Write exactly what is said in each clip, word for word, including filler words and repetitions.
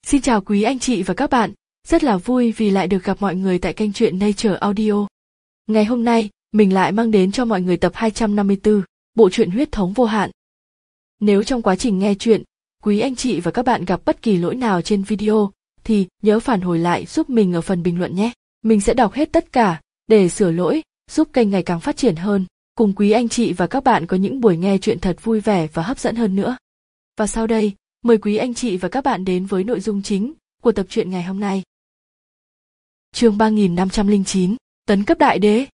Xin chào quý anh chị và các bạn, rất là vui vì lại được gặp mọi người tại kênh truyện Nature Audio. Ngày hôm nay, mình lại mang đến cho mọi người tập hai trăm năm mươi tư, bộ truyện Huyết thống vô hạn. Nếu trong quá trình nghe truyện, quý anh chị và các bạn gặp bất kỳ lỗi nào trên video, thì nhớ phản hồi lại giúp mình ở phần bình luận nhé. Mình sẽ đọc hết tất cả, để sửa lỗi, giúp kênh ngày càng phát triển hơn, cùng quý anh chị và các bạn có những buổi nghe truyện thật vui vẻ và hấp dẫn hơn nữa. Và sau đây, mời quý anh chị và các bạn đến với nội dung chính của tập truyện ngày hôm nay. Chương ba nghìn năm trăm lẻ chín, tấn cấp đại đế.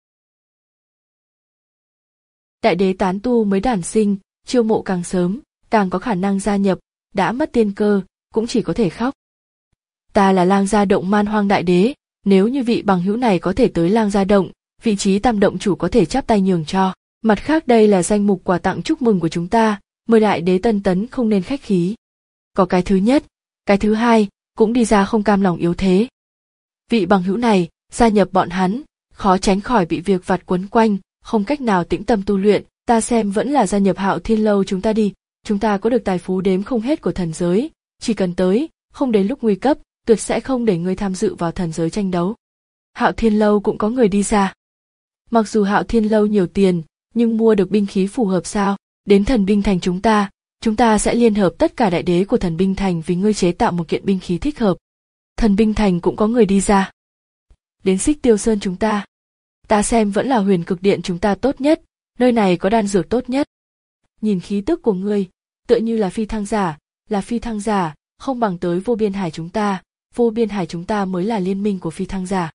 Đại đế tán tu mới đản sinh, chiêu mộ càng sớm, càng có khả năng gia nhập, đã mất tiên cơ, cũng chỉ có thể khóc. Ta là Lang Gia Động Man Hoang đại đế, nếu như vị bằng hữu này có thể tới Lang Gia Động, vị trí tam động chủ có thể chắp tay nhường cho. Mặt khác đây là danh mục quà tặng chúc mừng của chúng ta, mời đại đế tân tấn không nên khách khí. Có cái thứ nhất, cái thứ hai, cũng đi ra không cam lòng yếu thế. Vị bằng hữu này, gia nhập bọn hắn, khó tránh khỏi bị việc vặt quấn quanh, không cách nào tĩnh tâm tu luyện, ta xem vẫn là gia nhập Hạo Thiên Lâu chúng ta đi, chúng ta có được tài phú đếm không hết của thần giới, chỉ cần tới, không đến lúc nguy cấp, tuyệt sẽ không để ngươi tham dự vào thần giới tranh đấu. Hạo Thiên Lâu cũng có người đi ra. Mặc dù Hạo Thiên Lâu nhiều tiền, nhưng mua được binh khí phù hợp sao? Đến thần binh thành chúng ta, chúng ta sẽ liên hợp tất cả đại đế của thần binh thành vì ngươi chế tạo một kiện binh khí thích hợp. Thần binh thành cũng có người đi ra. Đến Xích Tiêu Sơn chúng ta, ta xem vẫn là Huyền Cực Điện chúng ta tốt nhất, nơi này có đan dược tốt nhất. Nhìn khí tức của ngươi, tựa như là phi thăng giả, là phi thăng giả, không bằng tới Vô Biên Hải chúng ta, Vô Biên Hải chúng ta mới là liên minh của phi thăng giả.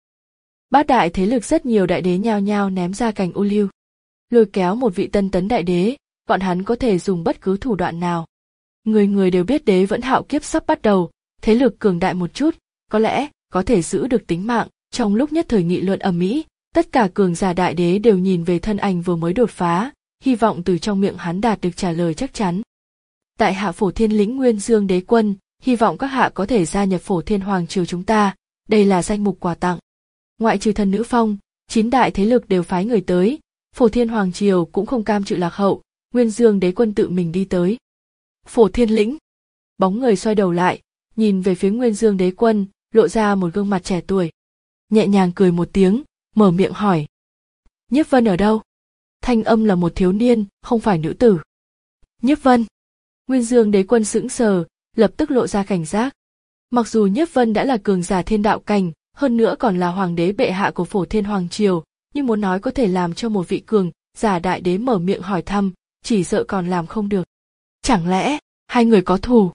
Bát đại thế lực rất nhiều đại đế nhao nhao ném ra cành ô liu, lôi kéo một vị tân tấn đại đế, bọn hắn có thể dùng bất cứ thủ đoạn nào. Người người đều biết đế vẫn hạo kiếp sắp bắt đầu, thế lực cường đại một chút, có lẽ có thể giữ được tính mạng. Trong lúc nhất thời nghị luận ầm ĩ, tất cả cường giả đại đế đều nhìn về thân ảnh vừa mới đột phá, hy vọng từ trong miệng hắn đạt được trả lời chắc chắn. Tại hạ Phổ Thiên lĩnh Nguyên Dương Đế Quân, hy vọng các hạ có thể gia nhập Phổ Thiên Hoàng triều chúng ta, đây là danh mục quà tặng. Ngoại trừ Thần Nữ Phong, chín đại thế lực đều phái người tới, Phổ Thiên Hoàng triều cũng không cam chịu lạc hậu, Nguyên Dương Đế Quân tự mình đi tới. Phổ Thiên lĩnh. Bóng người xoay đầu lại, nhìn về phía Nguyên Dương Đế Quân, lộ ra một gương mặt trẻ tuổi. Nhẹ nhàng cười một tiếng, mở miệng hỏi. Nhiếp Vân ở đâu? Thanh âm là một thiếu niên, không phải nữ tử. Nhiếp Vân. Nguyên Dương Đế Quân sững sờ, lập tức lộ ra cảnh giác. Mặc dù Nhiếp Vân đã là cường giả thiên đạo cảnh, hơn nữa còn là hoàng đế bệ hạ của Phổ Thiên Hoàng triều, nhưng muốn nói có thể làm cho một vị cường giả đại đế mở miệng hỏi thăm, chỉ sợ còn làm không được. Chẳng lẽ hai người có thù?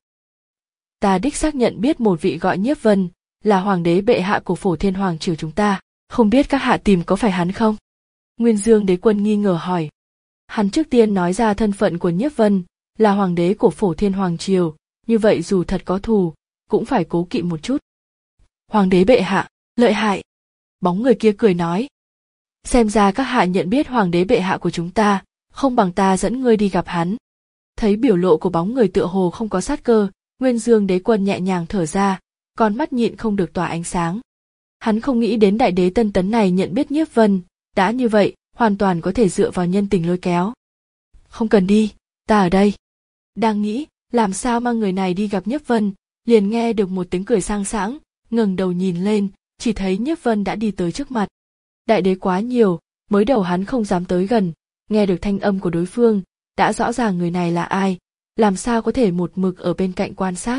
Ta đích xác nhận biết một vị gọi Nhiếp Vân, là hoàng đế bệ hạ của Phổ Thiên Hoàng triều chúng ta, không biết các hạ tìm có phải hắn không? Nguyên Dương Đế Quân nghi ngờ hỏi. Hắn trước tiên nói ra thân phận của Nhiếp Vân, là hoàng đế của Phổ Thiên Hoàng triều, như vậy dù thật có thù, cũng phải cố kỵ một chút. Hoàng đế bệ hạ, lợi hại. Bóng người kia cười nói. Xem ra các hạ nhận biết hoàng đế bệ hạ của chúng ta, không bằng ta dẫn ngươi đi gặp hắn. Thấy biểu lộ của bóng người tựa hồ không có sát cơ, Nguyên Dương Đế Quân nhẹ nhàng thở ra, con mắt nhịn không được tỏa ánh sáng. Hắn không nghĩ đến đại đế tân tấn này nhận biết Nhiếp Vân, đã như vậy, hoàn toàn có thể dựa vào nhân tình lôi kéo. Không cần đi, ta ở đây. Đang nghĩ, làm sao mang người này đi gặp Nhiếp Vân, liền nghe được một tiếng cười sang sảng, ngẩng đầu nhìn lên, chỉ thấy Nhiếp Vân đã đi tới trước mặt. Đại đế quá nhiều, mới đầu hắn không dám tới gần, nghe được thanh âm của đối phương, đã rõ ràng người này là ai, làm sao có thể một mực ở bên cạnh quan sát.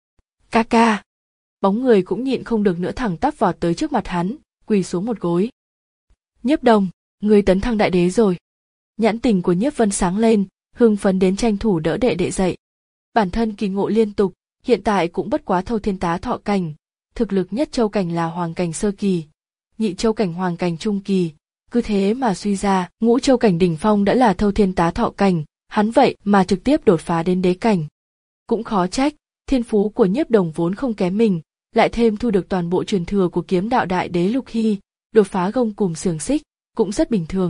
Ca ca. Bóng người cũng nhịn không được nữa thẳng tắp vọt tới trước mặt hắn, quỳ xuống một gối. Nhiếp Đồng, ngươi tấn thăng đại đế rồi. Nhãn tình của Nhiếp Vân sáng lên, hưng phấn đến tranh thủ đỡ đệ đệ dậy. Bản thân kỳ ngộ liên tục, hiện tại cũng bất quá thâu thiên tá thọ cảnh, thực lực nhất châu cảnh là hoàng cảnh sơ kỳ, nhị châu cảnh hoàng cảnh trung kỳ, cứ thế mà suy ra, ngũ châu cảnh đỉnh phong đã là thâu thiên tá thọ cảnh, hắn vậy mà trực tiếp đột phá đến đế cảnh. Cũng khó trách, thiên phú của Nhiếp Đồng vốn không kém mình, lại thêm thu được toàn bộ truyền thừa của kiếm đạo đại đế Lục Hy, đột phá gông cùm xiềng xích, cũng rất bình thường.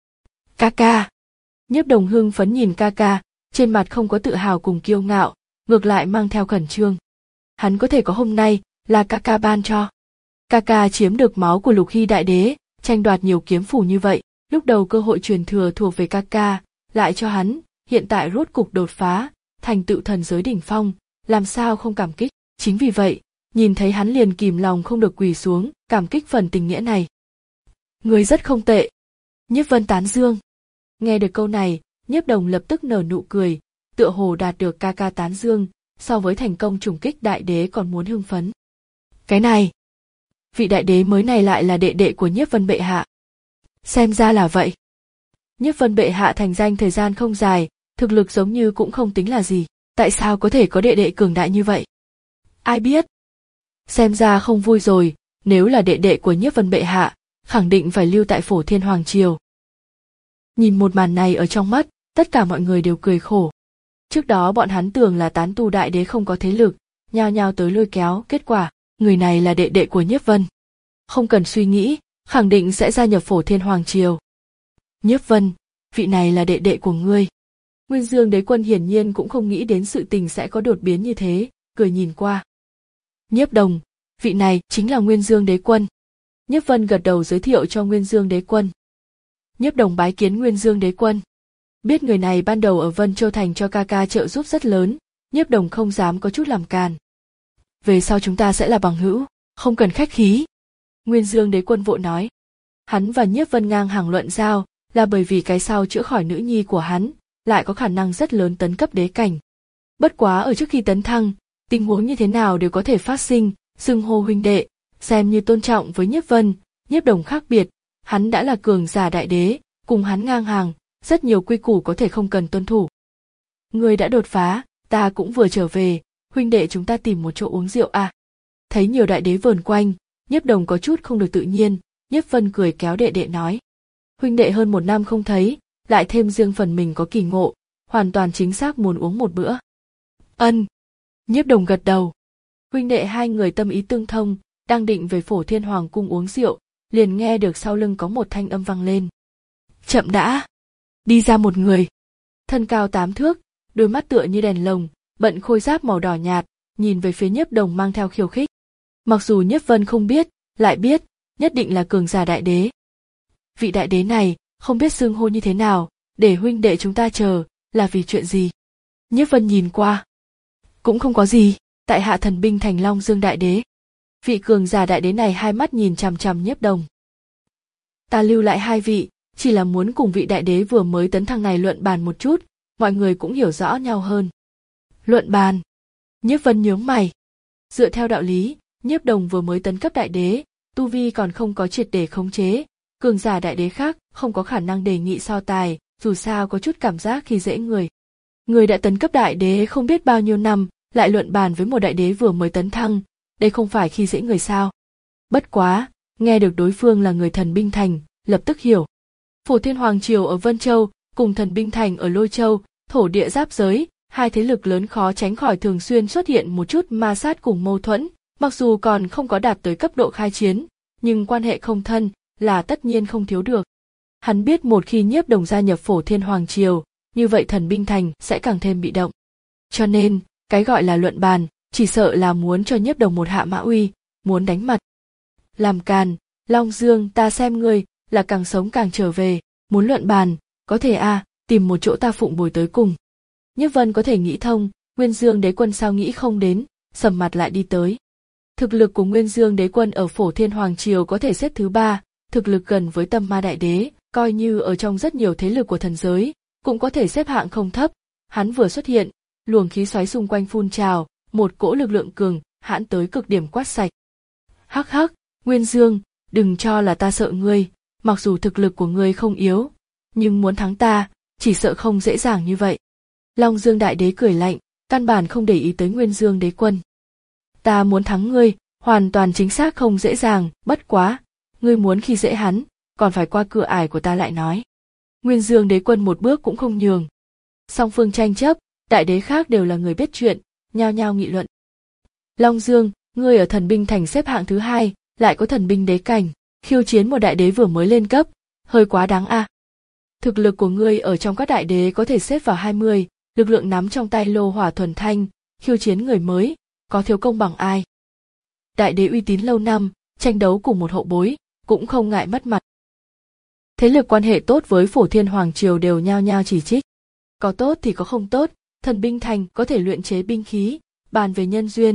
Ca ca. Nhiếp Đồng hưng phấn nhìn ca ca, trên mặt không có tự hào cùng kiêu ngạo, ngược lại mang theo khẩn trương. Hắn có thể có hôm nay, là ca ca ban cho. Ca ca chiếm được máu của Lục Hy đại đế, tranh đoạt nhiều kiếm phủ như vậy, lúc đầu cơ hội truyền thừa thuộc về ca ca, lại cho hắn, hiện tại rốt cục đột phá, thành tựu thần giới đỉnh phong, làm sao không cảm kích. Chính vì vậy, nhìn thấy hắn liền kìm lòng không được quỳ xuống, cảm kích phần tình nghĩa này. Ngươi rất không tệ. Nhiếp Vân tán dương. Nghe được câu này, Nhiếp Đồng lập tức nở nụ cười, tựa hồ đạt được ca ca tán dương, so với thành công trùng kích đại đế còn muốn hưng phấn. Cái này, vị đại đế mới này lại là đệ đệ của Nhiếp Vân bệ hạ. Xem ra là vậy. Nhiếp Vân bệ hạ thành danh thời gian không dài, thực lực giống như cũng không tính là gì, tại sao có thể có đệ đệ cường đại như vậy? Ai biết? Xem ra không vui rồi, nếu là đệ đệ của Nhiếp Vân bệ hạ, khẳng định phải lưu tại Phổ Thiên Hoàng triều. Nhìn một màn này ở trong mắt, tất cả mọi người đều cười khổ. Trước đó bọn hắn tưởng là tán tu đại đế không có thế lực, nhao nhao tới lôi kéo, kết quả, người này là đệ đệ của Nhiếp Vân. Không cần suy nghĩ, khẳng định sẽ gia nhập Phổ Thiên Hoàng triều. Nhiếp Vân, vị này là đệ đệ của ngươi. Nguyên Dương Đế Quân hiển nhiên cũng không nghĩ đến sự tình sẽ có đột biến như thế, cười nhìn qua. Nhiếp Đồng, vị này chính là Nguyên Dương Đế Quân. Nhiếp Vân gật đầu giới thiệu cho Nguyên Dương Đế Quân. Nhiếp Đồng bái kiến Nguyên Dương Đế Quân. Biết người này ban đầu ở Vân Châu Thành cho ca ca trợ giúp rất lớn, Nhiếp Đồng không dám có chút làm càn. Về sau chúng ta sẽ là bằng hữu, không cần khách khí. Nguyên Dương Đế Quân vội nói. Hắn và Nhiếp Vân ngang hàng luận giao, là bởi vì cái sau chữa khỏi nữ nhi của hắn, lại có khả năng rất lớn tấn cấp đế cảnh. Bất quá ở trước khi tấn thăng, tình huống như thế nào đều có thể phát sinh, xưng hô huynh đệ, xem như tôn trọng với Nhiếp Vân. Nhiếp Đồng khác biệt, hắn đã là cường giả đại đế, cùng hắn ngang hàng, rất nhiều quy củ có thể không cần tuân thủ. Ngươi đã đột phá, ta cũng vừa trở về, huynh đệ chúng ta tìm một chỗ uống rượu à. Thấy nhiều đại đế vờn quanh, Nhiếp Đồng có chút không được tự nhiên, Nhiếp Vân cười kéo đệ đệ nói. Huynh đệ hơn một năm không thấy, lại thêm riêng phần mình có kỳ ngộ, hoàn toàn chính xác muốn uống một bữa. Ân. Nhiếp Đồng gật đầu. Huynh đệ hai người tâm ý tương thông, đang định về Phổ Thiên Hoàng cung uống rượu, liền nghe được sau lưng có một thanh âm vang lên. Chậm đã. Đi ra một người. Thân cao tám thước, đôi mắt tựa như đèn lồng, bận khôi giáp màu đỏ nhạt, nhìn về phía Nhiếp Đồng mang theo khiêu khích. Mặc dù Nhiếp Vân không biết, lại biết, nhất định là cường giả đại đế. Vị đại đế này, không biết xưng hô như thế nào, để huynh đệ chúng ta chờ, là vì chuyện gì? Nhiếp Vân nhìn qua. Cũng không có gì, tại hạ thần binh thành Long Dương đại đế. Vị cường giả đại đế này hai mắt nhìn chằm chằm Nhiếp Đồng. Ta lưu lại hai vị, chỉ là muốn cùng vị đại đế vừa mới tấn thăng này luận bàn một chút, mọi người cũng hiểu rõ nhau hơn. Luận bàn. Nhiếp Vân nhướng mày. Dựa theo đạo lý, Nhiếp Đồng vừa mới tấn cấp đại đế, tu vi còn không có triệt để khống chế, cường giả đại đế khác không có khả năng đề nghị so tài, dù sao có chút cảm giác khi dễ người. Người đã tấn cấp đại đế không biết bao nhiêu năm, lại luận bàn với một đại đế vừa mới tấn thăng, đây không phải khi dễ người sao? Bất quá, nghe được đối phương là người Thần Binh Thành, lập tức hiểu. Phổ Thiên Hoàng triều ở Vân Châu, cùng Thần Binh Thành ở Lôi Châu, thổ địa giáp giới, hai thế lực lớn khó tránh khỏi thường xuyên xuất hiện một chút ma sát cùng mâu thuẫn, mặc dù còn không có đạt tới cấp độ khai chiến, nhưng quan hệ không thân là tất nhiên không thiếu được. Hắn biết một khi Nhiếp Đồng gia nhập Phổ Thiên Hoàng triều, như vậy Thần Binh Thành sẽ càng thêm bị động. Cho nên, cái gọi là luận bàn, chỉ sợ là muốn cho Nhiếp Đồng một hạ mã uy, muốn đánh mặt. Làm càn, Long Dương, ta xem ngươi là càng sống càng trở về, muốn luận bàn, có thể a, à, tìm một chỗ ta phụng bồi tới cùng. Nhiếp Vân có thể nghĩ thông, Nguyên Dương Đế Quân sao nghĩ không đến, sầm mặt lại đi tới. Thực lực của Nguyên Dương Đế Quân ở Phổ Thiên Hoàng triều có thể xếp thứ ba, thực lực gần với Tâm Ma Đại Đế, coi như ở trong rất nhiều thế lực của thần giới, cũng có thể xếp hạng không thấp. Hắn vừa xuất hiện, luồng khí xoáy xung quanh phun trào, một cỗ lực lượng cường hãn tới cực điểm quát sạch. Hắc hắc, Nguyên Dương, đừng cho là ta sợ ngươi, mặc dù thực lực của ngươi không yếu, nhưng muốn thắng ta, chỉ sợ không dễ dàng như vậy. Long Dương Đại Đế cười lạnh, căn bản không để ý tới Nguyên Dương Đế Quân. Ta muốn thắng ngươi, hoàn toàn chính xác không dễ dàng, bất quá, ngươi muốn khi dễ hắn, còn phải qua cửa ải của ta lại nói. Nguyên Dương Đế Quân một bước cũng không nhường. Song phương tranh chấp, đại đế khác đều là người biết chuyện, nhao nhao nghị luận. Long Dương, ngươi ở Thần Binh Thành xếp hạng thứ hai, lại có thần binh đế cảnh, khiêu chiến một đại đế vừa mới lên cấp, hơi quá đáng a. À. Thực lực của ngươi ở trong các đại đế có thể xếp vào hai mươi, lực lượng nắm trong tay lô hỏa thuần thanh, khiêu chiến người mới, có thiếu công bằng ai. Đại đế uy tín lâu năm, tranh đấu cùng một hậu bối, cũng không ngại mất mặt. Thế lực quan hệ tốt với Phổ Thiên Hoàng triều đều nhao nhao chỉ trích. Có tốt thì có không tốt, Thần Binh Thành có thể luyện chế binh khí, bàn về nhân duyên,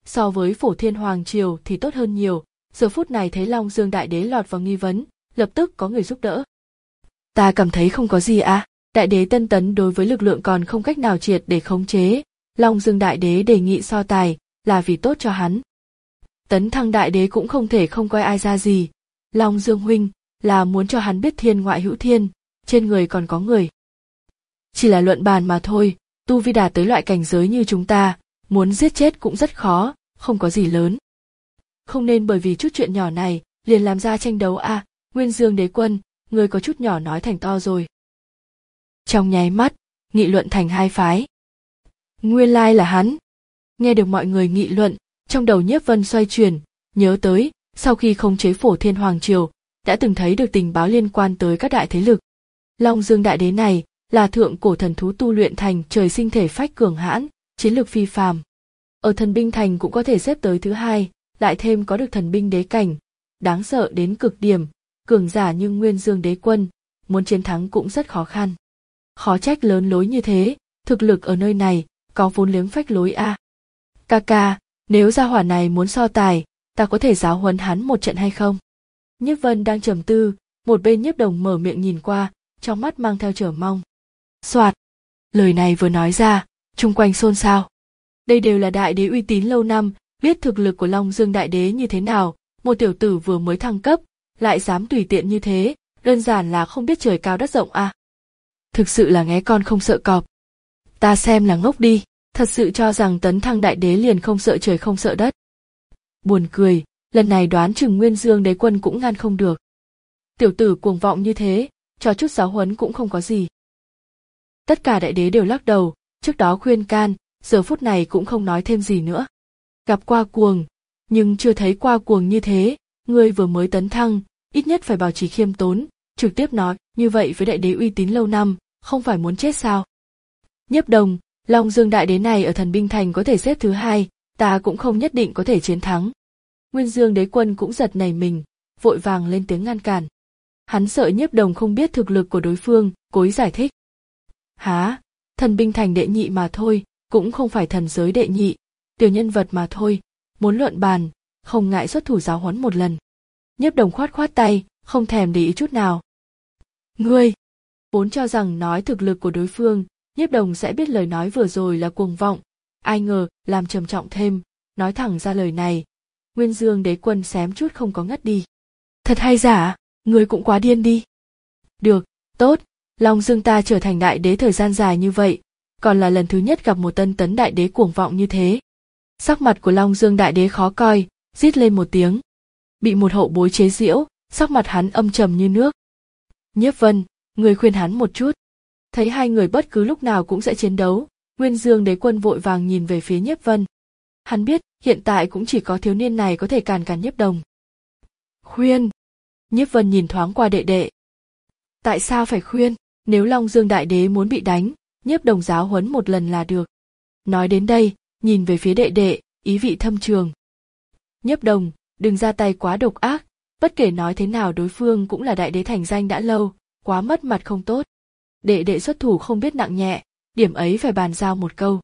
so với Phổ Thiên Hoàng Triều thì tốt hơn nhiều. Giờ phút này thấy Long Dương Đại Đế lọt vào nghi vấn, lập tức có người giúp đỡ. Ta cảm thấy không có gì à, Đại Đế Tân Tấn đối với lực lượng còn không cách nào triệt để khống chế. Long Dương Đại Đế đề nghị so tài là vì tốt cho hắn. Tấn Thăng Đại Đế cũng không thể không coi ai ra gì. Long Dương huynh là muốn cho hắn biết thiên ngoại hữu thiên, trên người còn có người. Chỉ là luận bàn mà thôi, tu vi đạt tới loại cảnh giới như chúng ta, muốn giết chết cũng rất khó, không có gì lớn. Không nên bởi vì chút chuyện nhỏ này liền làm ra tranh đấu à, Nguyên Dương Đế Quân, người có chút nhỏ nói thành to rồi. Trong nháy mắt, nghị luận thành hai phái. Nguyên lai là hắn. Nghe được mọi người nghị luận, trong đầu Nhiếp Vân xoay chuyển, nhớ tới, sau khi khống chế Phổ Thiên Hoàng Triều, đã từng thấy được tình báo liên quan tới các đại thế lực. Long Dương Đại Đế này là thượng cổ thần thú tu luyện thành trời sinh thể phách cường hãn, chiến lược phi phàm. Ở thần binh thành cũng có thể xếp tới thứ hai, lại thêm có được thần binh đế cảnh, đáng sợ đến cực điểm, cường giả như Nguyên Dương Đế Quân, muốn chiến thắng cũng rất khó khăn. Khó trách lớn lối như thế, thực lực ở nơi này có vốn liếng phách lối a. À. Ca ca, nếu gia hỏa này muốn so tài, ta có thể giáo huấn hắn một trận hay không? Nhiếp Vân đang trầm tư, một bên Nhiếp Đồng mở miệng nhìn qua, trong mắt mang theo chờ mong. Soạt, lời này vừa nói ra, chung quanh xôn xao. Đây đều là đại đế uy tín lâu năm, biết thực lực của Long Dương Đại Đế như thế nào, một tiểu tử vừa mới thăng cấp, lại dám tùy tiện như thế, đơn giản là không biết trời cao đất rộng à. Thực sự là nghé con không sợ cọp. Ta xem là ngốc đi, thật sự cho rằng tấn thăng Đại Đế liền không sợ trời không sợ đất. Buồn cười, lần này đoán chừng Nguyên Dương Đế Quân cũng ngăn không được. Tiểu tử cuồng vọng như thế, cho chút giáo huấn cũng không có gì. Tất cả đại đế đều lắc đầu, trước đó khuyên can, giờ phút này cũng không nói thêm gì nữa. Gặp qua cuồng, nhưng chưa thấy qua cuồng như thế, ngươi vừa mới tấn thăng, ít nhất phải bảo trì khiêm tốn, trực tiếp nói, như vậy với đại đế uy tín lâu năm, không phải muốn chết sao? Nhiếp Đồng, Long Dương Đại Đế này ở thần binh thành có thể xếp thứ hai, ta cũng không nhất định có thể chiến thắng. Nguyên Dương Đế Quân cũng giật nảy mình, vội vàng lên tiếng ngăn cản. Hắn sợ Nhiếp Đồng không biết thực lực của đối phương, cố ý giải thích. Há, thần binh thành đệ nhị mà thôi, cũng không phải thần giới đệ nhị, tiểu nhân vật mà thôi, muốn luận bàn, không ngại xuất thủ giáo huấn một lần. Nhiếp Đồng khoát khoát tay, không thèm để ý chút nào. Ngươi, vốn cho rằng nói thực lực của đối phương, Nhiếp Đồng sẽ biết lời nói vừa rồi là cuồng vọng, ai ngờ làm trầm trọng thêm, nói thẳng ra lời này. Nguyên Dương Đế Quân xém chút không có ngất đi. Thật hay giả, ngươi cũng quá điên đi. Được, tốt, Long Dương ta trở thành đại đế thời gian dài như vậy, còn là lần thứ nhất gặp một tân tấn đại đế cuồng vọng như thế. Sắc mặt của Long Dương Đại Đế khó coi, rít lên một tiếng. Bị một hậu bối chế giễu, sắc mặt hắn âm trầm như nước. Nhiếp Vân, người khuyên hắn một chút. Thấy hai người bất cứ lúc nào cũng sẽ chiến đấu, Nguyên Dương Đế Quân vội vàng nhìn về phía Nhiếp Vân. Hắn biết hiện tại cũng chỉ có thiếu niên này có thể càn càn Nhiếp Đồng. Khuyên. Nhiếp Vân nhìn thoáng qua đệ đệ. Tại sao phải khuyên, nếu Long Dương Đại Đế muốn bị đánh, Nhiếp Đồng giáo huấn một lần là được. Nói đến đây, nhìn về phía đệ đệ, ý vị thâm trường. Nhiếp Đồng, đừng ra tay quá độc ác, bất kể nói thế nào đối phương cũng là đại đế thành danh đã lâu, quá mất mặt không tốt. Đệ đệ xuất thủ không biết nặng nhẹ, điểm ấy phải bàn giao một câu.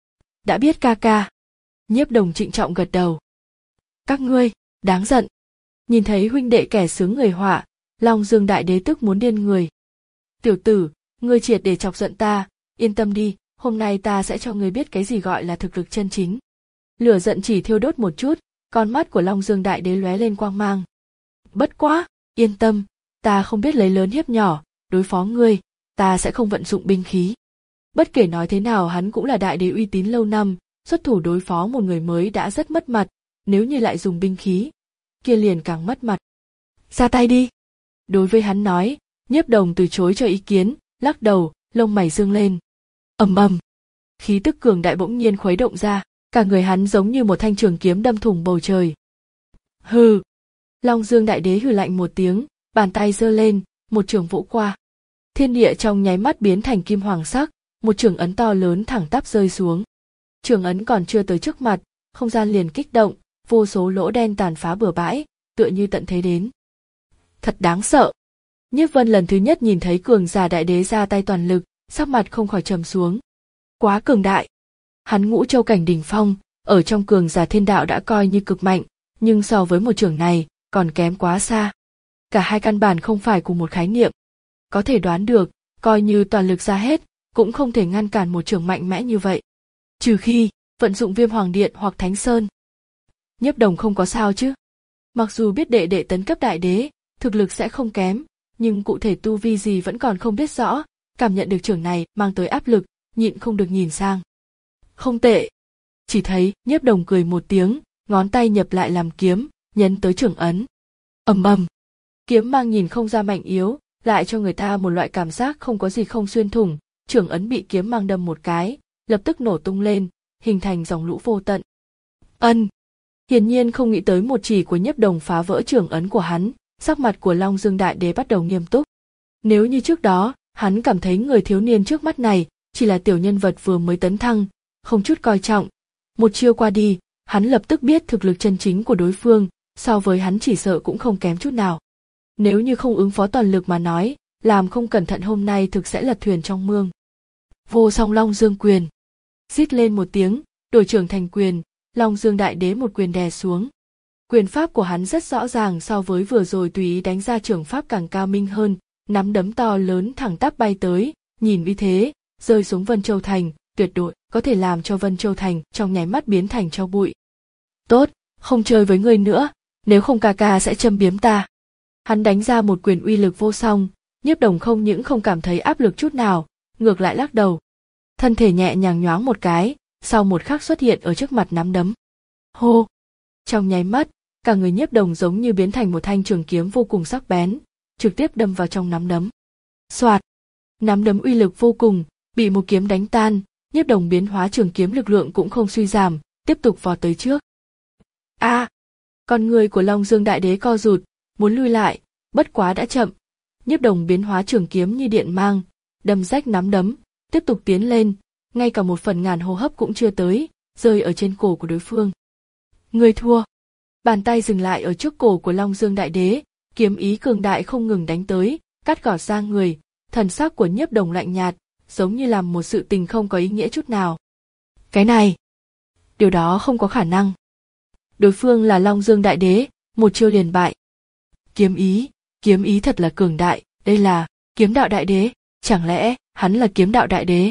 Đã biết ca ca. Nhiếp Đồng trịnh trọng gật đầu. Các ngươi, đáng giận. Nhìn thấy huynh đệ kẻ sướng người họa, Long Dương Đại Đế tức muốn điên người. Tiểu tử, ngươi triệt để chọc giận ta, yên tâm đi, hôm nay ta sẽ cho ngươi biết cái gì gọi là thực lực chân chính. Lửa giận chỉ thiêu đốt một chút, con mắt của Long Dương Đại Đế lóe lên quang mang. Bất quá, yên tâm, ta không biết lấy lớn hiếp nhỏ, đối phó ngươi, ta sẽ không vận dụng binh khí. Bất kể nói thế nào hắn cũng là đại đế uy tín lâu năm, xuất thủ đối phó một người mới đã rất mất mặt, nếu như lại dùng binh khí, kia liền càng mất mặt. Ra tay đi. Đối với hắn nói, Nhiếp Đồng từ chối cho ý kiến, lắc đầu, lông mày dương lên. Ầm ầm, khí tức cường đại bỗng nhiên khuấy động ra, cả người hắn giống như một thanh trường kiếm đâm thủng bầu trời. Hừ. Long Dương Đại Đế hừ lạnh một tiếng, bàn tay giơ lên, một trường vỗ qua. Thiên địa trong nháy mắt biến thành kim hoàng sắc, một trường ấn to lớn thẳng tắp rơi xuống. Trường ấn còn chưa tới trước mặt, không gian liền kích động, vô số lỗ đen tàn phá bừa bãi, tựa như tận thế đến. Thật đáng sợ. Nhiếp Vân lần thứ nhất nhìn thấy cường giả đại đế ra tay toàn lực, sắc mặt không khỏi trầm xuống. Quá cường đại. Hắn ngũ châu cảnh đỉnh phong, ở trong cường giả thiên đạo đã coi như cực mạnh, nhưng so với một chưởng này, còn kém quá xa. Cả hai căn bản không phải cùng một khái niệm. Có thể đoán được, coi như toàn lực ra hết, cũng không thể ngăn cản một chưởng mạnh mẽ như vậy. Trừ khi, vận dụng Viêm Hoàng Điện hoặc Thánh Sơn. Nhiếp Đồng không có sao chứ. Mặc dù biết đệ đệ tấn cấp đại đế, thực lực sẽ không kém, nhưng cụ thể tu vi gì vẫn còn không biết rõ, cảm nhận được chưởng này mang tới áp lực, nhịn không được nhìn sang. Không tệ. Chỉ thấy, Nhiếp Đồng cười một tiếng, ngón tay nhập lại làm kiếm, nhấn tới chưởng ấn. Ầm ầm. Kiếm mang nhìn không ra mạnh yếu, lại cho người ta một loại cảm giác không có gì không xuyên thủng, chưởng ấn bị kiếm mang đâm một cái, lập tức nổ tung lên, hình thành dòng lũ vô tận. Ân. Hiển nhiên không nghĩ tới một chỉ của Nhiếp Đồng phá vỡ chưởng ấn của hắn, sắc mặt của Long Dương Đại Đế bắt đầu nghiêm túc. Nếu như trước đó, hắn cảm thấy người thiếu niên trước mắt này chỉ là tiểu nhân vật vừa mới tấn thăng, không chút coi trọng. Một chiêu qua đi, hắn lập tức biết thực lực chân chính của đối phương, so với hắn chỉ sợ cũng không kém chút nào. Nếu như không ứng phó toàn lực mà nói, làm không cẩn thận hôm nay thực sẽ lật thuyền trong mương. Vô Song Long Dương Quyền. Rít lên một tiếng, đổi trưởng thành quyền, Long Dương Đại Đế một quyền đè xuống. Quyền pháp của hắn rất rõ ràng so với vừa rồi tùy ý đánh ra trưởng pháp càng cao minh hơn, nắm đấm to lớn thẳng tắp bay tới, nhìn uy thế, rơi xuống Vân Châu Thành, tuyệt đối có thể làm cho Vân Châu Thành trong nháy mắt biến thành tro bụi. Tốt, không chơi với ngươi nữa, nếu không ca ca sẽ châm biếm ta. Hắn đánh ra một quyền uy lực vô song, Nhiếp Đồng không những không cảm thấy áp lực chút nào, ngược lại lắc đầu. Thân thể nhẹ nhàng nhoáng một cái, sau một khắc xuất hiện ở trước mặt nắm đấm. Hô! Trong nháy mắt, cả người Nhiếp Đồng giống như biến thành một thanh trường kiếm vô cùng sắc bén, trực tiếp đâm vào trong nắm đấm. Soạt! Nắm đấm uy lực vô cùng, bị một kiếm đánh tan, Nhiếp Đồng biến hóa trường kiếm lực lượng cũng không suy giảm, tiếp tục vọt tới trước. A! À, con người của Long Dương Đại Đế co rụt, muốn lui lại, bất quá đã chậm. Nhiếp Đồng biến hóa trường kiếm như điện mang, đâm rách nắm đấm, tiếp tục tiến lên, ngay cả một phần ngàn hô hấp cũng chưa tới, rơi ở trên cổ của đối phương. Người thua. Bàn tay dừng lại ở trước cổ của Long Dương Đại Đế, kiếm ý cường đại không ngừng đánh tới, cắt gọt ra người, thần sắc của Nhiếp Đồng lạnh nhạt, giống như làm một sự tình không có ý nghĩa chút nào. Cái này, điều đó không có khả năng. Đối phương là Long Dương Đại Đế, một chiêu liền bại. Kiếm ý, kiếm ý thật là cường đại, đây là Kiếm Đạo Đại Đế, chẳng lẽ hắn là Kiếm Đạo Đại Đế?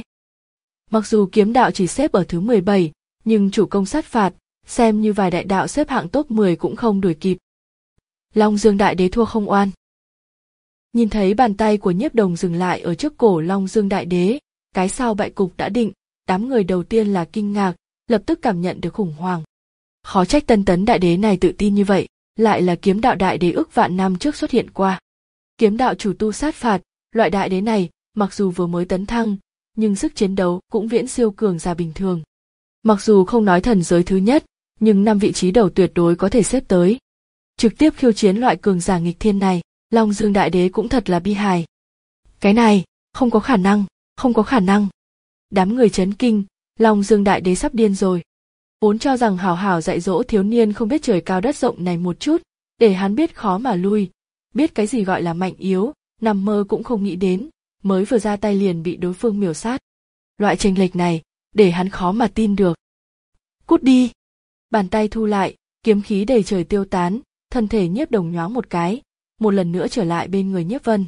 Mặc dù kiếm đạo chỉ xếp ở thứ mười bảy, nhưng chủ công sát phạt, xem như vài đại đạo xếp hạng top mười cũng không đuổi kịp. Long Dương Đại Đế thua không oan. Nhìn thấy bàn tay của Nhiếp Đồng dừng lại ở trước cổ Long Dương Đại Đế, cái sau bại cục đã định, đám người đầu tiên là kinh ngạc, lập tức cảm nhận được khủng hoảng. Khó trách Tân Tấn Đại Đế này tự tin như vậy, lại là Kiếm Đạo Đại Đế ước vạn năm trước xuất hiện qua. Kiếm đạo chủ tu sát phạt, loại đại đế này, mặc dù vừa mới tấn thăng, nhưng sức chiến đấu cũng viễn siêu cường giả bình thường. Mặc dù không nói thần giới thứ nhất, nhưng năm vị trí đầu tuyệt đối có thể xếp tới. Trực tiếp khiêu chiến loại cường giả nghịch thiên này, Long Dương Đại Đế cũng thật là bi hài. Cái này, không có khả năng, không có khả năng. Đám người chấn kinh, Long Dương Đại Đế sắp điên rồi. Vốn cho rằng hảo hảo dạy dỗ thiếu niên không biết trời cao đất rộng này một chút, để hắn biết khó mà lui, biết cái gì gọi là mạnh yếu, nằm mơ cũng không nghĩ đến, mới vừa ra tay liền bị đối phương miểu sát. Loại chênh lệch này, để hắn khó mà tin được. Cút đi! Bàn tay thu lại, kiếm khí đầy trời tiêu tán, thân thể Nhiếp Đồng nhoáng một cái, một lần nữa trở lại bên người Nhiếp Vân.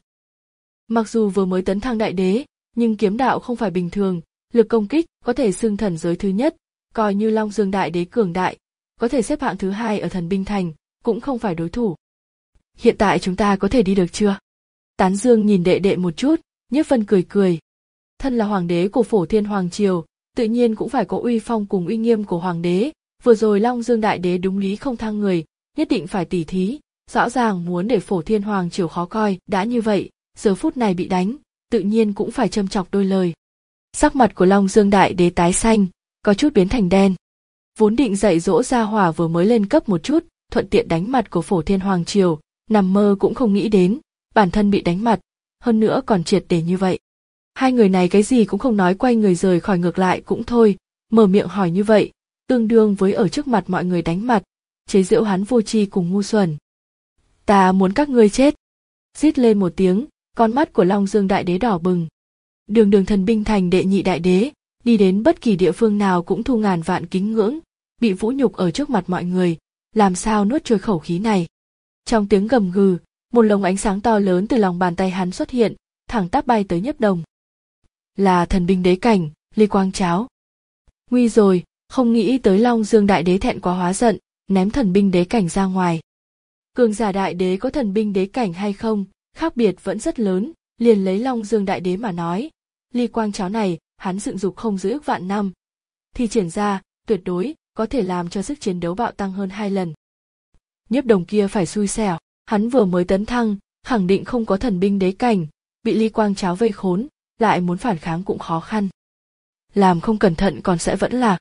Mặc dù vừa mới tấn thăng đại đế, nhưng kiếm đạo không phải bình thường, lực công kích có thể xưng thần giới thứ nhất, coi như Long Dương Đại Đế cường đại, có thể xếp hạng thứ hai ở Thần Binh Thành, cũng không phải đối thủ. Hiện tại chúng ta có thể đi được chưa? Tán Dương nhìn đệ đệ một chút, Nhiếp Vân cười cười. Thân là hoàng đế của Phổ Thiên Hoàng Triều, tự nhiên cũng phải có uy phong cùng uy nghiêm của hoàng đế. Vừa rồi Long Dương Đại Đế đúng lý không thang người, nhất định phải tỉ thí, rõ ràng muốn để Phổ Thiên Hoàng Triều khó coi, đã như vậy, giờ phút này bị đánh, tự nhiên cũng phải châm chọc đôi lời. Sắc mặt của Long Dương Đại Đế tái xanh, có chút biến thành đen. Vốn định dạy dỗ gia hỏa vừa mới lên cấp một chút, thuận tiện đánh mặt của Phổ Thiên Hoàng Triều, nằm mơ cũng không nghĩ đến, bản thân bị đánh mặt, hơn nữa còn triệt để như vậy. Hai người này cái gì cũng không nói, quay người rời khỏi, ngược lại cũng thôi, mở miệng hỏi như vậy, tương đương với ở trước mặt mọi người đánh mặt, chế giễu hắn vô tri cùng ngu xuẩn. Ta muốn các ngươi chết! Rít lên một tiếng, con mắt của Long Dương Đại Đế đỏ bừng. Đường đường Thần Binh Thành đệ nhị đại đế, đi đến bất kỳ địa phương nào cũng thu ngàn vạn kính ngưỡng, bị vũ nhục ở trước mặt mọi người, làm sao nuốt trôi khẩu khí này. Trong tiếng gầm gừ, một lồng ánh sáng to lớn từ lòng bàn tay hắn xuất hiện, thẳng tắp bay tới Nhiếp Đồng. Là thần binh đế cảnh, Ly Quang Cháo. Nguy rồi, không nghĩ tới Long Dương Đại Đế thẹn quá hóa giận, ném thần binh đế cảnh ra ngoài. Cường giả đại đế có thần binh đế cảnh hay không, khác biệt vẫn rất lớn, liền lấy Long Dương Đại Đế mà nói. Ly Quang Cháo này, hắn dựng dục không dưới ước vạn năm. Thì triển ra, tuyệt đối, có thể làm cho sức chiến đấu bạo tăng hơn hai lần. Nhiếp Đồng kia phải xui xẻo, hắn vừa mới tấn thăng, khẳng định không có thần binh đế cảnh, bị Ly Quang Cháo vây khốn, lại muốn phản kháng cũng khó khăn. Làm không cẩn thận còn sẽ vẫn lạc.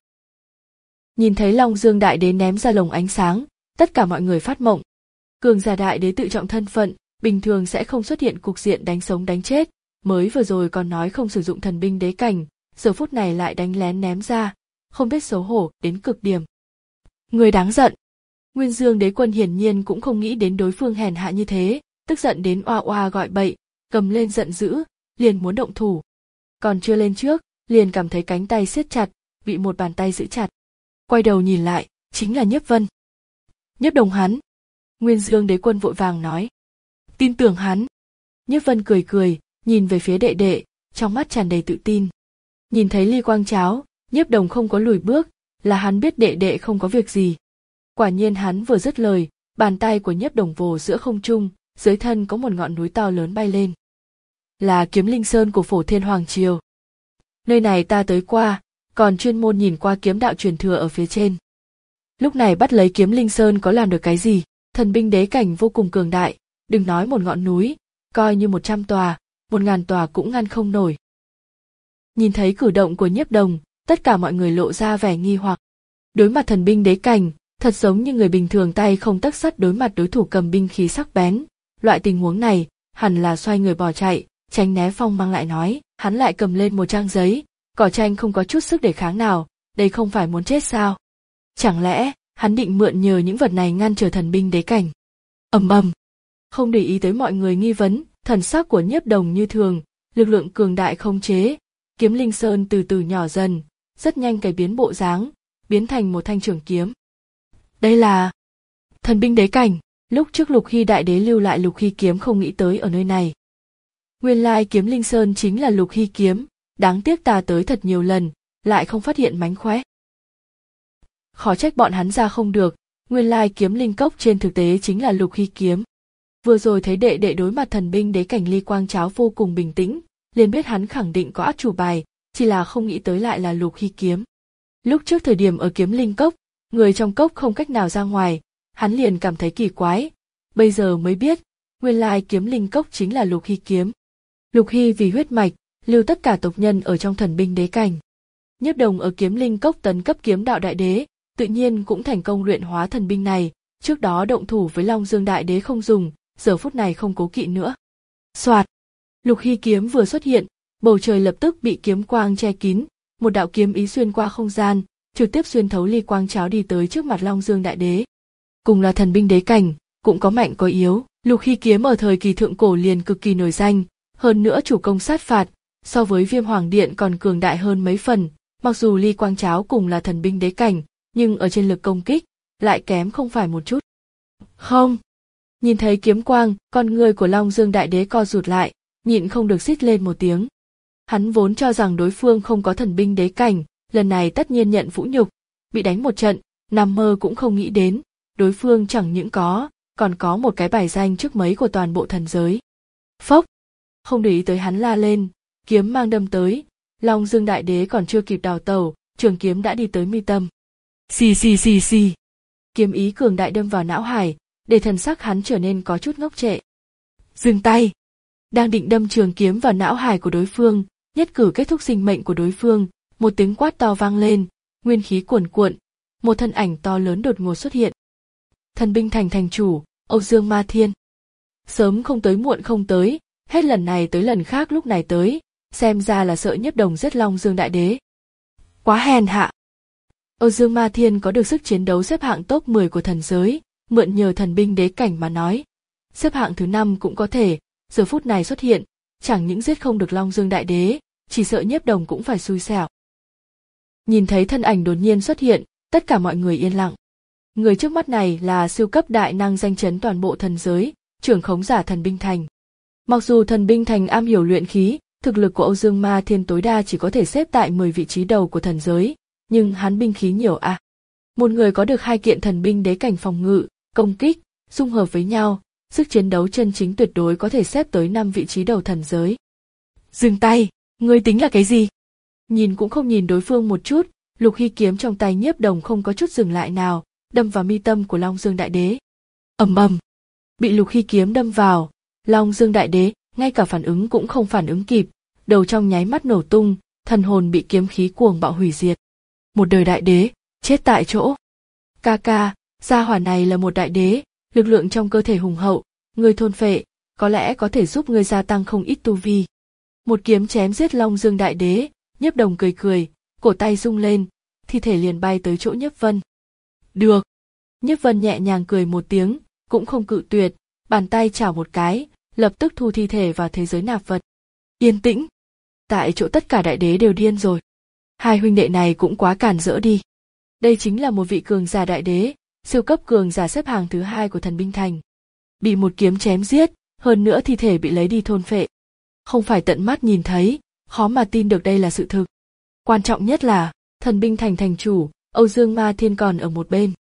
Nhìn thấy Long Dương Đại Đế ném ra lồng ánh sáng, tất cả mọi người phát mộng. Cường giả đại đế tự trọng thân phận, bình thường sẽ không xuất hiện cục diện đánh sống đánh chết, mới vừa rồi còn nói không sử dụng thần binh đế cảnh, giờ phút này lại đánh lén ném ra, không biết xấu hổ đến cực điểm. Người đáng giận. Nguyên Dương Đế Quân hiển nhiên cũng không nghĩ đến đối phương hèn hạ như thế, tức giận đến oa oa gọi bậy, cầm lên giận dữ, liền muốn động thủ. Còn chưa lên trước, liền cảm thấy cánh tay siết chặt, bị một bàn tay giữ chặt. Quay đầu nhìn lại, chính là Nhiếp Vân. Nhiếp Đồng hắn. Nguyên Dương Đế Quân vội vàng nói. Tin tưởng hắn. Nhiếp Vân cười cười, nhìn về phía đệ đệ, trong mắt tràn đầy tự tin. Nhìn thấy Ly Quang Cháo, Nhiếp Đồng không có lùi bước, là hắn biết đệ đệ không có việc gì. Quả nhiên hắn vừa dứt lời, bàn tay của Nhiếp Đồng vồ giữa không trung, dưới thân có một ngọn núi to lớn bay lên. Là Kiếm Linh Sơn của Phổ Thiên Hoàng Triều. Nơi này ta tới qua, còn chuyên môn nhìn qua kiếm đạo truyền thừa ở phía trên. Lúc này bắt lấy Kiếm Linh Sơn có làm được cái gì? Thần binh đế cảnh vô cùng cường đại, đừng nói một ngọn núi, coi như một trăm tòa, một ngàn tòa cũng ngăn không nổi. Nhìn thấy cử động của Nhiếp Đồng, tất cả mọi người lộ ra vẻ nghi hoặc. Đối mặt thần binh đế cảnh, thật giống như người bình thường tay không tấc sắt đối mặt đối thủ cầm binh khí sắc bén. Loại tình huống này, hẳn là xoay người bỏ chạy, tránh né phong mang lại nói, hắn lại cầm lên một trang giấy, cỏ tranh không có chút sức đề kháng nào, đây không phải muốn chết sao? Chẳng lẽ, hắn định mượn nhờ những vật này ngăn trở thần binh đế cảnh? Ầm ầm. Không để ý tới mọi người nghi vấn, thần sắc của Nhiếp Đồng như thường, lực lượng cường đại không chế, Kiếm Linh Sơn từ từ nhỏ dần, rất nhanh cải biến bộ dáng, biến thành một thanh trường kiếm. Đây là thần binh đế cảnh, lúc trước Lục Hy Đại Đế lưu lại Lục Hy kiếm không nghĩ tới ở nơi này. Nguyên lai Kiếm Linh Sơn chính là Lục Hy kiếm, đáng tiếc ta tới thật nhiều lần, lại không phát hiện mánh khóe. Khó trách bọn hắn ra không được, nguyên lai Kiếm Linh Cốc trên thực tế chính là Lục Hy kiếm. Vừa rồi thấy đệ đệ đối mặt thần binh đế cảnh Ly Quang Cháo vô cùng bình tĩnh, liền biết hắn khẳng định có át chủ bài, chỉ là không nghĩ tới lại là Lục Hy kiếm. Lúc trước thời điểm ở Kiếm Linh Cốc, người trong cốc không cách nào ra ngoài, hắn liền cảm thấy kỳ quái, bây giờ mới biết, nguyên lai Kiếm Linh Cốc chính là Lục Hy kiếm. Lục Hy vì huyết mạch, lưu tất cả tộc nhân ở trong thần binh đế cảnh. Nhiếp Đồng ở Kiếm Linh Cốc tấn cấp kiếm đạo đại đế, tự nhiên cũng thành công luyện hóa thần binh này, trước đó động thủ với Long Dương Đại Đế không dùng, giờ phút này không cố kỵ nữa. Soạt, Lục Hy kiếm vừa xuất hiện, bầu trời lập tức bị kiếm quang che kín, một đạo kiếm ý xuyên qua không gian, trực tiếp xuyên thấu Ly Quang Cháo đi tới trước mặt Long Dương Đại Đế. Cùng là thần binh đế cảnh, cũng có mạnh có yếu, Lục Hy kiếm ở thời kỳ thượng cổ liền cực kỳ nổi danh, hơn nữa chủ công sát phạt, so với Viêm Hoàng Điện còn cường đại hơn mấy phần, mặc dù Ly Quang Cháo cùng là thần binh đế cảnh, nhưng ở trên lực công kích, lại kém không phải một chút. Không! Nhìn thấy kiếm quang, con người của Long Dương Đại Đế co rụt lại, nhịn không được xít lên một tiếng. Hắn vốn cho rằng đối phương không có thần binh đế cảnh, lần này tất nhiên nhận vũ nhục, bị đánh một trận, nằm mơ cũng không nghĩ đến, đối phương chẳng những có, còn có một cái bài danh trước mấy của toàn bộ thần giới. Phốc! Không để ý tới hắn la lên, kiếm mang đâm tới, Long Dương Đại Đế còn chưa kịp đào tẩu, trường kiếm đã đi tới mi tâm. Xì xì xì xì. Kiếm ý cường đại đâm vào não hải, để thần sắc hắn trở nên có chút ngốc trệ. Dừng tay! Đang định đâm trường kiếm vào não hải của đối phương, nhất cử kết thúc sinh mệnh của đối phương, một tiếng quát to vang lên, nguyên khí cuồn cuộn, một thân ảnh to lớn đột ngột xuất hiện. Thần binh thành thành chủ, Âu Dương Ma Thiên. Sớm không tới muộn không tới, hết lần này tới lần khác lúc này tới, xem ra là sợ Nhiếp Đồng giết Long Dương Đại Đế. Quá hèn hạ! Âu Dương Ma Thiên có được sức chiến đấu xếp hạng top mười của thần giới, mượn nhờ thần binh đế cảnh mà nói. Xếp hạng thứ năm cũng có thể, giờ phút này xuất hiện, chẳng những giết không được Long Dương Đại Đế, chỉ sợ Nhiếp Đồng cũng phải xui xẻo. Nhìn thấy thân ảnh đột nhiên xuất hiện, tất cả mọi người yên lặng. Người trước mắt này là siêu cấp đại năng danh chấn toàn bộ thần giới, trưởng khống giả thần binh thành. Mặc dù thần binh thành am hiểu luyện khí, thực lực của Âu Dương Ma Thiên tối đa chỉ có thể xếp tại mười vị trí đầu của thần giới, nhưng hắn binh khí nhiều à. Một người có được hai kiện thần binh đế cảnh phòng ngự, công kích, dung hợp với nhau, sức chiến đấu chân chính tuyệt đối có thể xếp tới năm vị trí đầu thần giới. Dừng tay, ngươi tính là cái gì? Nhìn cũng không nhìn đối phương một chút, Lục Hy kiếm trong tay Nhiếp Đồng không có chút dừng lại nào, đâm vào mi tâm của Long Dương Đại Đế. Ầm ầm, bị Lục Hy kiếm đâm vào, Long Dương Đại Đế ngay cả phản ứng cũng không phản ứng kịp, đầu trong nháy mắt nổ tung, thần hồn bị kiếm khí cuồng bạo hủy diệt. Một đời đại đế, chết tại chỗ. Ca ca, gia hỏa này là một đại đế, lực lượng trong cơ thể hùng hậu, ngươi thôn phệ, có lẽ có thể giúp ngươi gia tăng không ít tu vi. Một kiếm chém giết Long Dương Đại Đế, Nhiếp Đồng cười cười, cổ tay rung lên, thi thể liền bay tới chỗ Nhiếp Vân. Được. Nhiếp Vân nhẹ nhàng cười một tiếng, cũng không cự tuyệt, bàn tay chảo một cái, lập tức thu thi thể vào thế giới nạp vật. Yên tĩnh. Tại chỗ tất cả đại đế đều điên rồi. Hai huynh đệ này cũng quá cản rỡ đi. Đây chính là một vị cường giả đại đế, siêu cấp cường giả xếp hàng thứ hai của thần binh thành. Bị một kiếm chém giết, hơn nữa thi thể bị lấy đi thôn phệ. Không phải tận mắt nhìn thấy, khó mà tin được đây là sự thực. Quan trọng nhất là, thần binh thành thành chủ, Âu Dương Ma Thiên còn ở một bên.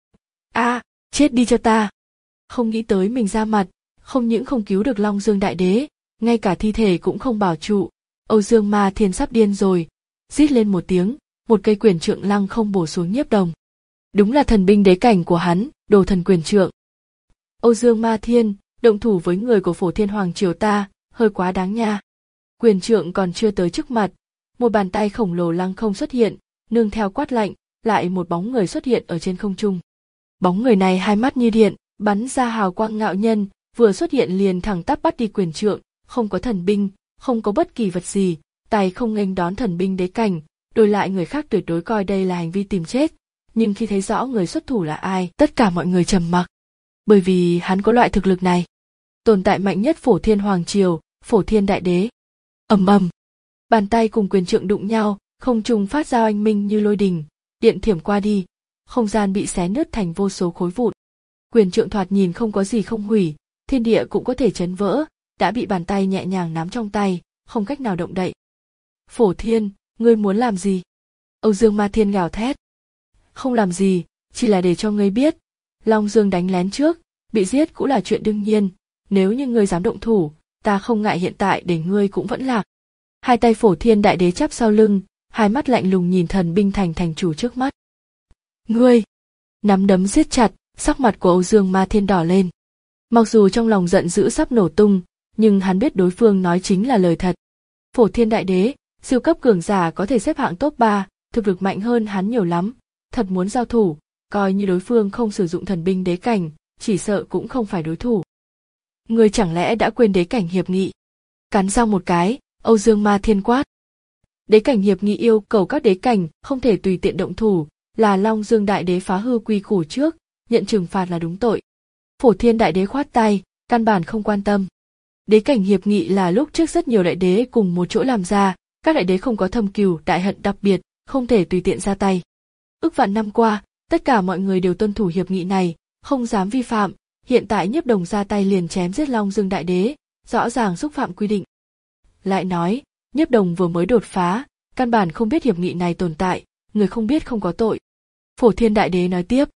A, à, chết đi cho ta. Không nghĩ tới mình ra mặt, không những không cứu được Long Dương Đại Đế, ngay cả thi thể cũng không bảo trụ. Âu Dương Ma Thiên sắp điên rồi, rít lên một tiếng, một cây quyền trượng lăng không bổ xuống Nhiếp Đồng. Đúng là thần binh đế cảnh của hắn, đồ thần quyền trượng. Âu Dương Ma Thiên, động thủ với người của Phổ Thiên Hoàng triều ta, hơi quá đáng nha. Quyền trượng còn chưa tới trước mặt, một bàn tay khổng lồ lăng không xuất hiện, nương theo quát lạnh, lại một bóng người xuất hiện ở trên không trung. Bóng người này hai mắt như điện, bắn ra hào quang ngạo nhân, vừa xuất hiện liền thẳng tắp bắt đi quyền trượng, không có thần binh, không có bất kỳ vật gì, tay không nghênh đón thần binh đế cảnh, đổi lại người khác tuyệt đối coi đây là hành vi tìm chết, nhưng khi thấy rõ người xuất thủ là ai, tất cả mọi người trầm mặc. Bởi vì hắn có loại thực lực này. Tồn tại mạnh nhất Phổ Thiên Hoàng triều, Phổ Thiên Đại Đế. Ầm ầm, bàn tay cùng quyền trượng đụng nhau, không trung phát ra oanh minh như lôi đình, điện thiểm qua đi, không gian bị xé nứt thành vô số khối vụn. Quyền trượng thoạt nhìn không có gì không hủy, thiên địa cũng có thể chấn vỡ, đã bị bàn tay nhẹ nhàng nắm trong tay, không cách nào động đậy. Phổ Thiên, ngươi muốn làm gì? Âu Dương Ma Thiên gào thét. Không làm gì, chỉ là để cho ngươi biết, Long Dương đánh lén trước, bị giết cũng là chuyện đương nhiên, nếu như ngươi dám động thủ, ta không ngại hiện tại để ngươi cũng vẫn lạc. Hai tay Phổ Thiên Đại Đế chắp sau lưng, hai mắt lạnh lùng nhìn thần binh thành thành chủ trước mắt. Ngươi! Nắm đấm siết chặt, sắc mặt của Âu Dương Ma Thiên đỏ lên. Mặc dù trong lòng giận dữ sắp nổ tung, nhưng hắn biết đối phương nói chính là lời thật. Phổ Thiên Đại Đế, siêu cấp cường giả có thể xếp hạng top ba, thực lực mạnh hơn hắn nhiều lắm, thật muốn giao thủ, coi như đối phương không sử dụng thần binh đế cảnh, chỉ sợ cũng không phải đối thủ. Ngươi chẳng lẽ đã quên đế cảnh hiệp nghị? Cắn răng một cái, Âu Dương Ma Thiên quát. Đế cảnh hiệp nghị yêu cầu các đế cảnh không thể tùy tiện động thủ, là Long Dương Đại Đế phá hư quy củ trước, nhận trừng phạt là đúng tội. Phổ Thiên Đại Đế khoát tay, căn bản không quan tâm. Đế cảnh hiệp nghị là lúc trước rất nhiều đại đế cùng một chỗ làm ra, các đại đế không có thâm cừu đại hận đặc biệt, không thể tùy tiện ra tay. Ước vạn năm qua, tất cả mọi người đều tuân thủ hiệp nghị này, không dám vi phạm, hiện tại Nhiếp Đồng ra tay liền chém giết Long Dương Đại Đế, rõ ràng xúc phạm quy định. Lại nói, Nhiếp Đồng vừa mới đột phá, căn bản không biết hiệp nghị này tồn tại, người không biết không có tội. Phổ Thiên Đại Đế nói tiếp.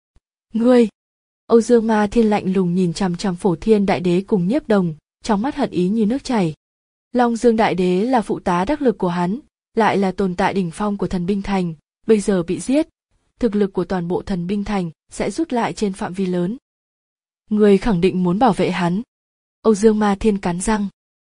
Ngươi! Âu Dương Ma Thiên lạnh lùng nhìn chằm chằm Phổ Thiên Đại Đế cùng Nhiếp Đồng, trong mắt hận ý như nước chảy. Long Dương Đại Đế là phụ tá đắc lực của hắn, lại là tồn tại đỉnh phong của thần binh thành, bây giờ bị giết, thực lực của toàn bộ thần binh thành sẽ rút lại trên phạm vi lớn. Người khẳng định muốn bảo vệ hắn. Âu Dương Ma Thiên cắn răng.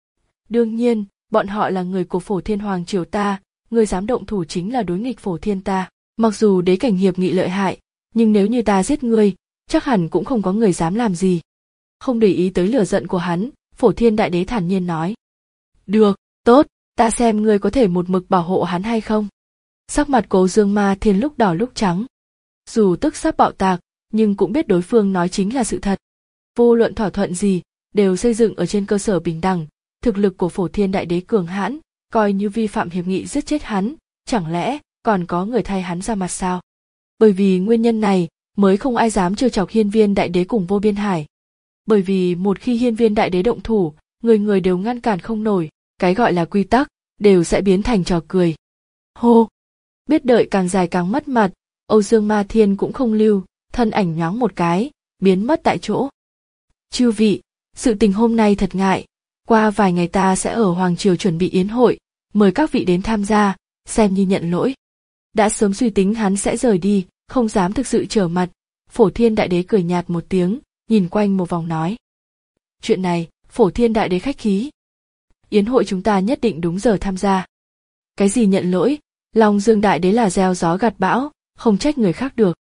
Đương nhiên, bọn họ là người của Phổ Thiên Hoàng triều ta, người dám động thủ chính là đối nghịch Phổ Thiên ta. Mặc dù đế cảnh hiệp nghị lợi hại, nhưng nếu như ta giết ngươi, chắc hẳn cũng không có người dám làm gì. Không để ý tới lửa giận của hắn, Phổ Thiên Đại Đế thản nhiên nói. Được, tốt, ta xem ngươi có thể một mực bảo hộ hắn hay không. Sắc mặt của Âu Dương Ma Thiên lúc đỏ lúc trắng. Dù tức sắp bạo tạc, nhưng cũng biết đối phương nói chính là sự thật. Vô luận thỏa thuận gì, đều xây dựng ở trên cơ sở bình đẳng. Thực lực của Phổ Thiên Đại Đế cường hãn, coi như vi phạm hiệp nghị giết chết hắn, chẳng lẽ còn có người thay hắn ra mặt sao? Bởi vì nguyên nhân này mới không ai dám trêu chọc Hiên Viên Đại Đế cùng Vô Biên Hải. Bởi vì một khi Hiên Viên Đại Đế động thủ, người người đều ngăn cản không nổi, cái gọi là quy tắc đều sẽ biến thành trò cười. Hô! Biết đợi càng dài càng mất mặt, Âu Dương Ma Thiên cũng không lưu, thân ảnh nhoáng một cái, biến mất tại chỗ. Chư vị, sự tình hôm nay thật ngại, qua vài ngày ta sẽ ở Hoàng Triều chuẩn bị yến hội, mời các vị đến tham gia, xem như nhận lỗi. Đã sớm suy tính hắn sẽ rời đi, không dám thực sự trở mặt, Phổ Thiên Đại Đế cười nhạt một tiếng, nhìn quanh một vòng nói. Chuyện này, Phổ Thiên Đại Đế khách khí. Yến hội chúng ta nhất định đúng giờ tham gia. Cái gì nhận lỗi, Long Dương Đại Đế là gieo gió gặt bão, không trách người khác được.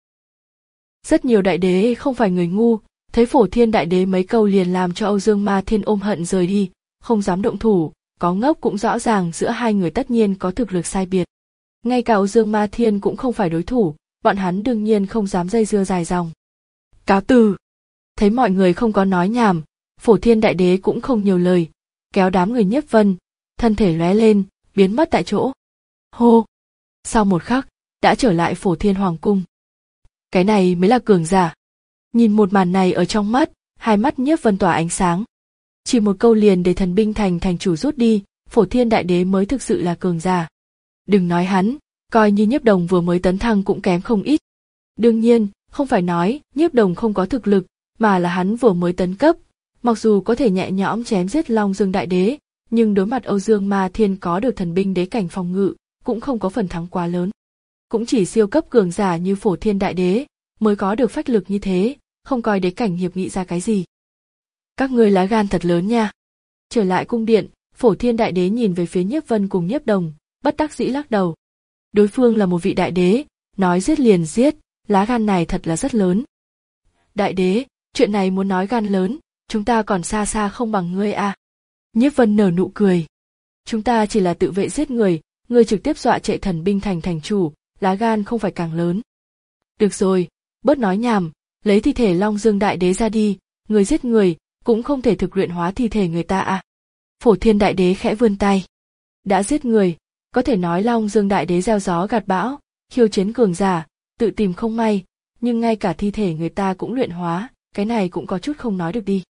Rất nhiều đại đế không phải người ngu, thấy Phổ Thiên Đại Đế mấy câu liền làm cho Âu Dương Ma Thiên ôm hận rời đi, không dám động thủ, có ngốc cũng rõ ràng giữa hai người tất nhiên có thực lực sai biệt. Ngay cả Âu Dương Ma Thiên cũng không phải đối thủ, bọn hắn đương nhiên không dám dây dưa dài dòng. Cáo từ. Thấy mọi người không có nói nhảm, Phổ Thiên Đại Đế cũng không nhiều lời, kéo đám người Nhiếp Vân, thân thể lóe lên, biến mất tại chỗ. Hô! Sau một khắc, đã trở lại Phổ Thiên Hoàng Cung. Cái này mới là cường giả. Nhìn một màn này ở trong mắt, hai mắt Nhiếp Vân tỏa ánh sáng. Chỉ một câu liền để thần binh thành thành chủ rút đi, Phổ Thiên Đại Đế mới thực sự là cường giả. Đừng nói hắn, coi như Nhiếp Đồng vừa mới tấn thăng cũng kém không ít. Đương nhiên, không phải nói Nhiếp Đồng không có thực lực, mà là hắn vừa mới tấn cấp, mặc dù có thể nhẹ nhõm chém giết Long Dương Đại Đế, nhưng đối mặt Âu Dương Ma Thiên có được thần binh đế cảnh phòng ngự, cũng không có phần thắng quá lớn. Cũng chỉ siêu cấp cường giả như Phổ Thiên Đại Đế mới có được phách lực như thế, không coi đế cảnh hiệp nghị ra cái gì. Các ngươi lá gan thật lớn nha. Trở lại cung điện, Phổ Thiên Đại Đế nhìn về phía Nhiếp Vân cùng Nhiếp Đồng, bất đắc dĩ lắc đầu. Đối phương là một vị đại đế, nói giết liền giết, lá gan này thật là rất lớn. Đại đế, chuyện này muốn nói gan lớn, chúng ta còn xa xa không bằng ngươi à. Nhiếp Vân nở nụ cười. Chúng ta chỉ là tự vệ giết người, ngươi trực tiếp dọa chạy thần binh thành thành chủ, lá gan không phải càng lớn. Được rồi, bớt nói nhảm, lấy thi thể Long Dương Đại Đế ra đi, người giết người, cũng không thể thực luyện hóa thi thể người ta à. Phổ Thiên Đại Đế khẽ vươn tay. Đã giết người, có thể nói Long Dương Đại Đế gieo gió gặt bão, khiêu chiến cường giả, tự tìm không may, nhưng ngay cả thi thể người ta cũng luyện hóa, cái này cũng có chút không nói được đi.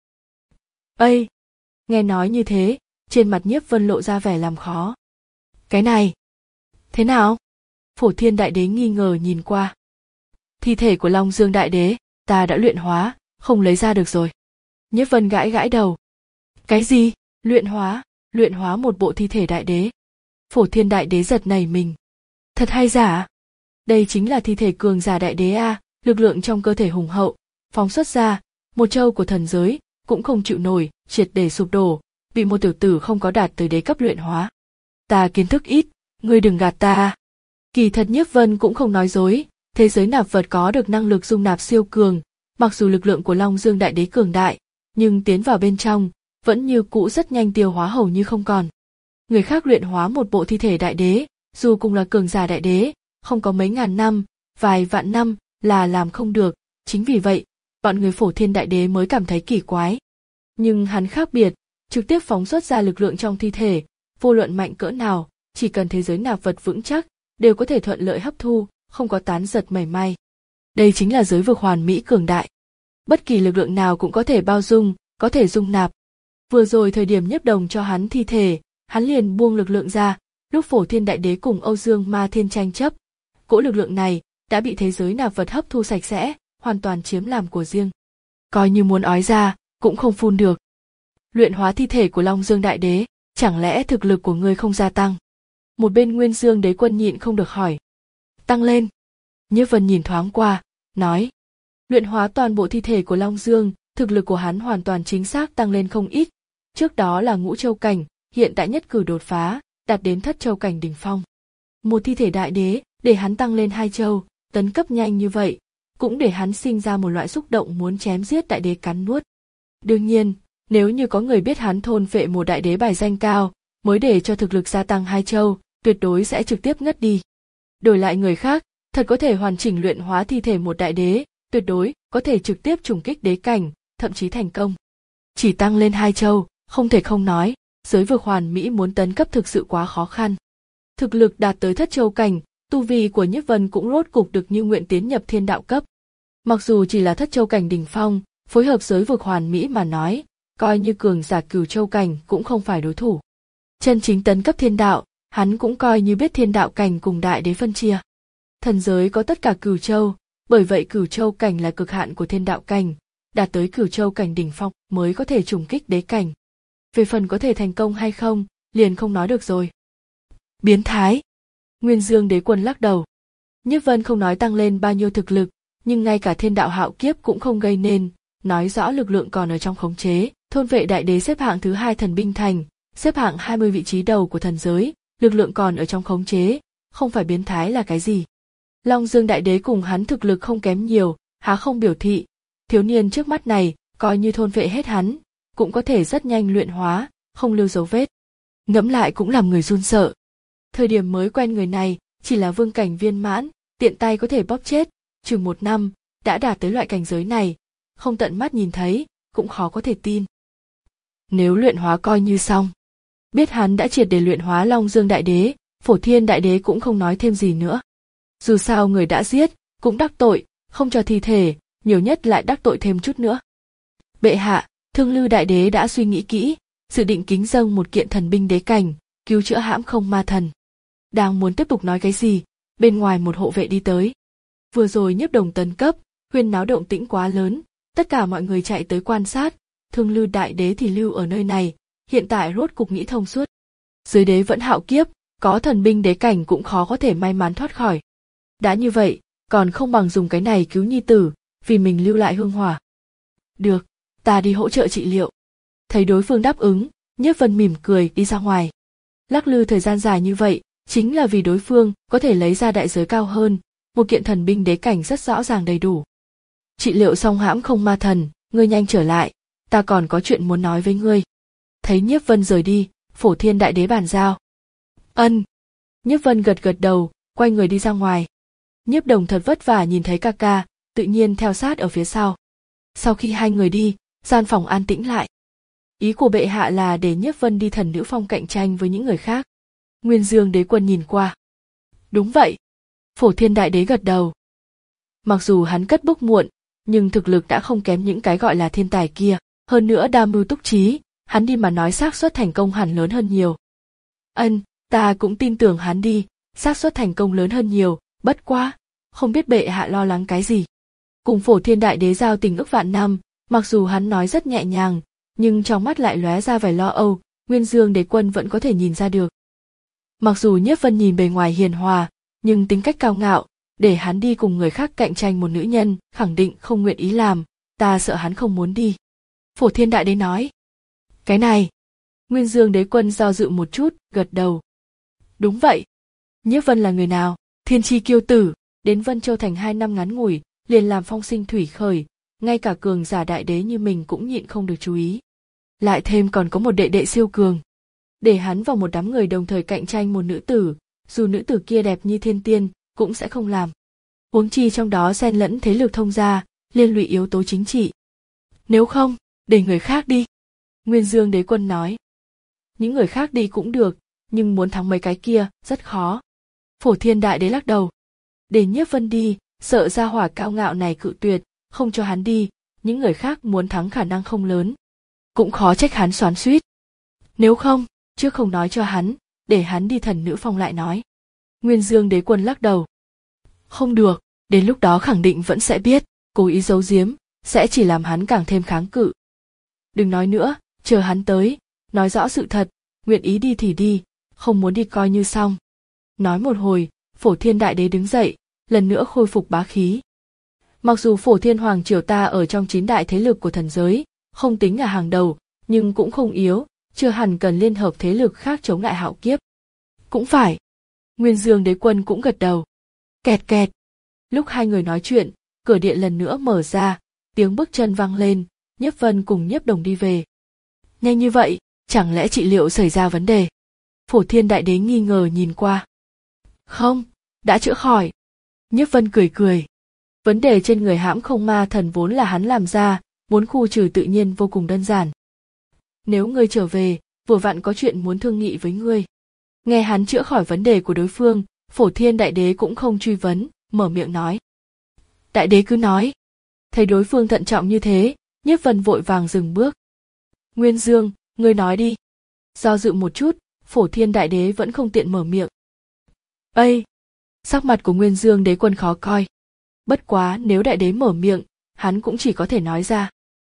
Ây! Nghe nói như thế, trên mặt Nhiếp Vân lộ ra vẻ làm khó. Cái này! Thế nào? Phổ Thiên Đại Đế nghi ngờ nhìn qua. Thi thể của Long Dương Đại Đế, ta đã luyện hóa, không lấy ra được rồi. Nhiếp Vân gãi gãi đầu. Cái gì? Luyện hóa? Luyện hóa một bộ thi thể đại đế? Phổ Thiên Đại Đế giật nảy mình. Thật hay giả? Đây chính là thi thể cường giả đại đế a, lực lượng trong cơ thể hùng hậu, phóng xuất ra, một châu của thần giới, cũng không chịu nổi, triệt để sụp đổ, bị một tiểu tử không có đạt tới đế cấp luyện hóa. Ta kiến thức ít, ngươi đừng gạt ta. Kỳ thật Nhiếp Vân cũng không nói dối, thế giới nạp vật có được năng lực dung nạp siêu cường, mặc dù lực lượng của Long Dương Đại Đế cường đại, nhưng tiến vào bên trong, vẫn như cũ rất nhanh tiêu hóa hầu như không còn. Người khác luyện hóa một bộ thi thể đại đế, dù cùng là cường giả đại đế, không có mấy ngàn năm, vài vạn năm là làm không được, chính vì vậy, bọn người Phổ Thiên Đại Đế mới cảm thấy kỳ quái. Nhưng hắn khác biệt, trực tiếp phóng xuất ra lực lượng trong thi thể, vô luận mạnh cỡ nào, chỉ cần thế giới nạp vật vững chắc, đều có thể thuận lợi hấp thu, không có tán giật mảy may. Đây chính là giới vực hoàn mỹ cường đại. Bất kỳ lực lượng nào cũng có thể bao dung, có thể dung nạp. Vừa rồi thời điểm Nhiếp Đồng cho hắn thi thể, hắn liền buông lực lượng ra, lúc Phổ Thiên Đại Đế cùng Âu Dương Ma Thiên tranh chấp, cỗ lực lượng này đã bị thế giới nạp vật hấp thu sạch sẽ, hoàn toàn chiếm làm của riêng. Coi như muốn ói ra, cũng không phun được. Luyện hóa thi thể của Long Dương Đại Đế, chẳng lẽ thực lực của ngươi không gia tăng? Một bên Nguyên Dương Đế Quân nhịn không được hỏi. Tăng lên. Nhiếp Vân nhìn thoáng qua, nói. Luyện hóa toàn bộ thi thể của Long Dương, thực lực của hắn hoàn toàn chính xác tăng lên không ít. Trước đó là ngũ châu cảnh, hiện tại nhất cử đột phá, đạt đến thất châu cảnh đỉnh phong. Một thi thể đại đế, để hắn tăng lên hai châu, tấn cấp nhanh như vậy, cũng để hắn sinh ra một loại xúc động muốn chém giết đại đế cắn nuốt. Đương nhiên, nếu như có người biết hắn thôn phệ một đại đế bài danh cao, mới để cho thực lực gia tăng hai châu, tuyệt đối sẽ trực tiếp ngất đi. Đổi lại người khác, thật có thể hoàn chỉnh luyện hóa thi thể một đại đế, tuyệt đối có thể trực tiếp trùng kích đế cảnh, thậm chí thành công. Chỉ tăng lên hai châu, không thể không nói, giới vực hoàn mỹ muốn tấn cấp thực sự quá khó khăn. Thực lực đạt tới thất châu cảnh, Tu vi của Nhiếp Vân cũng rốt cục được như nguyện tiến nhập thiên đạo cấp. Mặc dù chỉ là thất châu cảnh đỉnh phong, phối hợp giới vực hoàn mỹ mà nói, coi như cường giả cửu châu cảnh cũng không phải đối thủ. Chân chính tấn cấp thiên đạo, hắn cũng coi như biết thiên đạo cảnh cùng đại đế phân chia. Thần giới có tất cả cửu châu, bởi vậy cửu châu cảnh là cực hạn của thiên đạo cảnh, đạt tới cửu châu cảnh đỉnh phong mới có thể trùng kích đế cảnh. Về phần có thể thành công hay không, liền không nói được rồi. Biến thái. Nguyên Dương Đế Quân lắc đầu. Nhiếp Vân không nói tăng lên bao nhiêu thực lực, nhưng ngay cả thiên đạo hạo kiếp cũng không gây nên, nói rõ lực lượng còn ở trong khống chế. Thôn vệ đại đế xếp hạng thứ hai thần binh thành, xếp hạng hai mươi vị trí đầu của thần giới, lực lượng còn ở trong khống chế, không phải biến thái là cái gì. Long Dương đại đế cùng hắn thực lực không kém nhiều, há không biểu thị, thiếu niên trước mắt này, coi như thôn vệ hết hắn, cũng có thể rất nhanh luyện hóa, không lưu dấu vết. Ngẫm lại cũng làm người run sợ. Thời điểm mới quen người này, chỉ là vương cảnh viên mãn, tiện tay có thể bóp chết, chừng một năm, đã đạt tới loại cảnh giới này, không tận mắt nhìn thấy, cũng khó có thể tin. Nếu luyện hóa coi như xong. Biết hắn đã triệt để luyện hóa Long Dương đại đế, Phổ Thiên đại đế cũng không nói thêm gì nữa. Dù sao người đã giết, cũng đắc tội, không cho thi thể, nhiều nhất lại đắc tội thêm chút nữa. Bệ hạ, Thương Lư đại đế đã suy nghĩ kỹ, dự định kính dâng một kiện thần binh đế cảnh, cứu chữa hãm không ma thần. Đang muốn tiếp tục nói cái gì, bên ngoài một hộ vệ đi tới. Vừa rồi Nhiếp Đồng tấn cấp, huyên náo động tĩnh quá lớn, tất cả mọi người chạy tới quan sát, Thương Lư đại đế thì lưu ở nơi này, hiện tại rốt cục nghĩ thông suốt. Dưới đế vẫn hạo kiếp, có thần binh đế cảnh cũng khó có thể may mắn thoát khỏi. Đã như vậy, còn không bằng dùng cái này cứu nhi tử, vì mình lưu lại hương hỏa. Được, ta đi hỗ trợ trị liệu. Thấy đối phương đáp ứng, Nhiếp Vân mỉm cười đi ra ngoài. Lắc lư thời gian dài như vậy, chính là vì đối phương có thể lấy ra đại giới cao hơn, một kiện thần binh đế cảnh rất rõ ràng đầy đủ. Trị liệu xong hãm không ma thần, ngươi nhanh trở lại, ta còn có chuyện muốn nói với ngươi. Thấy Nhiếp Vân rời đi, Phổ Thiên đại đế bàn giao. Ân. Nhiếp Vân gật gật đầu, quay người đi ra ngoài. Nhiếp Đồng thật vất vả nhìn thấy ca ca, tự nhiên theo sát ở phía sau. Sau khi hai người đi, gian phòng an tĩnh lại. Ý của bệ hạ là để Nhiếp Vân đi thần nữ phong cạnh tranh với những người khác. Nguyên Dương Đế Quân nhìn qua. Đúng vậy. Phổ Thiên đại đế gật đầu. Mặc dù hắn cất bước muộn, nhưng thực lực đã không kém những cái gọi là thiên tài kia. Hơn nữa đa mưu túc trí, hắn đi mà nói xác suất thành công hẳn lớn hơn nhiều. Ân, ta cũng tin tưởng hắn đi, xác suất thành công lớn hơn nhiều, bất quá, không biết bệ hạ lo lắng cái gì. Cùng Phổ Thiên đại đế giao tình ức vạn năm, mặc dù hắn nói rất nhẹ nhàng, nhưng trong mắt lại lóe ra vẻ lo âu, Nguyên Dương Đế Quân vẫn có thể nhìn ra được. Mặc dù Nhiếp Vân nhìn bề ngoài hiền hòa, nhưng tính cách cao ngạo, để hắn đi cùng người khác cạnh tranh một nữ nhân, khẳng định không nguyện ý làm, ta sợ hắn không muốn đi. Phổ Thiên đại đế nói. Cái này. Nguyên Dương Đế Quân do dự một chút, gật đầu. Đúng vậy. Nhiếp Vân là người nào? Thiên chi kiêu tử, đến Vân Châu thành hai năm ngắn ngủi, liền làm phong sinh thủy khởi, ngay cả cường giả đại đế như mình cũng nhịn không được chú ý. Lại thêm còn có một đệ đệ siêu cường. Để hắn vào một đám người đồng thời cạnh tranh một nữ tử, dù nữ tử kia đẹp như thiên tiên, cũng sẽ không làm. Huống chi trong đó xen lẫn thế lực thông gia, liên lụy yếu tố chính trị. Nếu không, để người khác đi. Nguyên Dương Đế Quân nói. Những người khác đi cũng được, nhưng muốn thắng mấy cái kia, rất khó. Phổ Thiên đại đế lắc đầu. Để Nhiếp Vân đi, sợ ra hỏa cao ngạo này cự tuyệt, không cho hắn đi, những người khác muốn thắng khả năng không lớn. Cũng khó trách hắn xoắn xuýt. Nếu không, trước không nói cho hắn, để hắn đi thần nữ phong lại nói. Nguyên Dương Đế Quân lắc đầu. Không được, đến lúc đó khẳng định vẫn sẽ biết, cố ý giấu giếm, sẽ chỉ làm hắn càng thêm kháng cự. Đừng nói nữa, chờ hắn tới, nói rõ sự thật, nguyện ý đi thì đi, không muốn đi coi như xong. Nói một hồi, Phổ Thiên đại đế đứng dậy, lần nữa khôi phục bá khí. Mặc dù Phổ Thiên Hoàng triều ta ở trong chín đại thế lực của thần giới, không tính là hàng đầu, nhưng cũng không yếu, chưa hẳn cần liên hợp thế lực khác chống lại hạo kiếp. Cũng phải. Nguyên Dương Đế Quân cũng gật đầu. Kẹt kẹt. Lúc hai người nói chuyện, cửa điện lần nữa mở ra, tiếng bước chân vang lên, Nhiếp Vân cùng Nhiếp Đồng đi về. Nhanh như vậy, chẳng lẽ trị liệu xảy ra vấn đề? Phổ Thiên đại đế nghi ngờ nhìn qua. Không, đã chữa khỏi. Nhiếp Vân cười cười. Vấn đề trên người hãm không ma thần vốn là hắn làm ra, muốn khu trừ tự nhiên vô cùng đơn giản. Nếu ngươi trở về, vừa vặn có chuyện muốn thương nghị với ngươi. Nghe hắn chữa khỏi vấn đề của đối phương, Phổ Thiên Đại Đế cũng không truy vấn, mở miệng nói. Đại đế cứ nói. Thấy đối phương thận trọng như thế, Nhiếp Vân vội vàng dừng bước. Nguyên Dương, ngươi nói đi. Do dự một chút, Phổ Thiên Đại Đế vẫn không tiện mở miệng. Ây! Sắc mặt của Nguyên Dương đế quân khó coi. Bất quá nếu đại đế mở miệng, hắn cũng chỉ có thể nói ra.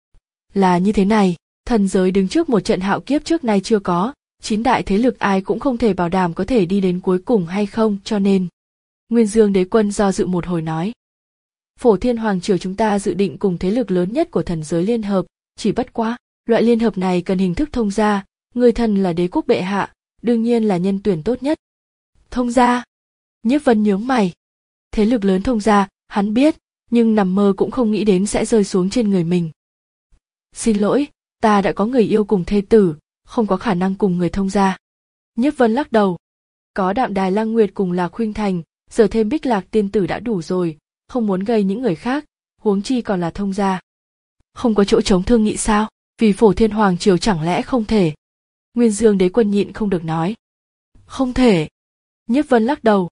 Là như thế này, thần giới đứng trước một trận hạo kiếp trước nay chưa có, chín đại thế lực ai cũng không thể bảo đảm có thể đi đến cuối cùng hay không, cho nên. Nguyên Dương đế quân do dự một hồi nói. Phổ Thiên Hoàng triều chúng ta dự định cùng thế lực lớn nhất của thần giới liên hợp, chỉ bất quá, loại liên hợp này cần hình thức thông gia, người thần là đế quốc bệ hạ, đương nhiên là nhân tuyển tốt nhất. Thông gia? Nhiếp Vân nhướng mày. Thế lực lớn thông gia, hắn biết, nhưng nằm mơ cũng không nghĩ đến sẽ rơi xuống trên người mình. Xin lỗi, ta đã có người yêu cùng thê tử, không có khả năng cùng người thông gia. Nhiếp Vân lắc đầu. Có Đạm Đài Lăng Nguyệt cùng Lạc Khuynh Thành, giờ thêm Bích Lạc tiên tử đã đủ rồi, không muốn gây những người khác, huống chi còn là thông gia. Không có chỗ chống thương nghị sao? Vì Phổ Thiên Hoàng triều chẳng lẽ không thể? Nguyên Dương đế quân nhịn không được nói. Không thể. Nhiếp Vân lắc đầu.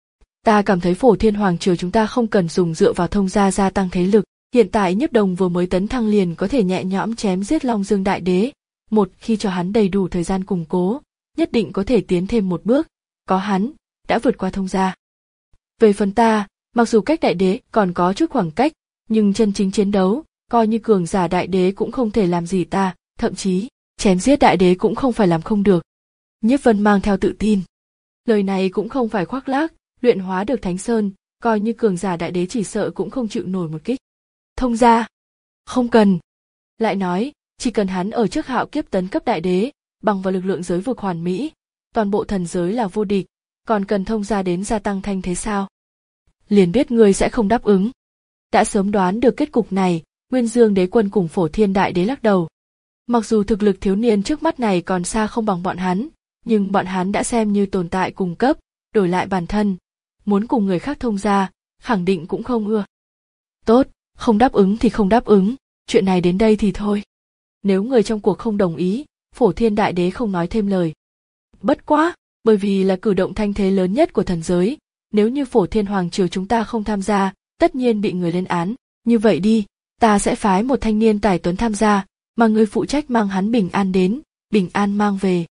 Ta cảm thấy Phổ Thiên Hoàng triều chúng ta không cần dùng dựa vào thông gia gia tăng thế lực. Hiện tại Nhiếp Đồng vừa mới tấn thăng liền có thể nhẹ nhõm chém giết Long Dương Đại Đế. Một khi cho hắn đầy đủ thời gian củng cố, nhất định có thể tiến thêm một bước. Có hắn, đã vượt qua thông gia. Về phần ta, mặc dù cách Đại Đế còn có chút khoảng cách, nhưng chân chính chiến đấu, coi như cường giả Đại Đế cũng không thể làm gì ta, thậm chí, chém giết Đại Đế cũng không phải làm không được. Nhiếp Vân mang theo tự tin. Lời này cũng không phải khoác lác, luyện hóa được Thánh Sơn, coi như cường giả Đại Đế chỉ sợ cũng không chịu nổi một kích. Thông gia? Không cần. Lại nói, chỉ cần hắn ở trước hạo kiếp tấn cấp Đại Đế, bằng vào lực lượng giới vực hoàn mỹ, toàn bộ thần giới là vô địch, còn cần thông gia đến gia tăng thanh thế sao? Liền biết ngươi sẽ không đáp ứng. Đã sớm đoán được kết cục này, Nguyên Dương đế quân cùng Phổ Thiên Đại Đế lắc đầu. Mặc dù thực lực thiếu niên trước mắt này còn xa không bằng bọn hắn, nhưng bọn hắn đã xem như tồn tại cùng cấp, đổi lại bản thân, muốn cùng người khác thông gia, khẳng định cũng không ưa. Tốt, không đáp ứng thì không đáp ứng, chuyện này đến đây thì thôi. Nếu người trong cuộc không đồng ý, Phổ Thiên Đại Đế không nói thêm lời. Bất quá, bởi vì là cử động thanh thế lớn nhất của thần giới, nếu như Phổ Thiên Hoàng triều chúng ta không tham gia, tất nhiên bị người lên án. Như vậy đi, ta sẽ phái một thanh niên tài tuấn tham gia, mà người phụ trách mang hắn bình an đến, bình an mang về.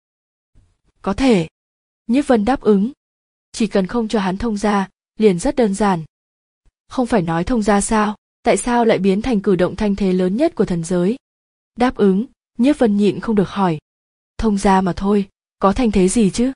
Có thể. Nhiếp Vân đáp ứng. Chỉ cần không cho hắn thông gia, liền rất đơn giản. Không phải nói thông gia sao, tại sao lại biến thành cử động thanh thế lớn nhất của thần giới? Đáp ứng, Nhiếp Vân nhịn không được hỏi. Thông gia mà thôi, có thanh thế gì chứ?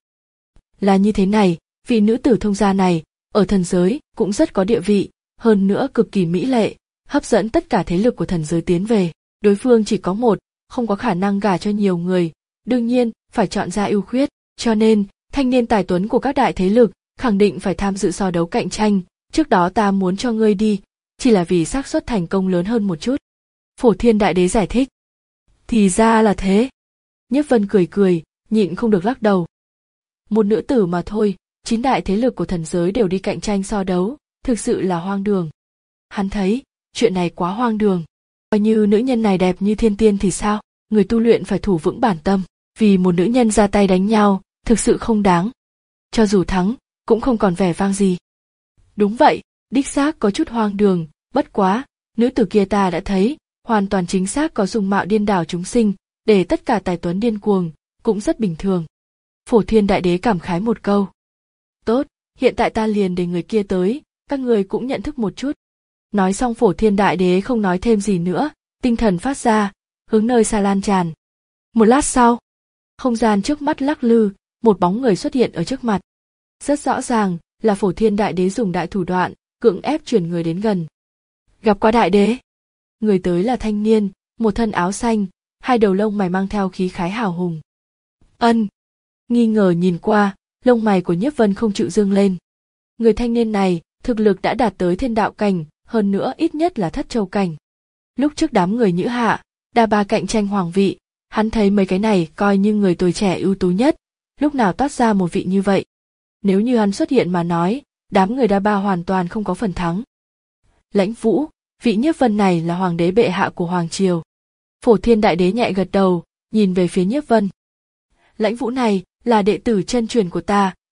Là như thế này, vị nữ tử thông gia này, ở thần giới cũng rất có địa vị, hơn nữa cực kỳ mỹ lệ, hấp dẫn tất cả thế lực của thần giới tiến về. Đối phương chỉ có một, không có khả năng gả cho nhiều người, đương nhiên phải chọn ra ưu khuyết, cho nên thanh niên tài tuấn của các đại thế lực khẳng định phải tham dự so đấu cạnh tranh. Trước đó ta muốn cho ngươi đi, chỉ là vì xác suất thành công lớn hơn một chút. Phổ Thiên Đại Đế giải thích. Thì ra là thế. Nhiếp Vân cười cười, nhịn không được lắc đầu. Một nữ tử mà thôi, chín đại thế lực của thần giới đều đi cạnh tranh so đấu, thực sự là hoang đường. Hắn thấy, chuyện này quá hoang đường. Coi như nữ nhân này đẹp như thiên tiên thì sao, người tu luyện phải thủ vững bản tâm, vì một nữ nhân ra tay đánh nhau, thực sự không đáng. Cho dù thắng, cũng không còn vẻ vang gì. Đúng vậy, đích xác có chút hoang đường, bất quá, nữ tử kia ta đã thấy, hoàn toàn chính xác có dung mạo điên đảo chúng sinh, để tất cả tài tuấn điên cuồng, cũng rất bình thường. Phổ Thiên Đại Đế cảm khái một câu. Tốt, hiện tại ta liền để người kia tới, các người cũng nhận thức một chút. Nói xong Phổ Thiên Đại Đế không nói thêm gì nữa, tinh thần phát ra, hướng nơi xa lan tràn. Một lát sau, không gian trước mắt lắc lư, một bóng người xuất hiện ở trước mặt. Rất rõ ràng là Phổ Thiên Đại Đế dùng đại thủ đoạn, cưỡng ép chuyển người đến gần. Gặp qua Đại Đế. Người tới là thanh niên, một thân áo xanh, hai đầu lông mày mang theo khí khái hào hùng. Ân. Nghi ngờ nhìn qua, lông mày của Nhiếp Vân không chịu dương lên. Người thanh niên này, thực lực đã đạt tới thiên đạo cảnh, hơn nữa ít nhất là thất châu cảnh. Lúc trước đám người Nhữ Hạ, Đa Ba cạnh tranh hoàng vị, hắn thấy mấy cái này coi như người tuổi trẻ ưu tú nhất, lúc nào toát ra một vị như vậy. Nếu như hắn xuất hiện mà nói, đám người Đa Ba hoàn toàn không có phần thắng. Lãnh Vũ, vị Nhiếp Vân này là hoàng đế bệ hạ của hoàng triều. Phổ Thiên Đại Đế nhẹ gật đầu, nhìn về phía Nhiếp Vân. Lãnh Vũ này là đệ tử chân truyền của ta,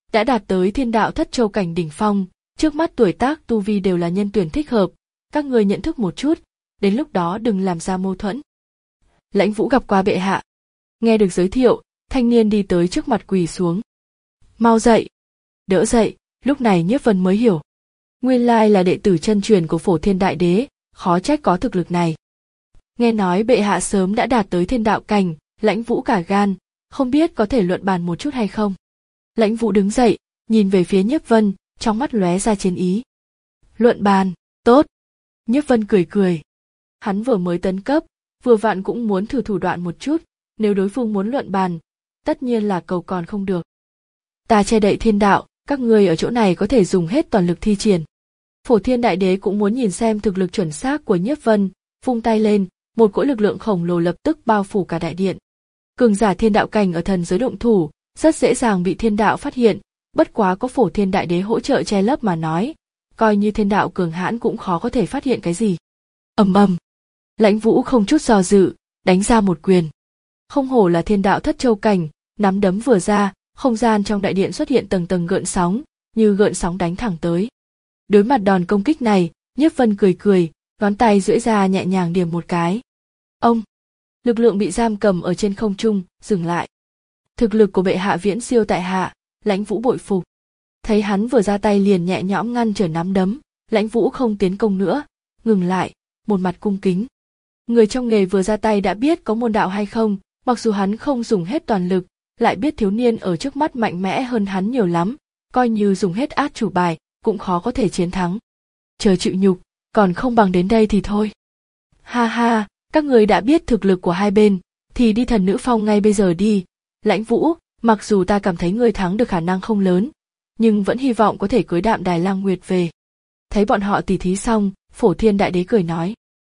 đã đạt tới thiên đạo thất châu cảnh đỉnh phong, trước mắt tuổi tác tu vi đều là nhân tuyển thích hợp, các ngươi nhận thức một chút, đến lúc đó đừng làm ra mâu thuẫn. Lãnh Vũ gặp qua bệ hạ. Nghe được giới thiệu, thanh niên đi tới trước mặt quỳ xuống. Mau dậy. Đỡ dậy, lúc này Nhiếp Vân mới hiểu. Nguyên lai là đệ tử chân truyền của Phổ Thiên Đại Đế, khó trách có thực lực này. Nghe nói bệ hạ sớm đã đạt tới thiên đạo cảnh, Lãnh Vũ cả gan, không biết có thể luận bàn một chút hay không. Lãnh Vũ đứng dậy, nhìn về phía Nhiếp Vân, trong mắt lóe ra chiến ý. Luận bàn, tốt. Nhiếp Vân cười cười. Hắn vừa mới tấn cấp, vừa vặn cũng muốn thử thủ đoạn một chút, nếu đối phương muốn luận bàn, tất nhiên là cầu còn không được. Ta che đậy thiên đạo, các ngươi ở chỗ này có thể dùng hết toàn lực thi triển. Phổ Thiên Đại Đế cũng muốn nhìn xem thực lực chuẩn xác của Nhiếp Vân, vung tay lên, một cỗ lực lượng khổng lồ lập tức bao phủ cả đại điện. Cường giả thiên đạo cảnh ở thần giới động thủ, rất dễ dàng bị thiên đạo phát hiện, bất quá có Phổ Thiên Đại Đế hỗ trợ che lấp mà nói, coi như thiên đạo cường hãn cũng khó có thể phát hiện cái gì. Ầm ầm, Lãnh Vũ không chút do dự, đánh ra một quyền. Không hổ là thiên đạo thất châu cảnh, nắm đấm vừa ra, không gian trong đại điện xuất hiện tầng tầng gợn sóng, như gợn sóng đánh thẳng tới. Đối mặt đòn công kích này, Nhiếp Vân cười cười, ngón tay duỗi ra nhẹ nhàng điểm một cái. Ông, lực lượng bị giam cầm ở trên không trung, dừng lại. Thực lực của bệ hạ viễn siêu tại hạ, Lãnh Vũ bội phục. Thấy hắn vừa ra tay liền nhẹ nhõm ngăn trở nắm đấm, Lãnh Vũ không tiến công nữa, ngừng lại, một mặt cung kính. Người trong nghề vừa ra tay đã biết có môn đạo hay không, mặc dù hắn không dùng hết toàn lực, lại biết thiếu niên ở trước mắt mạnh mẽ hơn hắn nhiều lắm, coi như dùng hết át chủ bài, cũng khó có thể chiến thắng. Chờ chịu nhục, còn không bằng đến đây thì thôi. Ha ha, các người đã biết thực lực của hai bên, thì đi Thần Nữ Phong ngay bây giờ đi. Lãnh Vũ, mặc dù ta cảm thấy người thắng được khả năng không lớn, nhưng vẫn hy vọng có thể cưới Đạm Đài Lang Nguyệt về. Thấy bọn họ tỉ thí xong, Phổ Thiên Đại Đế cười nói.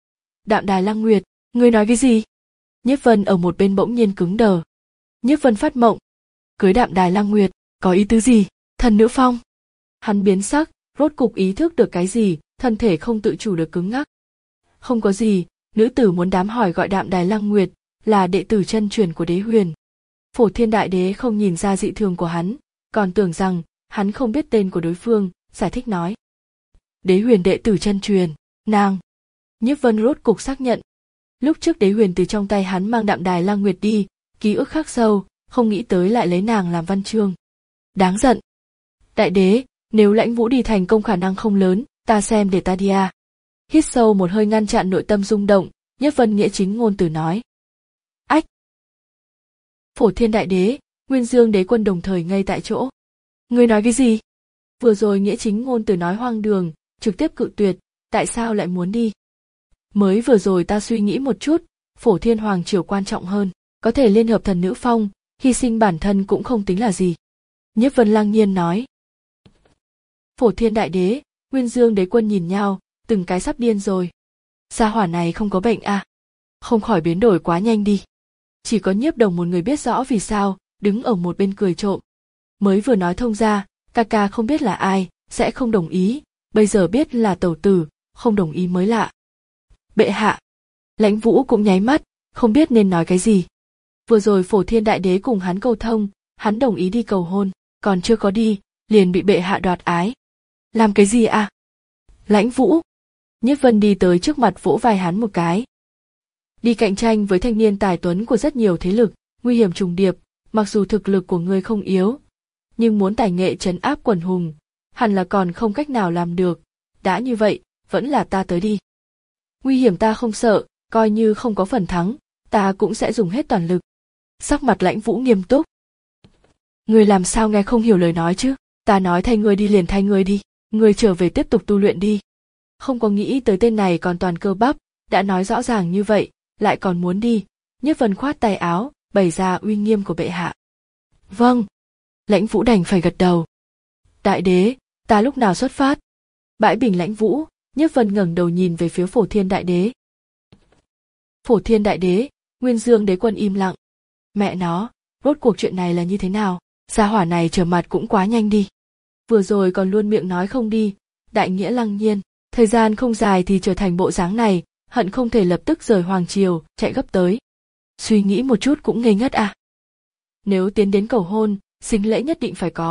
Đạm Đài Lang Nguyệt, ngươi nói cái gì? Nhiếp Vân ở một bên bỗng nhiên cứng đờ. Nhiếp Vân phát mộng. Cưới Đạm Đài Lang Nguyệt, có ý tứ gì? Thần Nữ Phong. Hắn biến sắc, rốt cục ý thức được cái gì, thân thể không tự chủ được cứng ngắc. Không có gì, nữ tử muốn đám hỏi gọi Đạm Đài Lang Nguyệt, là đệ tử chân truyền của Đế Huyền. Phổ Thiên Đại Đế không nhìn ra dị thường của hắn, còn tưởng rằng hắn không biết tên của đối phương, giải thích nói. Đế Huyền đệ tử chân truyền, nàng. Nhiếp Vân rốt cục xác nhận. Lúc trước Đế Huyền từ trong tay hắn mang Đạm Đài Lang Nguyệt đi, ký ức khắc sâu, không nghĩ tới lại lấy nàng làm văn chương. Đáng giận. Đại đế, nếu Lãnh Vũ đi thành công khả năng không lớn, ta xem để ta đi à. Hít sâu một hơi ngăn chặn nội tâm rung động, Nhiếp Vân nghĩa chính ngôn từ nói. Ách. Phổ Thiên Đại Đế, Nguyên Dương Đế Quân đồng thời ngây tại chỗ. Ngươi nói cái gì? Vừa rồi nghĩa chính ngôn từ nói hoang đường, trực tiếp cự tuyệt, tại sao lại muốn đi? Mới vừa rồi ta suy nghĩ một chút, Phổ Thiên Hoàng triều quan trọng hơn, có thể liên hợp Thần Nữ Phong, hy sinh bản thân cũng không tính là gì. Nhiếp Vân lăng nhiên nói. Phổ Thiên Đại Đế, Nguyên Dương Đế Quân nhìn nhau, từng cái sắp điên rồi. Gia hỏa này không có bệnh à? Không khỏi biến đổi quá nhanh đi. Chỉ có Nhiếp Đồng một người biết rõ vì sao, đứng ở một bên cười trộm. Mới vừa nói thông ra, ca ca không biết là ai, sẽ không đồng ý, bây giờ biết là tẩu tử, không đồng ý mới lạ. Bệ hạ. Lãnh Vũ cũng nháy mắt, không biết nên nói cái gì. Vừa rồi Phổ Thiên Đại Đế cùng hắn câu thông, hắn đồng ý đi cầu hôn, còn chưa có đi, liền bị bệ hạ đoạt ái. Làm cái gì à? Lãnh Vũ. Nhiếp Vân đi tới trước mặt vỗ vai hắn một cái. Đi cạnh tranh với thanh niên tài tuấn của rất nhiều thế lực, nguy hiểm trùng điệp, mặc dù thực lực của ngươi không yếu, nhưng muốn tài nghệ trấn áp quần hùng, hẳn là còn không cách nào làm được, đã như vậy, vẫn là ta tới đi. Nguy hiểm ta không sợ, coi như không có phần thắng, ta cũng sẽ dùng hết toàn lực. Sắc mặt Lãnh Vũ nghiêm túc. Ngươi làm sao nghe không hiểu lời nói chứ, ta nói thay ngươi đi liền thay ngươi đi, ngươi trở về tiếp tục tu luyện đi. Không có nghĩ tới tên này còn toàn cơ bắp, đã nói rõ ràng như vậy, lại còn muốn đi. Nhiếp Vân khoát tay áo, bày ra uy nghiêm của bệ hạ. Vâng. Lãnh Vũ đành phải gật đầu. Đại đế, ta lúc nào xuất phát? Bãi bình Lãnh Vũ, Nhiếp Vân ngẩng đầu nhìn về phía Phổ Thiên Đại Đế. Phổ Thiên Đại Đế, Nguyên Dương Đế Quân im lặng. Mẹ nó, rốt cuộc chuyện này là như thế nào? Gia hỏa này trở mặt cũng quá nhanh đi. Vừa rồi còn luôn miệng nói không đi, đại nghĩa lăng nhiên, thời gian không dài thì trở thành bộ dáng này, hận không thể lập tức rời hoàng triều, chạy gấp tới. Suy nghĩ một chút cũng ngây ngất à. Nếu tiến đến cầu hôn, sính lễ nhất định phải có,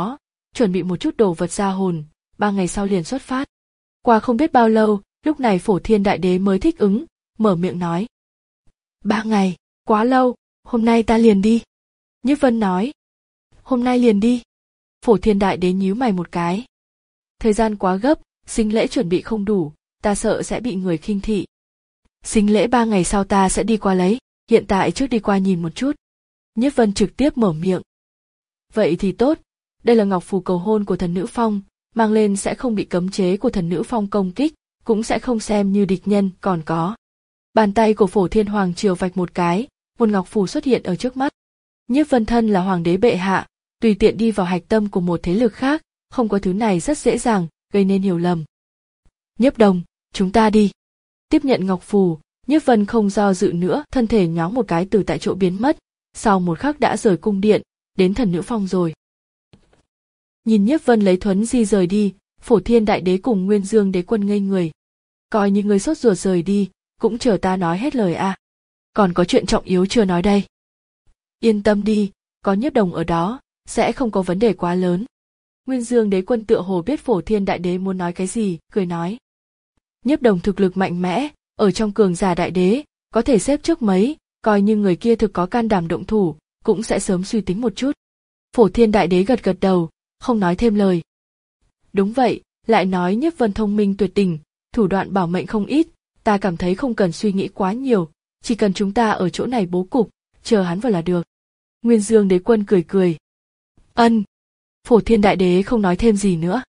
chuẩn bị một chút đồ vật ra hồn, ba ngày sau liền xuất phát. Qua không biết bao lâu, lúc này Phổ Thiên Đại Đế mới thích ứng, mở miệng nói. Ba ngày, quá lâu, hôm nay ta liền đi. Nhiếp Vân nói. Hôm nay liền đi. Phổ Thiên Đại Đế nhíu mày một cái. Thời gian quá gấp, sinh lễ chuẩn bị không đủ, ta sợ sẽ bị người khinh thị. Sinh lễ ba ngày sau ta sẽ đi qua lấy, hiện tại trước đi qua nhìn một chút. Nhiếp Vân trực tiếp mở miệng. Vậy thì tốt, đây là ngọc phù cầu hôn của thần nữ phong, mang lên sẽ không bị cấm chế của thần nữ phong công kích, cũng sẽ không xem như địch nhân. Còn có. Bàn tay của Phổ Thiên Hoàng Triều vạch một cái, một ngọc phù xuất hiện ở trước mắt. Nhiếp Vân thân là hoàng đế bệ hạ, tùy tiện đi vào hạch tâm của một thế lực khác, không có thứ này rất dễ dàng, gây nên hiểu lầm. Nhiếp Đồng, chúng ta đi. Tiếp nhận ngọc phù, Nhiếp Vân không do dự nữa, thân thể nhoáng một cái từ tại chỗ biến mất, sau một khắc đã rời cung điện, đến thần nữ phong rồi. Nhìn Nhiếp Vân lấy thuấn di rời đi, Phổ Thiên Đại Đế cùng Nguyên Dương Đế Quân ngây người. Coi như người sốt ruột rời đi, cũng chờ ta nói hết lời à. Còn có chuyện trọng yếu chưa nói đây. Yên tâm đi, có Nhiếp Đồng ở đó, sẽ không có vấn đề quá lớn. Nguyên Dương Đế Quân tựa hồ biết Phổ Thiên Đại Đế muốn nói cái gì, cười nói. Nhiếp Đồng thực lực mạnh mẽ, ở trong cường giả đại đế, có thể xếp trước mấy, coi như người kia thực có can đảm động thủ, cũng sẽ sớm suy tính một chút. Phổ Thiên Đại Đế gật gật đầu, không nói thêm lời. Đúng vậy, lại nói Nhiếp Vân thông minh tuyệt đỉnh, thủ đoạn bảo mệnh không ít, ta cảm thấy không cần suy nghĩ quá nhiều, chỉ cần chúng ta ở chỗ này bố cục, chờ hắn vào là được. Nguyên Dương Đế Quân cười cười. Ân. Phổ Thiên Đại Đế không nói thêm gì nữa.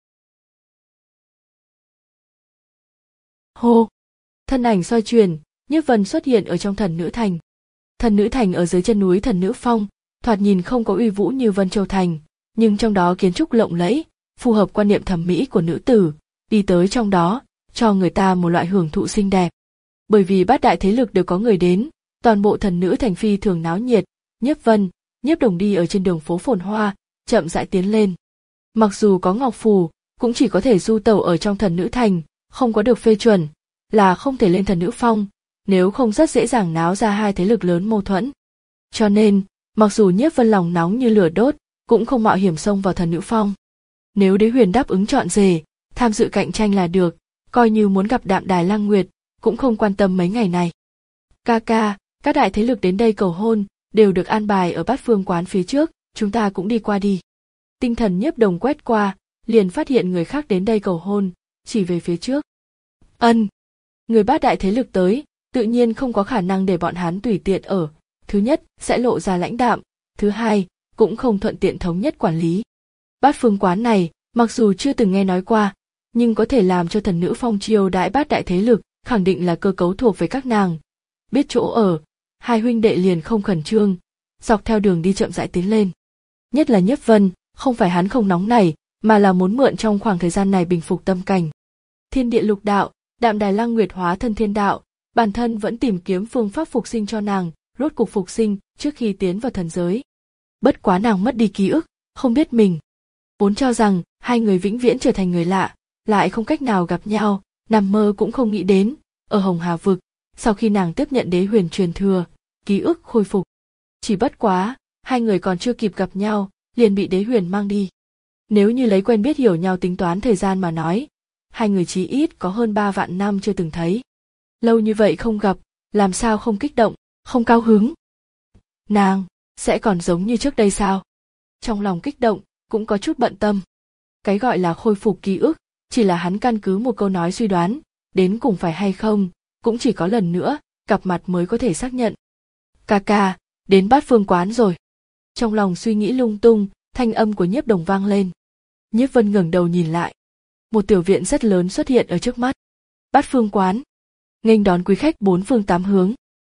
Hô. Thân ảnh xoay chuyển, Nhiếp Vân xuất hiện ở trong thần nữ thành. Thần nữ thành ở dưới chân núi thần nữ phong, thoạt nhìn không có uy vũ như Vân Châu thành, nhưng trong đó kiến trúc lộng lẫy, phù hợp quan niệm thẩm mỹ của nữ tử, đi tới trong đó, cho người ta một loại hưởng thụ xinh đẹp. Bởi vì bát đại thế lực đều có người đến, toàn bộ thần nữ thành phi thường náo nhiệt, Nhiếp Vân, Nhiếp Đồng đi ở trên đường phố phồn hoa, chậm rãi tiến lên. Mặc dù có ngọc phù, cũng chỉ có thể du tẩu ở trong thần nữ thành, không có được phê chuẩn, là không thể lên thần nữ phong, nếu không rất dễ dàng náo ra hai thế lực lớn mâu thuẫn. Cho nên, mặc dù Nhiếp Vân lòng nóng như lửa đốt, cũng không mạo hiểm xông vào thần nữ phong. Nếu Đế Huyền đáp ứng chọn rể, tham dự cạnh tranh là được, coi như muốn gặp Đạm Đài Lang Nguyệt, cũng không quan tâm mấy ngày này. Ca ca, các đại thế lực đến đây cầu hôn, đều được an bài ở Bát Phương quán phía trước, chúng ta cũng đi qua đi. Tinh thần Nhiếp Đồng quét qua, liền phát hiện người khác đến đây cầu hôn, chỉ về phía trước. Ân, người bát đại thế lực tới, tự nhiên không có khả năng để bọn hắn tùy tiện ở. Thứ nhất, sẽ lộ ra lãnh đạm, thứ hai, cũng không thuận tiện thống nhất quản lý. Bát Phương quán này, mặc dù chưa từng nghe nói qua, nhưng có thể làm cho thần nữ phong chiêu đãi bát đại thế lực, khẳng định là cơ cấu thuộc về các nàng. Biết chỗ ở, hai huynh đệ liền không khẩn trương, dọc theo đường đi chậm rãi tiến lên. Nhất là Nhiếp Vân, không phải hắn không nóng nảy, mà là muốn mượn trong khoảng thời gian này bình phục tâm cảnh. Thiên địa lục đạo, Đạm Đài Lang Nguyệt hóa thân thiên đạo, bản thân vẫn tìm kiếm phương pháp phục sinh cho nàng, rốt cục phục sinh trước khi tiến vào thần giới. Bất quá nàng mất đi ký ức, không biết mình. Vốn cho rằng hai người vĩnh viễn trở thành người lạ, lại không cách nào gặp nhau, nằm mơ cũng không nghĩ đến, ở Hồng Hà vực, sau khi nàng tiếp nhận Đế Huyền truyền thừa, ký ức khôi phục. Chỉ bất quá, hai người còn chưa kịp gặp nhau, liền bị Đế Huyền mang đi. Nếu như lấy quen biết hiểu nhau tính toán thời gian mà nói, hai người chí ít có hơn ba vạn năm chưa từng thấy. Lâu như vậy không gặp, làm sao không kích động, không cao hứng. Nàng, sẽ còn giống như trước đây sao? Trong lòng kích động, cũng có chút bận tâm. Cái gọi là khôi phục ký ức, chỉ là hắn căn cứ một câu nói suy đoán, đến cùng phải hay không, cũng chỉ có lần nữa, gặp mặt mới có thể xác nhận. Ca ca, đến Bát Phương quán rồi. Trong lòng suy nghĩ lung tung, thanh âm của Nhiếp Đồng vang lên. Nhiếp Vân ngẩng đầu nhìn lại. Một tiểu viện rất lớn xuất hiện ở trước mắt. Bát Phương quán. Nghênh đón quý khách bốn phương tám hướng.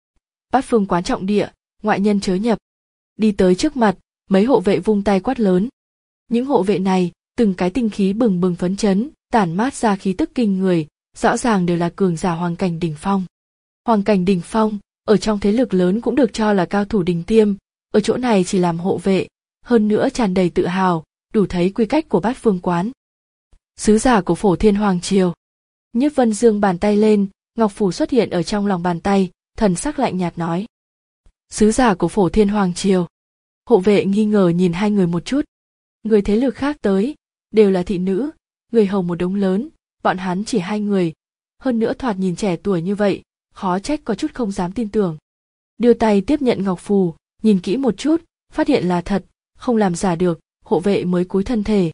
Bát Phương quán trọng địa, ngoại nhân chớ nhập. Đi tới trước mặt, mấy hộ vệ vung tay quát lớn. Những hộ vệ này, từng cái tinh khí bừng bừng phấn chấn, tản mát ra khí tức kinh người, rõ ràng đều là cường giả hoàng cảnh đỉnh phong. Hoàng cảnh đỉnh phong, ở trong thế lực lớn cũng được cho là cao thủ đỉnh tiêm, ở chỗ này chỉ làm hộ vệ, hơn nữa tràn đầy tự hào, đủ thấy quy cách của Bát Phương quán. Sứ giả của Phổ Thiên Hoàng Triều. Nhiếp Vân giương bàn tay lên, ngọc phù xuất hiện ở trong lòng bàn tay, thần sắc lạnh nhạt nói. Sứ giả của Phổ Thiên Hoàng Triều. Hộ vệ nghi ngờ nhìn hai người một chút. Người thế lực khác tới, đều là thị nữ, người hầu một đống lớn, bọn hắn chỉ hai người, hơn nữa thoạt nhìn trẻ tuổi như vậy, khó trách có chút không dám tin tưởng. Đưa tay tiếp nhận ngọc phù, nhìn kỹ một chút, phát hiện là thật, không làm giả được, hộ vệ mới cúi thân thể.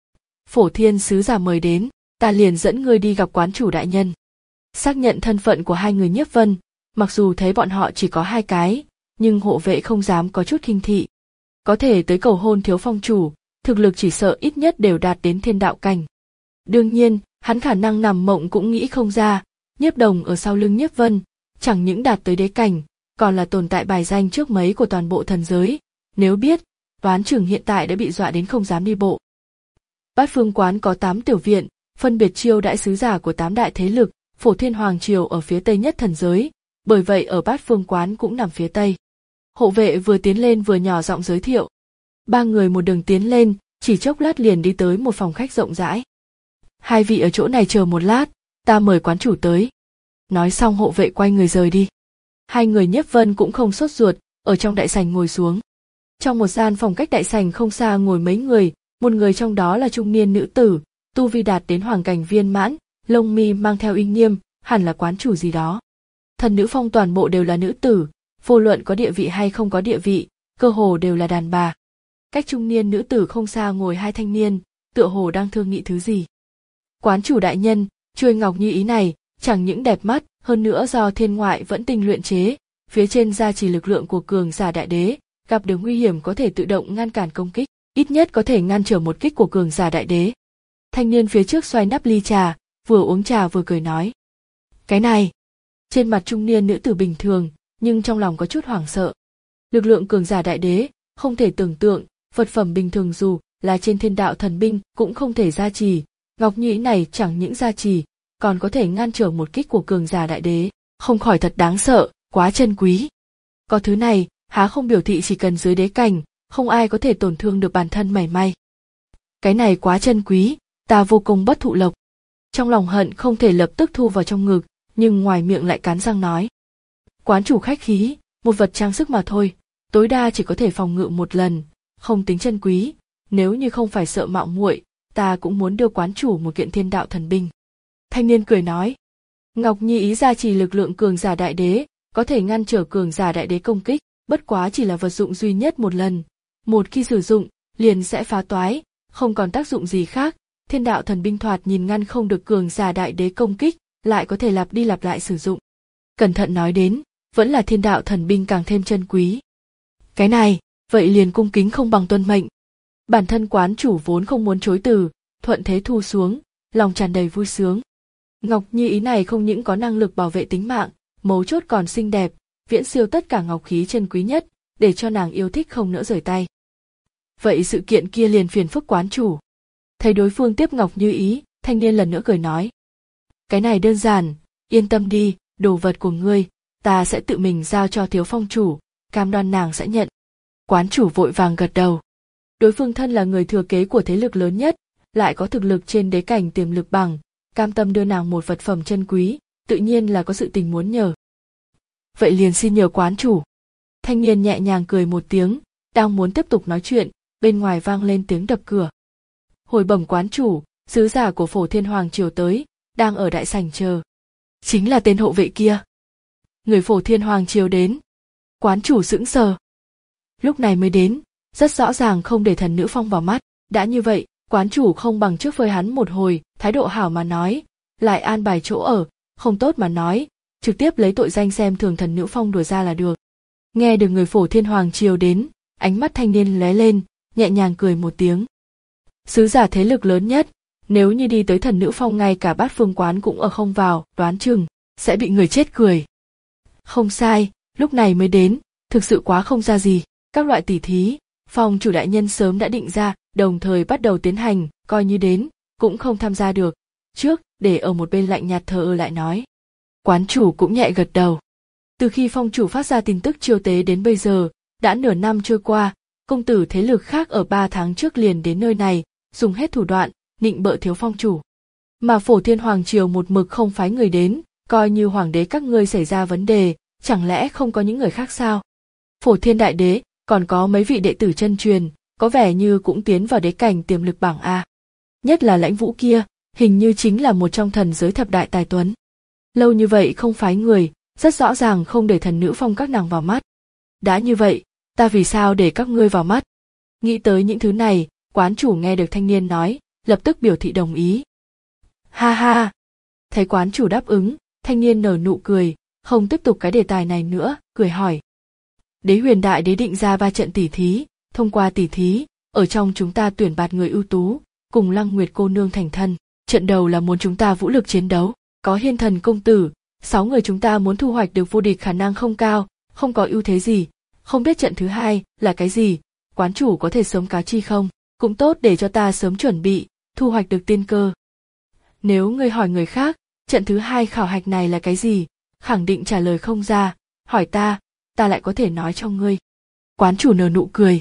Phổ Thiên sứ giả mời đến, ta liền dẫn ngươi đi gặp quán chủ đại nhân. Xác nhận thân phận của hai người Nhiếp Vân, mặc dù thấy bọn họ chỉ có hai cái, nhưng hộ vệ không dám có chút khinh thị. Có thể tới cầu hôn Thiếu Phong chủ, thực lực chỉ sợ ít nhất đều đạt đến thiên đạo cảnh. Đương nhiên, hắn khả năng nằm mộng cũng nghĩ không ra, Nhiếp Đồng ở sau lưng Nhiếp Vân, chẳng những đạt tới đế cảnh, còn là tồn tại bài danh trước mấy của toàn bộ thần giới. Nếu biết, đoán chừng hiện tại đã bị dọa đến không dám đi bộ. Bát Phương quán có tám tiểu viện, phân biệt chiêu đãi sứ giả của tám đại thế lực, Phổ Thiên Hoàng triều ở phía tây nhất thần giới, bởi vậy ở Bát Phương quán cũng nằm phía tây. Hộ vệ vừa tiến lên vừa nhỏ giọng giới thiệu. Ba người một đường tiến lên, chỉ chốc lát liền đi tới một phòng khách rộng rãi. Hai vị ở chỗ này chờ một lát, ta mời quán chủ tới. Nói xong hộ vệ quay người rời đi. Hai người Nhiếp Vân cũng không sốt ruột, ở trong đại sảnh ngồi xuống. Trong một gian phòng cách đại sảnh không xa ngồi mấy người, một người trong đó là trung niên nữ tử, tu vi đạt đến hoàng cảnh viên mãn, lông mi mang theo uy nghiêm, hẳn là quán chủ gì đó. Thần nữ phong toàn bộ đều là nữ tử, vô luận có địa vị hay không có địa vị, cơ hồ đều là đàn bà. Cách trung niên nữ tử không xa ngồi hai thanh niên, tựa hồ đang thương nghị thứ gì. Quán chủ đại nhân, chuôi ngọc như ý này, chẳng những đẹp mắt, hơn nữa do thiên ngoại vẫn tinh luyện chế, phía trên gia trì lực lượng của cường giả đại đế, gặp được nguy hiểm có thể tự động ngăn cản công kích, ít nhất có thể ngăn trở một kích của cường giả đại đế. Thanh niên phía trước xoay nắp ly trà, vừa uống trà vừa cười nói. Cái này, trên mặt trung niên nữ tử bình thường, nhưng trong lòng có chút hoảng sợ. Lực lượng cường giả đại đế, không thể tưởng tượng, vật phẩm bình thường dù là trên thiên đạo thần binh cũng không thể gia trì, ngọc như ý này chẳng những gia trì, còn có thể ngăn trở một kích của cường giả đại đế, không khỏi thật đáng sợ, quá chân quý. Có thứ này, há không biểu thị chỉ cần dưới đế cảnh, không ai có thể tổn thương được bản thân mảy may. Cái này quá chân quý, ta vô cùng bất thụ lộc. Trong lòng hận không thể lập tức thu vào trong ngực, nhưng ngoài miệng lại cắn răng nói. Quán chủ khách khí, một vật trang sức mà thôi, tối đa chỉ có thể phòng ngự một lần, không tính chân quý, nếu như không phải sợ mạo muội, ta cũng muốn đưa quán chủ một kiện thiên đạo thần binh. Thanh niên cười nói, ngọc nhi ý gia trì lực lượng cường giả đại đế, có thể ngăn trở cường giả đại đế công kích, bất quá chỉ là vật dụng duy nhất một lần, một khi sử dụng, liền sẽ phá toái, không còn tác dụng gì khác. Thiên đạo thần binh thoạt nhìn ngăn không được cường giả đại đế công kích, lại có thể lặp đi lặp lại sử dụng. Cẩn thận nói đến, vẫn là thiên đạo thần binh càng thêm chân quý. Cái này, vậy liền cung kính không bằng tuân mệnh. Bản thân quán chủ vốn không muốn chối từ, thuận thế thu xuống, lòng tràn đầy vui sướng. Ngọc như ý này không những có năng lực bảo vệ tính mạng, mấu chốt còn xinh đẹp, viễn siêu tất cả ngọc khí chân quý nhất, để cho nàng yêu thích không nỡ rời tay. Vậy sự kiện kia liền phiền phức quán chủ. Thấy đối phương tiếp ngọc như ý, thanh niên lần nữa cười nói. Cái này đơn giản, yên tâm đi, đồ vật của ngươi, ta sẽ tự mình giao cho Thiếu Phong chủ, cam đoan nàng sẽ nhận. Quán chủ vội vàng gật đầu. Đối phương thân là người thừa kế của thế lực lớn nhất, lại có thực lực trên đế cảnh tiềm lực bằng, cam tâm đưa nàng một vật phẩm chân quý, tự nhiên là có sự tình muốn nhờ. Vậy liền xin nhờ quán chủ. Thanh niên nhẹ nhàng cười một tiếng, đang muốn tiếp tục nói chuyện, bên ngoài vang lên tiếng đập cửa. Hồi bẩm quán chủ, sứ giả của Phổ Thiên Hoàng triều tới, đang ở đại sảnh chờ. Chính là tên hộ vệ kia. Người Phổ Thiên Hoàng triều đến. Quán chủ sững sờ. Lúc này mới đến, rất rõ ràng không để thần nữ phong vào mắt. Đã như vậy, quán chủ không bằng trước phơi hắn một hồi, thái độ hảo mà nói, lại an bài chỗ ở, không tốt mà nói, trực tiếp lấy tội danh xem thường thần nữ phong đuổi ra là được. Nghe được người Phổ Thiên Hoàng triều đến, ánh mắt thanh niên lóe lên, nhẹ nhàng cười một tiếng. Sứ giả thế lực lớn nhất, nếu như đi tới thần nữ phong ngay cả Bát Phương quán cũng ở không vào, đoán chừng sẽ bị người chết cười. Không sai, lúc này mới đến, thực sự quá không ra gì. Các loại tỉ thí, phong chủ đại nhân sớm đã định ra, đồng thời bắt đầu tiến hành, coi như đến, cũng không tham gia được. Trước, để ở một bên lạnh nhạt thờ ơ lại nói. Quán chủ cũng nhẹ gật đầu. Từ khi phong chủ phát ra tin tức chiêu tế đến bây giờ, đã nửa năm trôi qua, công tử thế lực khác ở ba tháng trước liền đến nơi này, dùng hết thủ đoạn, nịnh bợ Thiếu Phong chủ. Mà Phổ Thiên Hoàng triều một mực không phái người đến, coi như hoàng đế các ngươi xảy ra vấn đề, chẳng lẽ không có những người khác sao? Phổ Thiên đại đế, còn có mấy vị đệ tử chân truyền, có vẻ như cũng tiến vào đế cảnh tiềm lực bảng A. Nhất là Lãnh Vũ kia, hình như chính là một trong thần giới thập đại tài tuấn. Lâu như vậy không phái người, rất rõ ràng không để thần nữ phong các nàng vào mắt. Đã như vậy, ta vì sao để các ngươi vào mắt? Nghĩ tới những thứ này, quán chủ nghe được thanh niên nói, lập tức biểu thị đồng ý. Ha ha! Thấy quán chủ đáp ứng, thanh niên nở nụ cười, không tiếp tục cái đề tài này nữa, cười hỏi. Đế huyền đại đế định ra ba trận tỉ thí, thông qua tỉ thí, ở trong chúng ta tuyển bạt người ưu tú, cùng Lăng Nguyệt cô nương thành thân. Trận đầu là muốn chúng ta vũ lực chiến đấu, có Hiên Thần công tử, sáu người chúng ta muốn thu hoạch được vô địch khả năng không cao, không có ưu thế gì, không biết trận thứ hai là cái gì, quán chủ có thể sớm cáo chi không, cũng tốt để cho ta sớm chuẩn bị, thu hoạch được tiên cơ. Nếu ngươi hỏi người khác, trận thứ hai khảo hạch này là cái gì, khẳng định trả lời không ra, hỏi ta, ta lại có thể nói cho ngươi. Quán chủ nở nụ cười.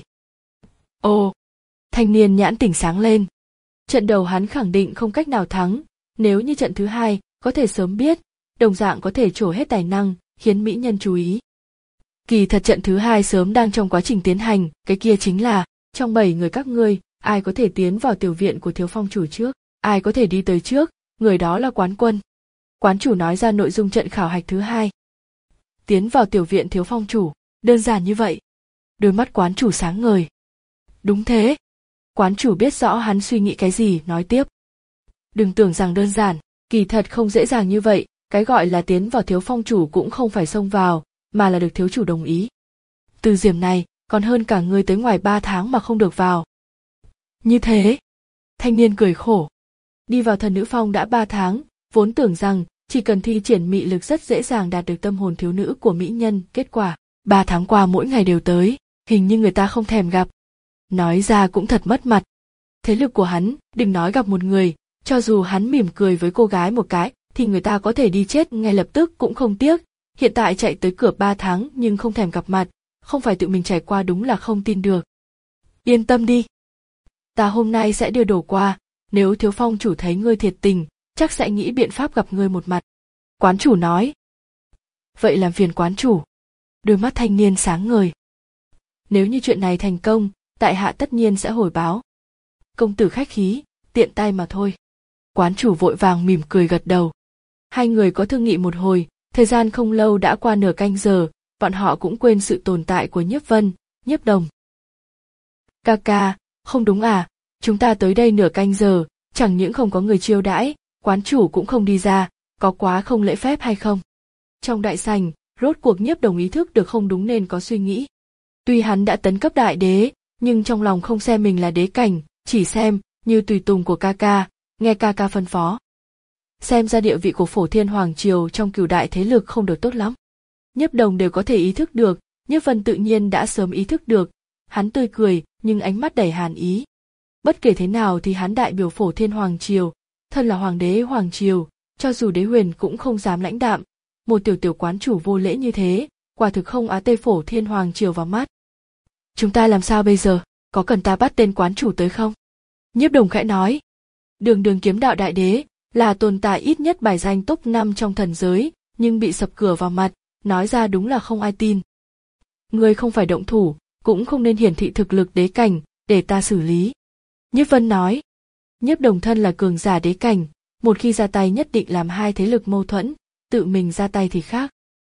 Ồ, thanh niên nhãn tỉnh sáng lên. Trận đầu hắn khẳng định không cách nào thắng, nếu như trận thứ hai có thể sớm biết, đồng dạng có thể trổ hết tài năng, khiến mỹ nhân chú ý. Kỳ thật trận thứ hai sớm đang trong quá trình tiến hành, cái kia chính là, trong bảy người các ngươi, ai có thể tiến vào tiểu viện của Thiếu Phong chủ trước, ai có thể đi tới trước, người đó là quán quân. Quán chủ nói ra nội dung trận khảo hạch thứ hai. Tiến vào tiểu viện Thiếu Phong chủ, đơn giản như vậy. Đôi mắt quán chủ sáng ngời. Đúng thế. Quán chủ biết rõ hắn suy nghĩ cái gì, nói tiếp. Đừng tưởng rằng đơn giản, kỳ thật không dễ dàng như vậy, cái gọi là tiến vào Thiếu Phong chủ cũng không phải xông vào, mà là được thiếu chủ đồng ý. Từ diểm này, còn hơn cả ngươi tới ngoài ba tháng mà không được vào. Như thế. Thanh niên cười khổ. Đi vào thần nữ phong đã ba tháng, vốn tưởng rằng chỉ cần thi triển mị lực rất dễ dàng đạt được tâm hồn thiếu nữ của mỹ nhân, kết quả, ba tháng qua mỗi ngày đều tới, hình như người ta không thèm gặp. Nói ra cũng thật mất mặt. Thế lực của hắn, đừng nói gặp một người, cho dù hắn mỉm cười với cô gái một cái, thì người ta có thể đi chết ngay lập tức cũng không tiếc. Hiện tại chạy tới cửa ba tháng nhưng không thèm gặp mặt, không phải tự mình trải qua đúng là không tin được. Yên tâm đi. Ta hôm nay sẽ đưa đồ qua, nếu Thiếu Phong chủ thấy ngươi thiệt tình, chắc sẽ nghĩ biện pháp gặp ngươi một mặt. Quán chủ nói. Vậy làm phiền quán chủ. Đôi mắt thanh niên sáng ngời. Nếu như chuyện này thành công, tại hạ tất nhiên sẽ hồi báo. Công tử khách khí, tiện tay mà thôi. Quán chủ vội vàng mỉm cười gật đầu. Hai người có thương nghị một hồi, thời gian không lâu đã qua nửa canh giờ, bọn họ cũng quên sự tồn tại của Nhiếp Vân, Nhiếp Đồng. Ca ca, không đúng à, chúng ta tới đây nửa canh giờ, chẳng những không có người chiêu đãi, quán chủ cũng không đi ra, có quá không lễ phép hay không? Trong đại sảnh, rốt cuộc Nhiếp Đồng ý thức được không đúng nên có suy nghĩ. Tuy hắn đã tấn cấp đại đế, nhưng trong lòng không xem mình là đế cảnh, chỉ xem như tùy tùng của ca ca, nghe ca ca phân phó. Xem ra địa vị của Phổ Thiên Hoàng Triều trong cửu đại thế lực không được tốt lắm. Nhiếp Đồng đều có thể ý thức được, Nhiếp Vân tự nhiên đã sớm ý thức được, hắn tươi cười nhưng ánh mắt đầy hàn ý. Bất kể thế nào thì hắn đại biểu Phổ Thiên Hoàng Triều, thân là Hoàng đế Hoàng Triều, cho dù đế huyền cũng không dám lãnh đạm, một tiểu tiểu quán chủ vô lễ như thế, quả thực không á tê Phổ Thiên Hoàng Triều vào mắt. Chúng ta làm sao bây giờ, có cần ta bắt tên quán chủ tới không? Nhiếp Đồng khẽ nói. Đường đường kiếm đạo đại đế, là tồn tại ít nhất bài danh top năm trong thần giới, nhưng bị sập cửa vào mặt, nói ra đúng là không ai tin. Ngươi không phải động thủ, cũng không nên hiển thị thực lực đế cảnh, để ta xử lý. Nhiếp Vân nói. Nhiếp Đồng thân là cường giả đế cảnh, một khi ra tay nhất định làm hai thế lực mâu thuẫn, tự mình ra tay thì khác.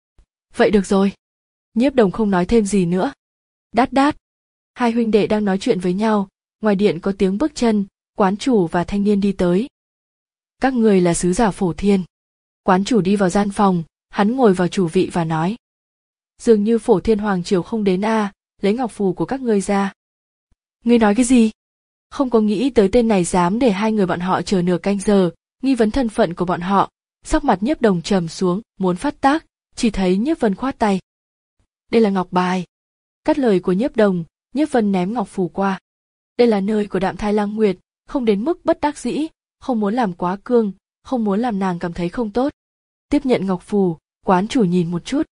Vậy được rồi. Nhiếp Đồng không nói thêm gì nữa. Đát đát. Hai huynh đệ đang nói chuyện với nhau, ngoài điện có tiếng bước chân, quán chủ và thanh niên đi tới. Các người là sứ giả Phổ Thiên. Quán chủ đi vào gian phòng, hắn ngồi vào chủ vị và nói. Dường như Phổ Thiên Hoàng Triều không đến a, à, lấy ngọc phù của các ngươi ra. Ngươi nói cái gì? Không có nghĩ tới tên này dám để hai người bọn họ chờ nửa canh giờ, nghi vấn thân phận của bọn họ. Sắc mặt Nhiếp Đồng trầm xuống, muốn phát tác, chỉ thấy Nhiếp Vân khoát tay. Đây là ngọc bài. Cắt lời của Nhiếp Đồng, Nhiếp Vân ném ngọc phù qua. Đây là nơi của Đạm Thai Lang Nguyệt, không đến mức bất đắc dĩ, không muốn làm quá cương, không muốn làm nàng cảm thấy không tốt. Tiếp nhận ngọc phù, quán chủ nhìn một chút.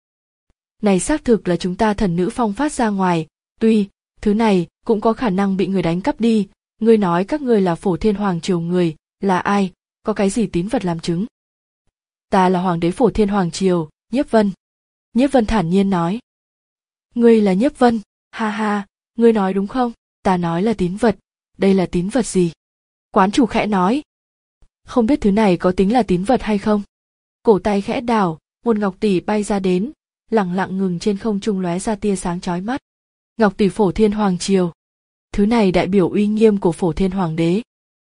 Này xác thực là chúng ta thần nữ phong phát ra ngoài, tuy, thứ này cũng có khả năng bị người đánh cắp đi, ngươi nói các ngươi là Phổ Thiên Hoàng Triều người, là ai, có cái gì tín vật làm chứng? Ta là Hoàng đế Phổ Thiên Hoàng Triều, Nhiếp Vân. Nhiếp Vân thản nhiên nói. Ngươi là Nhiếp Vân, ha ha, ngươi nói đúng không? Ta nói là tín vật, đây là tín vật gì? Quán chủ khẽ nói. Không biết thứ này có tính là tín vật hay không? Cổ tay khẽ đảo, một ngọc tỷ bay ra đến, lẳng lặng ngừng trên không trung lóe ra tia sáng chói mắt. Ngọc tỷ Phổ Thiên Hoàng Triều. Thứ này đại biểu uy nghiêm của Phổ Thiên Hoàng đế.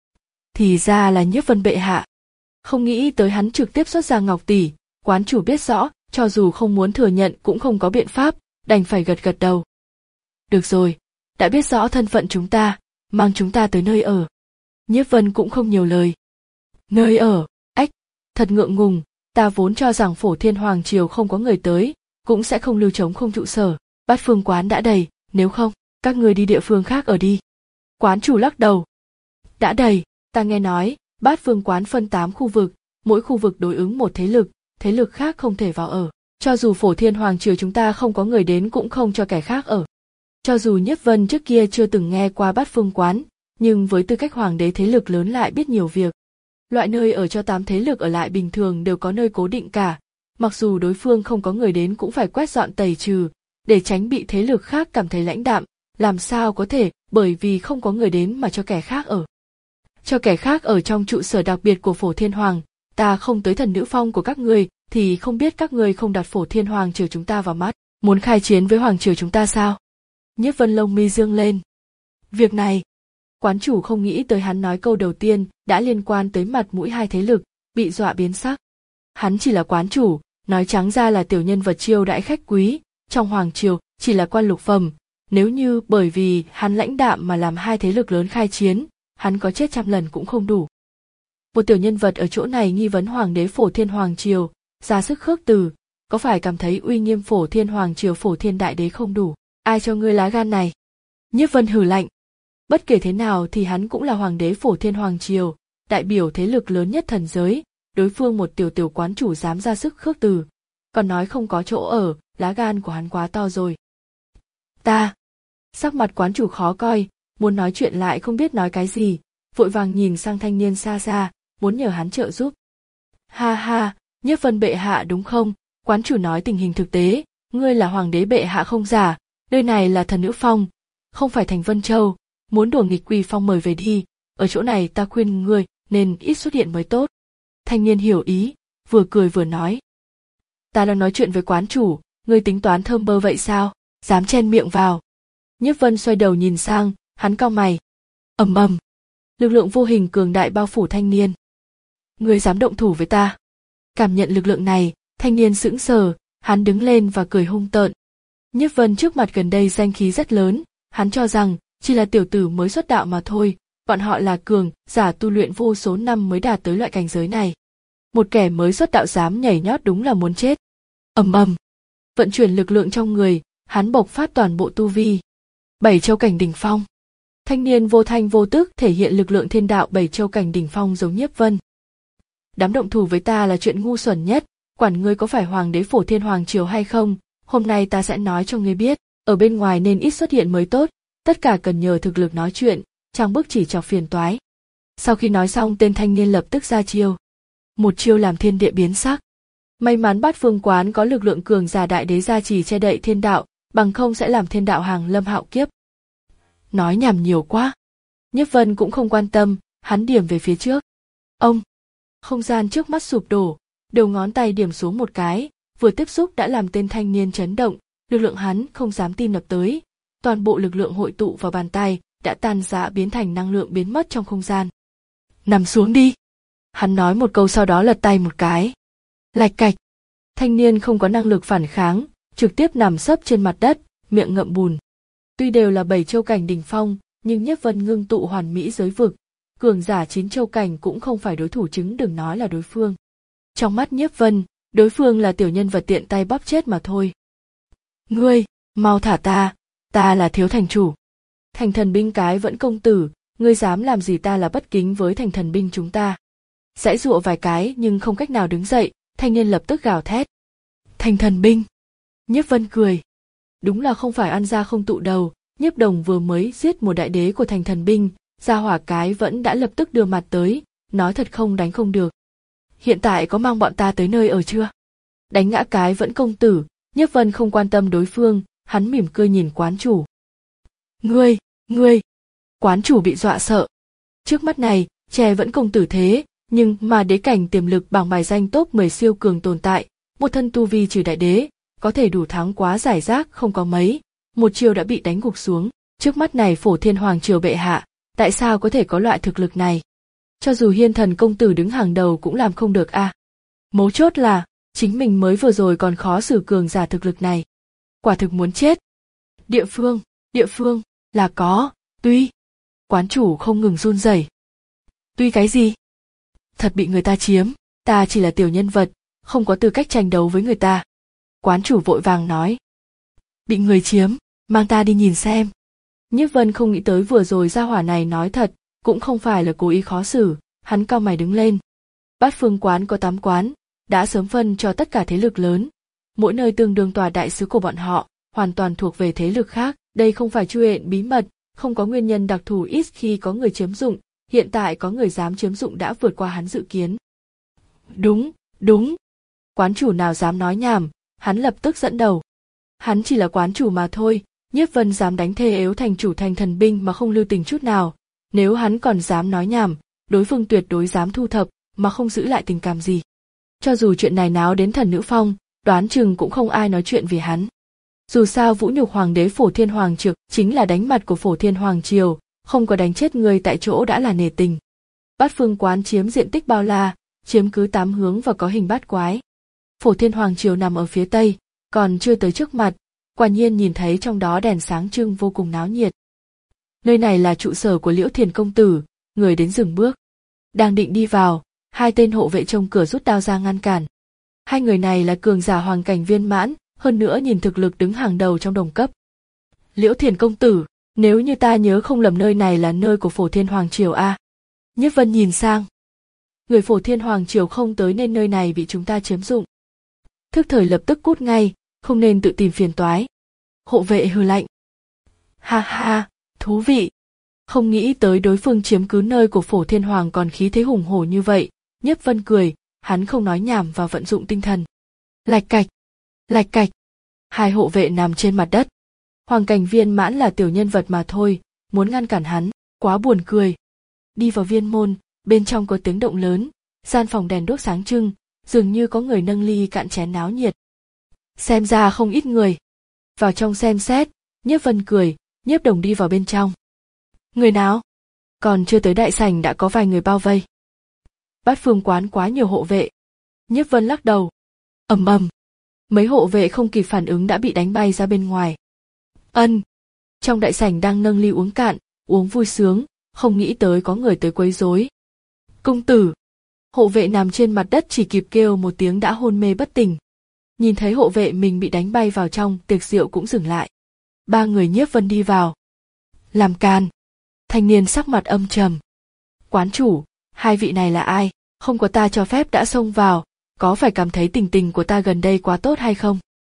Thì ra là Nhiếp Vân bệ hạ. Không nghĩ tới hắn trực tiếp xuất ra ngọc tỷ, quán chủ biết rõ, cho dù không muốn thừa nhận cũng không có biện pháp, đành phải gật gật đầu. Được rồi, đã biết rõ thân phận chúng ta, mang chúng ta tới nơi ở. Nhiếp Vân cũng không nhiều lời. Nơi ở, ách, thật ngượng ngùng, ta vốn cho rằng Phổ Thiên Hoàng Triều không có người tới, cũng sẽ không lưu trống không trụ sở, Bát Phương quán đã đầy, nếu không, các người đi địa phương khác ở đi. Quán chủ lắc đầu. Đã đầy, ta nghe nói, Bát Phương quán phân tám khu vực, mỗi khu vực đối ứng một thế lực, thế lực khác không thể vào ở. Cho dù Phổ Thiên Hoàng Triều chúng ta không có người đến cũng không cho kẻ khác ở. Cho dù Nhiếp Vân trước kia chưa từng nghe qua Bát Phương quán, nhưng với tư cách hoàng đế thế lực lớn lại biết nhiều việc. Loại nơi ở cho tám thế lực ở lại bình thường đều có nơi cố định cả, mặc dù đối phương không có người đến cũng phải quét dọn tẩy trừ, để tránh bị thế lực khác cảm thấy lãnh đạm, làm sao có thể bởi vì không có người đến mà cho kẻ khác ở. Cho kẻ khác ở trong trụ sở đặc biệt của Phổ Thiên Hoàng, ta không tới thần nữ phong của các người, thì không biết các người không đặt Phổ Thiên Hoàng triều chúng ta vào mắt, muốn khai chiến với Hoàng triều chúng ta sao? Nhiếp Vân lông mi dương lên. Việc này, quán chủ không nghĩ tới hắn nói câu đầu tiên đã liên quan tới mặt mũi hai thế lực, bị dọa biến sắc. Hắn chỉ là quán chủ, nói trắng ra là tiểu nhân vật chiêu đãi khách quý, trong Hoàng triều chỉ là quan lục phẩm, nếu như bởi vì hắn lãnh đạm mà làm hai thế lực lớn khai chiến, hắn có chết trăm lần cũng không đủ. Một tiểu nhân vật ở chỗ này nghi vấn Hoàng đế Phổ Thiên Hoàng triều, ra sức khước từ, có phải cảm thấy uy nghiêm Phổ Thiên Hoàng triều Phổ Thiên Đại Đế không đủ? Ai cho ngươi lá gan này? Nhiếp Vân hừ lạnh. Bất kể thế nào thì hắn cũng là Hoàng đế Phổ Thiên Hoàng triều, đại biểu thế lực lớn nhất thần giới, đối phương một tiểu tiểu quán chủ dám ra sức khước từ, còn nói không có chỗ ở, lá gan của hắn quá to rồi. Ta. Sắc mặt quán chủ khó coi, muốn nói chuyện lại không biết nói cái gì, vội vàng nhìn sang thanh niên xa xa, muốn nhờ hắn trợ giúp. Ha ha, Nhiếp Vân bệ hạ đúng không? Quán chủ nói tình hình thực tế, ngươi là Hoàng đế bệ hạ không giả, nơi này là thần nữ phong, không phải thành Vân Châu, muốn đùa nghịch Quỳ Phong mời về đi, ở chỗ này ta khuyên ngươi nên ít xuất hiện mới tốt. Thanh niên hiểu ý, vừa cười vừa nói. Ta đang nói chuyện với quán chủ, ngươi tính toán thơm bơ vậy sao, dám chen miệng vào. Nhiếp Vân xoay đầu nhìn sang, hắn cau mày. Ầm ầm, lực lượng vô hình cường đại bao phủ thanh niên. Ngươi dám động thủ với ta? Cảm nhận lực lượng này, thanh niên sững sờ, hắn đứng lên và cười hung tợn. Nhiếp Vân trước mặt gần đây danh khí rất lớn, hắn cho rằng chỉ là tiểu tử mới xuất đạo mà thôi, bọn họ là cường giả tu luyện vô số năm mới đạt tới loại cảnh giới này. Một kẻ mới xuất đạo dám nhảy nhót đúng là muốn chết. Ầm ầm, vận chuyển lực lượng trong người, hắn bộc phát toàn bộ tu vi. Bảy châu cảnh đỉnh phong. Thanh niên vô thanh vô tức thể hiện lực lượng thiên đạo bảy châu cảnh đỉnh phong giống Nhiếp Vân. Đám động thủ với ta là chuyện ngu xuẩn nhất, quản ngươi có phải Hoàng đế Phổ Thiên Hoàng triều hay không, hôm nay ta sẽ nói cho ngươi biết, ở bên ngoài nên ít xuất hiện mới tốt, tất cả cần nhờ thực lực nói chuyện, trang bức chỉ chọc phiền toái. Sau khi nói xong tên thanh niên lập tức ra chiêu. Một chiêu làm thiên địa biến sắc. May mắn Bát Phương quán có lực lượng cường giả đại đế gia trì che đậy thiên đạo, bằng không sẽ làm thiên đạo hàng lâm hạo kiếp. Nói nhảm nhiều quá. Nhiếp Vân cũng không quan tâm, hắn điểm về phía trước. Ông! Không gian trước mắt sụp đổ, đầu ngón tay điểm xuống một cái, vừa tiếp xúc đã làm tên thanh niên chấn động, lực lượng hắn không dám tin lập tới. Toàn bộ lực lượng hội tụ vào bàn tay, đã tan rã biến thành năng lượng biến mất trong không gian. Nằm xuống đi! Hắn nói một câu sau đó lật tay một cái. Lạch cạch! Thanh niên không có năng lực phản kháng, trực tiếp nằm sấp trên mặt đất, miệng ngậm bùn. Tuy đều là bảy châu cảnh đỉnh phong, nhưng Nhiếp Vân ngưng tụ hoàn mỹ giới vực, cường giả chín châu cảnh cũng không phải đối thủ, chứng đừng nói là đối phương. Trong mắt Nhiếp Vân, đối phương là tiểu nhân vật tiện tay bóp chết mà thôi. Ngươi, mau thả ta, ta là thiếu thành chủ. Thành thần binh cái vẫn công tử, ngươi dám làm gì, ta là bất kính với thành thần binh chúng ta. Giãy giụa vài cái nhưng không cách nào đứng dậy, thanh niên lập tức gào thét. Thành thần binh! Nhiếp Vân cười. Đúng là không phải ăn ra không tụ đầu, Nhiếp Đồng vừa mới giết một đại đế của thành thần binh, gia hỏa cái vẫn đã lập tức đưa mặt tới, nói thật không đánh không được. Hiện tại có mang bọn ta tới nơi ở chưa? Đánh ngã cái vẫn công tử, Nhiếp Vân không quan tâm đối phương, hắn mỉm cười nhìn quán chủ. Ngươi, Ngươi! Quán chủ bị dọa sợ. Trước mắt này, trẻ vẫn công tử thế, nhưng mà đế cảnh tiềm lực bảng bài danh top mười siêu cường tồn tại, một thân tu vi trừ đại đế, có thể đủ thắng quá giải rác không có mấy, một chiều đã bị đánh gục xuống. Trước mắt này Phổ Thiên Hoàng triều bệ hạ, tại sao có thể có loại thực lực này? Cho dù Hiên Thần công tử đứng hàng đầu cũng làm không được a. À. Mấu chốt là, chính mình mới vừa rồi còn khó xử cường giả thực lực này. Quả thực muốn chết. Địa phương, địa phương, là có, tuy. Quán chủ không ngừng run rẩy. Tuy cái gì? Thật bị người ta chiếm, ta chỉ là tiểu nhân vật, không có tư cách tranh đấu với người ta. Quán chủ vội vàng nói. Bị người chiếm, mang ta đi nhìn xem. Nhiếp Vân không nghĩ tới vừa rồi gia hỏa này nói thật, cũng không phải là cố ý khó xử, hắn cau mày đứng lên. Bát Phương quán có tám quán, đã sớm phân cho tất cả thế lực lớn. Mỗi nơi tương đương tòa đại sứ của bọn họ, hoàn toàn thuộc về thế lực khác. Đây không phải chu hện bí mật, không có nguyên nhân đặc thù ít khi có người chiếm dụng, hiện tại có người dám chiếm dụng đã vượt qua hắn dự kiến. Đúng, đúng. Quán chủ nào dám nói nhảm, hắn lập tức dẫn đầu. Hắn chỉ là quán chủ mà thôi, Nhiếp Vân dám đánh thê ếu thành chủ thành thần binh mà không lưu tình chút nào. Nếu hắn còn dám nói nhảm, đối phương tuyệt đối dám thu thập, mà không giữ lại tình cảm gì. Cho dù chuyện này náo đến thần nữ phong, đoán chừng cũng không ai nói chuyện vì hắn. Dù sao vũ nhục hoàng đế Phổ Thiên Hoàng triều chính là đánh mặt của Phổ Thiên Hoàng triều, không có đánh chết người tại chỗ đã là nể tình. Bát Phương quán chiếm diện tích bao la, chiếm cứ tám hướng và có hình bát quái. Phổ Thiên Hoàng triều nằm ở phía tây, còn chưa tới trước mặt, quả nhiên nhìn thấy trong đó đèn sáng trưng vô cùng náo nhiệt. Nơi này là trụ sở của Liễu Thiền công tử, người đến dừng bước. Đang định đi vào, hai tên hộ vệ trông cửa rút đao ra ngăn cản. Hai người này là cường giả hoàng cảnh viên mãn, hơn nữa nhìn thực lực đứng hàng đầu trong đồng cấp. Liễu Thiền công tử, nếu như ta nhớ không lầm nơi này là nơi của Phổ Thiên Hoàng triều a. Nhiếp Vân nhìn sang. Người Phổ Thiên Hoàng triều không tới nên nơi này bị chúng ta chiếm dụng. Thức thời lập tức cút ngay, không nên tự tìm phiền toái. Hộ vệ hừ lạnh. Ha ha, thú vị. Không nghĩ tới đối phương chiếm cứ nơi của Phổ Thiên Hoàng còn khí thế hùng hổ như vậy. Nhiếp Vân cười, hắn không nói nhảm và vận dụng tinh thần. Lạch cạch, lạch cạch. Hai hộ vệ nằm trên mặt đất. Hoàng cảnh viên mãn là tiểu nhân vật mà thôi, muốn ngăn cản hắn, quá buồn cười. Đi vào viên môn, bên trong có tiếng động lớn, gian phòng đèn đuốc sáng trưng, dường như có người nâng ly cạn chén náo nhiệt. Xem ra không ít người. Vào trong xem xét, Nhiếp Vân cười, Nhiếp Đồng đi vào bên trong. Người nào? Còn chưa tới đại sảnh đã có vài người bao vây. Bát Phương quán quá nhiều hộ vệ. Nhiếp Vân lắc đầu. Ầm ầm. Mấy hộ vệ không kịp phản ứng đã bị đánh bay ra bên ngoài. Ân. Trong đại sảnh đang nâng ly uống cạn, uống vui sướng, không nghĩ tới có người tới quấy rối. Công tử. Hộ vệ nằm trên mặt đất chỉ kịp kêu một tiếng đã hôn mê bất tỉnh. Nhìn thấy hộ vệ mình bị đánh bay vào trong, tiệc rượu cũng dừng lại. Ba người Nhiếp Vân đi vào. Làm càn. Thanh niên sắc mặt âm trầm. Quán chủ, hai vị này là ai? Không có ta cho phép đã xông vào, có phải cảm thấy tình tình của ta gần đây quá tốt hay không?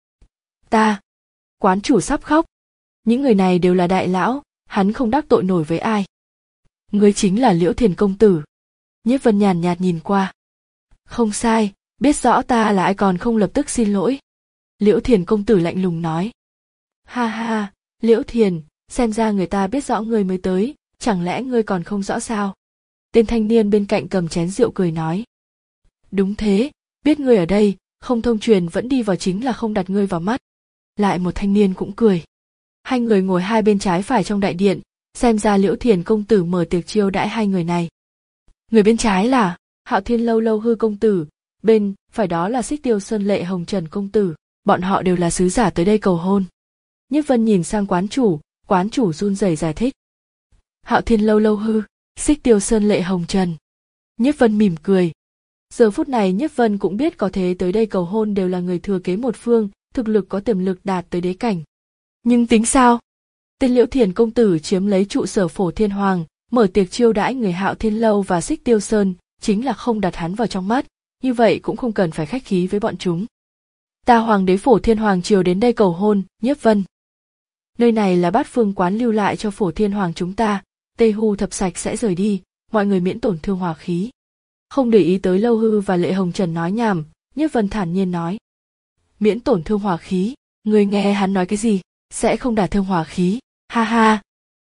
Ta. Quán chủ sắp khóc. Những người này đều là đại lão, hắn không đắc tội nổi với ai. Ngươi chính là Liễu Thiền công tử. Nhiếp Vân nhàn nhạt nhìn qua. Không sai, biết rõ ta là ai còn không lập tức xin lỗi. Liễu Thiền công tử lạnh lùng nói. Ha ha, Liễu Thiền, xem ra người ta biết rõ ngươi mới tới, chẳng lẽ ngươi còn không rõ sao? Tên thanh niên bên cạnh cầm chén rượu cười nói. Đúng thế, biết ngươi ở đây, không thông truyền vẫn đi vào chính là không đặt ngươi vào mắt. Lại một thanh niên cũng cười. Hai người ngồi hai bên trái phải trong đại điện, xem ra Liễu Thiền công tử mở tiệc chiêu đãi hai người này. Người bên trái là Hạo Thiên Lâu Lâu Hư công tử, bên phải đó là Xích Tiêu Sơn Lệ Hồng Trần công tử, bọn họ đều là sứ giả tới đây cầu hôn. Nhiếp Vân nhìn sang quán chủ, quán chủ run rẩy giải thích. Hạo Thiên Lâu Lâu Hư, Xích Tiêu Sơn Lệ Hồng Trần. Nhiếp Vân mỉm cười. Giờ phút này Nhiếp Vân cũng biết có thế tới đây cầu hôn đều là người thừa kế một phương, thực lực có tiềm lực đạt tới đế cảnh. Nhưng tính sao? Tên Liễu Thiền công tử chiếm lấy trụ sở Phổ Thiên Hoàng, mở tiệc chiêu đãi người Hạo Thiên Lâu và Xích Tiêu Sơn, chính là không đặt hắn vào trong mắt, như vậy cũng không cần phải khách khí với bọn chúng. Ta hoàng đế Phổ Thiên Hoàng triều đến đây cầu hôn, Nhiếp Vân. Nơi này là Bát Phương quán lưu lại cho Phổ Thiên Hoàng chúng ta, Tây Hu thập sạch sẽ rời đi, mọi người miễn tổn thương hòa khí. Không để ý tới Lâu Hư và Lệ Hồng Trần nói nhảm, Nhiếp Vân thản nhiên nói. Miễn tổn thương hòa khí, người nghe hắn nói cái gì, sẽ không đả thương hòa khí, ha ha.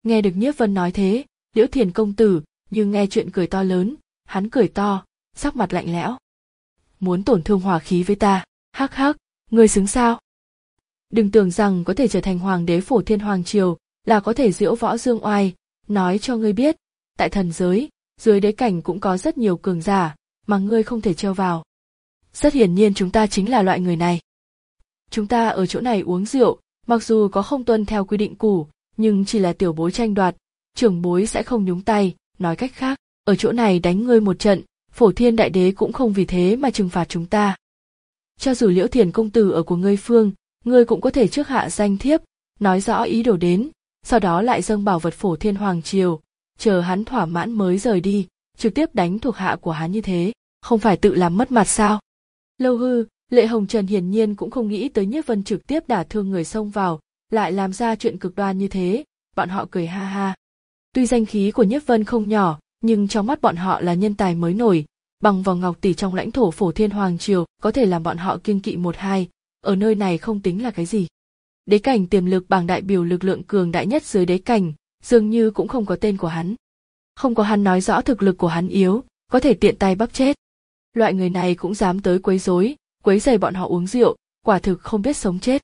Nghe được Nhiếp Vân nói thế, Liễu Thiền công tử như nghe chuyện cười to lớn, hắn cười to, sắc mặt lạnh lẽo. Muốn tổn thương hòa khí với ta, hắc hắc, ngươi xứng sao? Đừng tưởng rằng có thể trở thành hoàng đế Phổ Thiên Hoàng Triều là có thể diễu võ dương oai, nói cho ngươi biết, tại thần giới, dưới đế cảnh cũng có rất nhiều cường giả, mà ngươi không thể trêu vào. Rất hiển nhiên chúng ta chính là loại người này. Chúng ta ở chỗ này uống rượu, mặc dù có không tuân theo quy định cũ, nhưng chỉ là tiểu bối tranh đoạt, trưởng bối sẽ không nhúng tay, nói cách khác, ở chỗ này đánh ngươi một trận, Phổ Thiên Đại Đế cũng không vì thế mà trừng phạt chúng ta. Cho dù Liễu Thiền công tử ở của ngươi phương, ngươi cũng có thể trước hạ danh thiếp, nói rõ ý đồ đến, sau đó lại dâng bảo vật Phổ Thiên Hoàng Triều, chờ hắn thỏa mãn mới rời đi, trực tiếp đánh thuộc hạ của hắn như thế, không phải tự làm mất mặt sao? Lâu Hư, Lệ Hồng Trần hiển nhiên cũng không nghĩ tới Nhiếp Vân trực tiếp đả thương người xông vào, lại làm ra chuyện cực đoan như thế, bọn họ cười ha ha. Tuy danh khí của Nhiếp Vân không nhỏ, nhưng trong mắt bọn họ là nhân tài mới nổi, bằng vào ngọc tỷ trong lãnh thổ Phổ Thiên Hoàng Triều có thể làm bọn họ kiêng kỵ một hai, ở nơi này không tính là cái gì. Đế cảnh tiềm lực bảng đại biểu lực lượng cường đại nhất dưới đế cảnh, dường như cũng không có tên của hắn. Không có hắn nói rõ thực lực của hắn yếu, có thể tiện tay bắp chết. Loại người này cũng dám tới quấy rối, quấy rầy bọn họ uống rượu, quả thực không biết sống chết.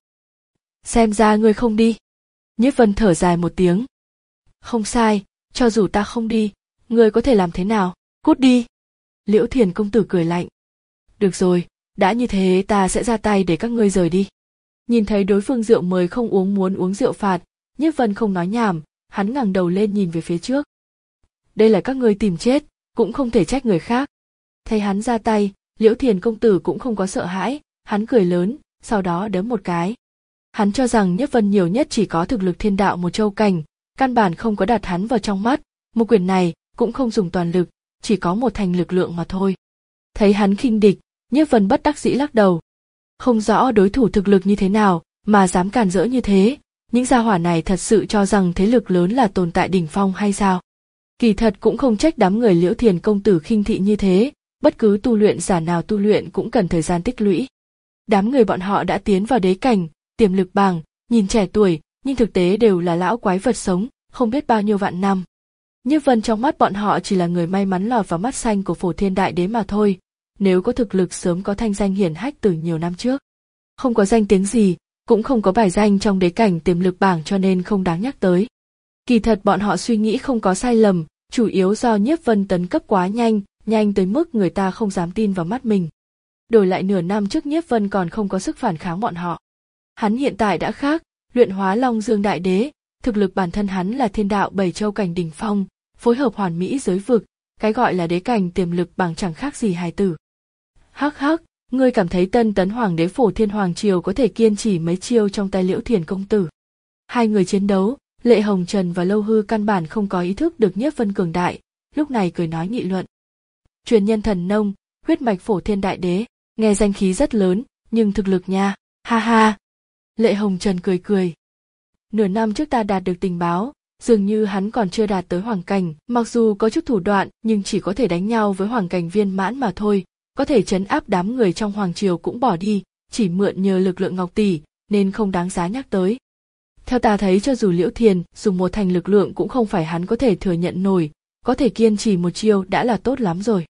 Xem ra ngươi không đi. Nhiếp Vân thở dài một tiếng. Không sai, cho dù ta không đi, ngươi có thể làm thế nào, cút đi. Liễu Thiền công tử cười lạnh. Được rồi, đã như thế ta sẽ ra tay để các ngươi rời đi. Nhìn thấy đối phương rượu mời không uống muốn uống rượu phạt, Nhiếp Vân không nói nhảm, hắn ngẩng đầu lên nhìn về phía trước. Đây là các ngươi tìm chết, cũng không thể trách người khác. Thấy hắn ra tay, Liễu Thiền công tử cũng không có sợ hãi, hắn cười lớn, sau đó đấm một cái. Hắn cho rằng Nhiếp Vân nhiều nhất chỉ có thực lực thiên đạo một châu cảnh, căn bản không có đặt hắn vào trong mắt, một quyền này cũng không dùng toàn lực, chỉ có một thành lực lượng mà thôi. Thấy hắn khinh địch, Nhiếp Vân bất đắc dĩ lắc đầu. Không rõ đối thủ thực lực như thế nào mà dám càn rỡ như thế, những gia hỏa này thật sự cho rằng thế lực lớn là tồn tại đỉnh phong hay sao? Kỳ thật cũng không trách đám người Liễu Thiền công tử khinh thị như thế, bất cứ tu luyện giả nào tu luyện cũng cần thời gian tích lũy. Đám người bọn họ đã tiến vào đế cảnh, tiềm lực bảng, nhìn trẻ tuổi, nhưng thực tế đều là lão quái vật sống, không biết bao nhiêu vạn năm. Nhiếp Vân trong mắt bọn họ chỉ là người may mắn lọt vào mắt xanh của Phổ Thiên Đại Đế mà thôi, nếu có thực lực sớm có thanh danh hiển hách từ nhiều năm trước. Không có danh tiếng gì, cũng không có bài danh trong đế cảnh tiềm lực bảng cho nên không đáng nhắc tới. Kỳ thật bọn họ suy nghĩ không có sai lầm, chủ yếu do Nhiếp Vân tấn cấp quá nhanh, nhanh tới mức người ta không dám tin vào mắt mình. Đổi lại nửa năm trước Nhiếp Vân còn không có sức phản kháng bọn họ. Hắn hiện tại đã khác, luyện hóa Long Dương Đại Đế, thực lực bản thân hắn là thiên đạo bảy châu cảnh đỉnh phong, phối hợp hoàn mỹ giới vực, cái gọi là đế cảnh tiềm lực bằng chẳng khác gì hài tử. Hắc hắc, ngươi cảm thấy tân tấn hoàng đế Phổ Thiên Hoàng Triều có thể kiên trì mấy chiêu trong tay Liễu Thiền công tử. Hai người chiến đấu, Lệ Hồng Trần và Lâu Hư căn bản không có ý thức được Nhiếp Vân cường đại, lúc này cười nói nghị luận. Truyền nhân thần nông, huyết mạch Phổ Thiên Đại Đế, nghe danh khí rất lớn, nhưng thực lực nha, ha ha. Lệ Hồng Trần cười cười. Nửa năm trước ta đạt được tình báo, dường như hắn còn chưa đạt tới hoàng cảnh, mặc dù có chút thủ đoạn nhưng chỉ có thể đánh nhau với hoàng cảnh viên mãn mà thôi, có thể trấn áp đám người trong hoàng triều cũng bỏ đi, chỉ mượn nhờ lực lượng ngọc tỷ, nên không đáng giá nhắc tới. Theo ta thấy cho dù Liễu Thiền dùng một thành lực lượng cũng không phải hắn có thể thừa nhận nổi, có thể kiên trì một chiêu đã là tốt lắm rồi.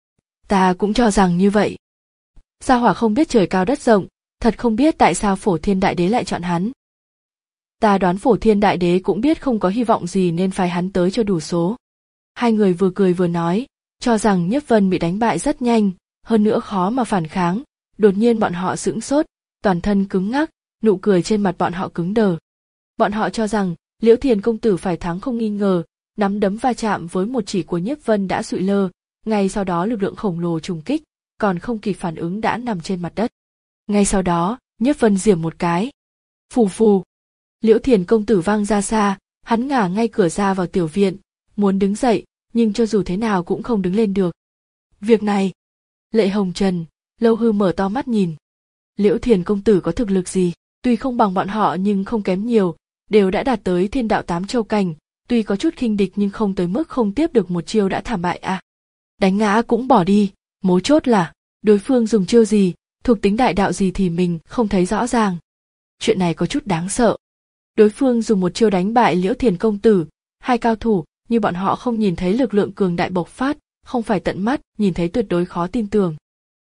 Ta cũng cho rằng như vậy. Gia hỏa không biết trời cao đất rộng, thật không biết tại sao Phổ Thiên Đại Đế lại chọn hắn. Ta đoán Phổ Thiên Đại Đế cũng biết không có hy vọng gì nên phái hắn tới cho đủ số. Hai người vừa cười vừa nói, cho rằng Nhiếp Vân bị đánh bại rất nhanh, hơn nữa khó mà phản kháng, đột nhiên bọn họ sững sốt, toàn thân cứng ngắc, nụ cười trên mặt bọn họ cứng đờ. Bọn họ cho rằng Liễu Thiền công tử phải thắng không nghi ngờ, nắm đấm va chạm với một chỉ của Nhiếp Vân đã sụi lơ, ngay sau đó lực lượng khổng lồ trùng kích, còn không kịp phản ứng đã nằm trên mặt đất. Ngay sau đó, Nhiếp Vân giềm một cái. Phù phù. Liễu Thiền công tử văng ra xa, hắn ngả ngay cửa ra vào tiểu viện, muốn đứng dậy, nhưng cho dù thế nào cũng không đứng lên được. Việc này, Lệ Hồng Trần, Lâu Hư mở to mắt nhìn. Liễu Thiền công tử có thực lực gì, tuy không bằng bọn họ nhưng không kém nhiều, đều đã đạt tới thiên đạo tám châu cảnh, tuy có chút khinh địch nhưng không tới mức không tiếp được một chiêu đã thảm bại à. Đánh ngã cũng bỏ đi, mấu chốt là, đối phương dùng chiêu gì, thuộc tính đại đạo gì thì mình không thấy rõ ràng. Chuyện này có chút đáng sợ. Đối phương dùng một chiêu đánh bại Liễu Thiền công tử, Hai cao thủ, như bọn họ không nhìn thấy lực lượng cường đại bộc phát, không phải tận mắt, nhìn thấy tuyệt đối khó tin tưởng.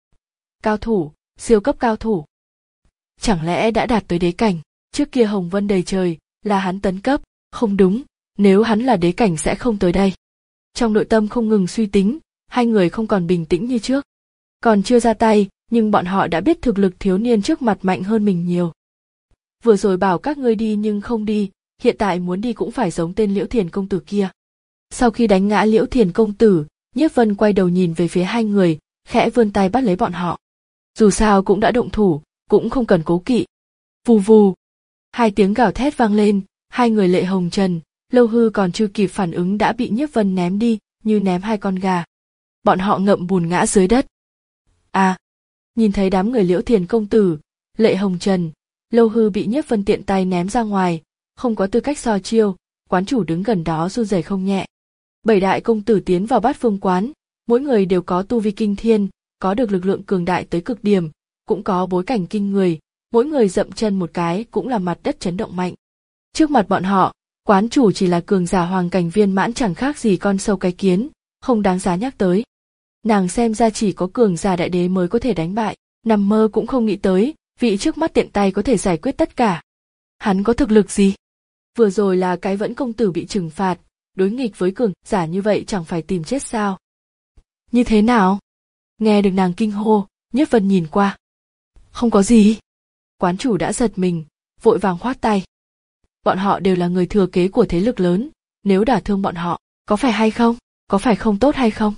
Cao thủ, siêu cấp cao thủ. Chẳng lẽ đã đạt tới đế cảnh, trước kia hồng vân đầy trời, là hắn tấn cấp, không đúng, nếu hắn là đế cảnh sẽ không tới đây. Trong nội tâm không ngừng suy tính, hai người không còn bình tĩnh như trước. Còn chưa ra tay, nhưng bọn họ đã biết thực lực thiếu niên trước mặt mạnh hơn mình nhiều. Vừa rồi bảo các ngươi đi nhưng không đi, hiện tại muốn đi cũng phải giống tên Liễu Thiền công tử kia. Sau khi đánh ngã Liễu Thiền công tử, Nhiếp Vân quay đầu nhìn về phía hai người, khẽ vươn tay bắt lấy bọn họ. Dù sao cũng đã động thủ, cũng không cần cố kỵ. Vù vù, hai tiếng gào thét vang lên, hai người Lệ Hồng Trần, Lâu Hư còn chưa kịp phản ứng đã bị Nhiếp Vân ném đi, như ném hai con gà. Bọn họ ngậm bùn ngã dưới đất. À, nhìn thấy đám người Liễu Thiền công tử, Lệ Hồng Trần, Lâu Hư bị Nhiếp Vân tiện tay ném ra ngoài, không có tư cách so chiêu, quán chủ đứng gần đó run rẩy không nhẹ. Bảy đại công tử tiến vào Bát Phương quán, mỗi người đều có tu vi kinh thiên, có được lực lượng cường đại tới cực điểm, cũng có bối cảnh kinh người, mỗi người dậm chân một cái cũng là mặt đất chấn động mạnh. Trước mặt bọn họ, quán chủ chỉ là cường giả hoàng cảnh viên mãn chẳng khác gì con sâu cái kiến, không đáng giá nhắc tới. Nàng xem ra chỉ có cường giả đại đế mới có thể đánh bại, nằm mơ cũng không nghĩ tới, vị trước mắt tiện tay có thể giải quyết tất cả. Hắn có thực lực gì? Vừa rồi là cái Vẫn công tử bị trừng phạt, đối nghịch với cường giả như vậy chẳng phải tìm chết sao? Như thế nào? Nghe được nàng kinh hô, Nhiếp Vân nhìn qua. Không có gì. Quán chủ đã giật mình, vội vàng khoát tay. Bọn họ đều là người thừa kế của thế lực lớn, nếu đả thương bọn họ, có phải hay không? Có phải không tốt hay không?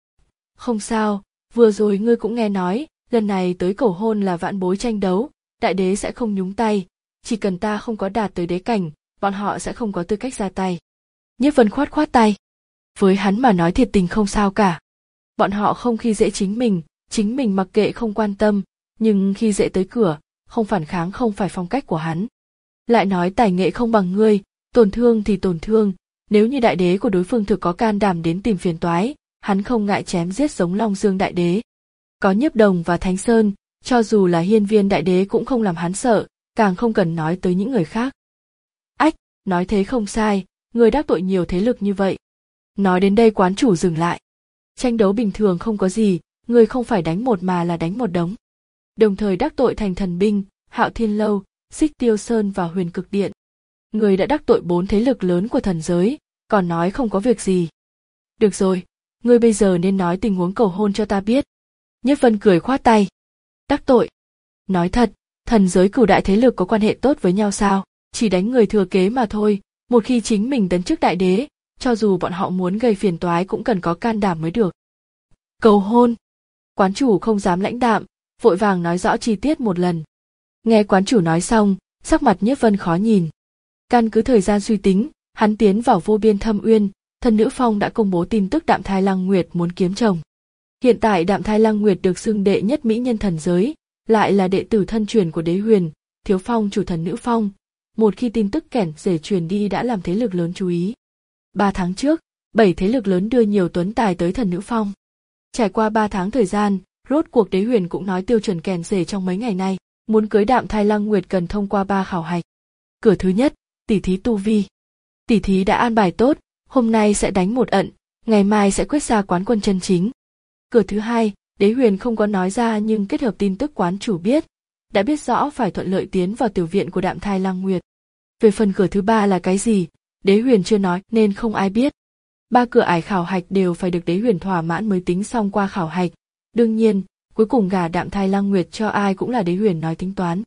Không sao, vừa rồi ngươi cũng nghe nói, lần này tới cầu hôn là vạn bối tranh đấu, đại đế sẽ không nhúng tay, chỉ cần ta không có đạt tới đế cảnh, bọn họ sẽ không có tư cách ra tay. Nhiếp Vân khoát khoát tay. Với hắn mà nói thiệt tình không sao cả. Bọn họ không khi dễ chính mình, chính mình mặc kệ không quan tâm, nhưng khi dễ tới cửa, không phản kháng không phải phong cách của hắn. Lại nói tài nghệ không bằng ngươi, tổn thương thì tổn thương, nếu như đại đế của đối phương thực có can đảm đến tìm phiền toái, hắn không ngại chém giết giống Long Dương đại đế. Có Nhiếp Đồng và Thánh Sơn, cho dù là Hiên Viên đại đế cũng không làm hắn sợ, càng không cần nói tới những người khác. Ách, nói thế không sai, người đắc tội nhiều thế lực như vậy. Nói đến đây quán chủ dừng lại. Tranh đấu bình thường không có gì, người không phải đánh một mà là đánh một đống. Đồng thời đắc tội Thành Thần Binh, Hạo Thiên Lâu, Xích Tiêu Sơn và Huyền Cực Điện. Người đã đắc tội bốn thế lực lớn của thần giới, còn nói không có việc gì. Được rồi, ngươi bây giờ nên nói tình huống cầu hôn cho ta biết. Nhiếp Vân cười khoát tay. Đắc tội? Nói thật, thần giới cửu đại thế lực có quan hệ tốt với nhau sao? Chỉ đánh người thừa kế mà thôi, một khi chính mình tấn chức đại đế, cho dù bọn họ muốn gây phiền toái cũng cần có can đảm mới được. Cầu hôn. Quán chủ không dám lãnh đạm, vội vàng nói rõ chi tiết một lần. Nghe quán chủ nói xong, sắc mặt Nhiếp Vân khó nhìn. Căn cứ thời gian suy tính, hắn tiến vào vô biên thâm uyên, Thần Nữ Phong đã công bố tin tức Đạm Thai Lăng Nguyệt muốn kiếm chồng. Hiện tại Đạm Thai Lăng Nguyệt được xưng đệ nhất mỹ nhân thần giới, lại là đệ tử thân truyền của Đế Huyền, Thiếu Phong chủ Thần Nữ Phong. Một khi tin tức kẻn rể truyền đi đã làm thế lực lớn chú ý. Ba tháng trước, bảy thế lực lớn đưa nhiều tuấn tài tới Thần Nữ Phong. Trải qua ba tháng thời gian, rốt cuộc Đế Huyền cũng nói tiêu chuẩn kèn rể trong mấy ngày nay, muốn cưới Đạm Thai Lăng Nguyệt cần thông qua ba khảo hạch. Cửa thứ nhất, tỷ thí tu vi. Tỷ thí đã an bài tốt, hôm nay sẽ đánh một ẩn, ngày mai sẽ quyết ra quán quân chân chính. Cửa thứ hai, Đế Huyền không có nói ra nhưng kết hợp tin tức quán chủ biết, đã biết rõ phải thuận lợi tiến vào tiểu viện của Đạm Thai Lăng Nguyệt. Về phần cửa thứ ba là cái gì, Đế Huyền chưa nói nên không ai biết. Ba cửa ải khảo hạch đều phải được Đế Huyền thỏa mãn mới tính xong qua khảo hạch. Đương nhiên, cuối cùng gả Đạm Thai Lăng Nguyệt cho ai cũng là Đế Huyền nói tính toán.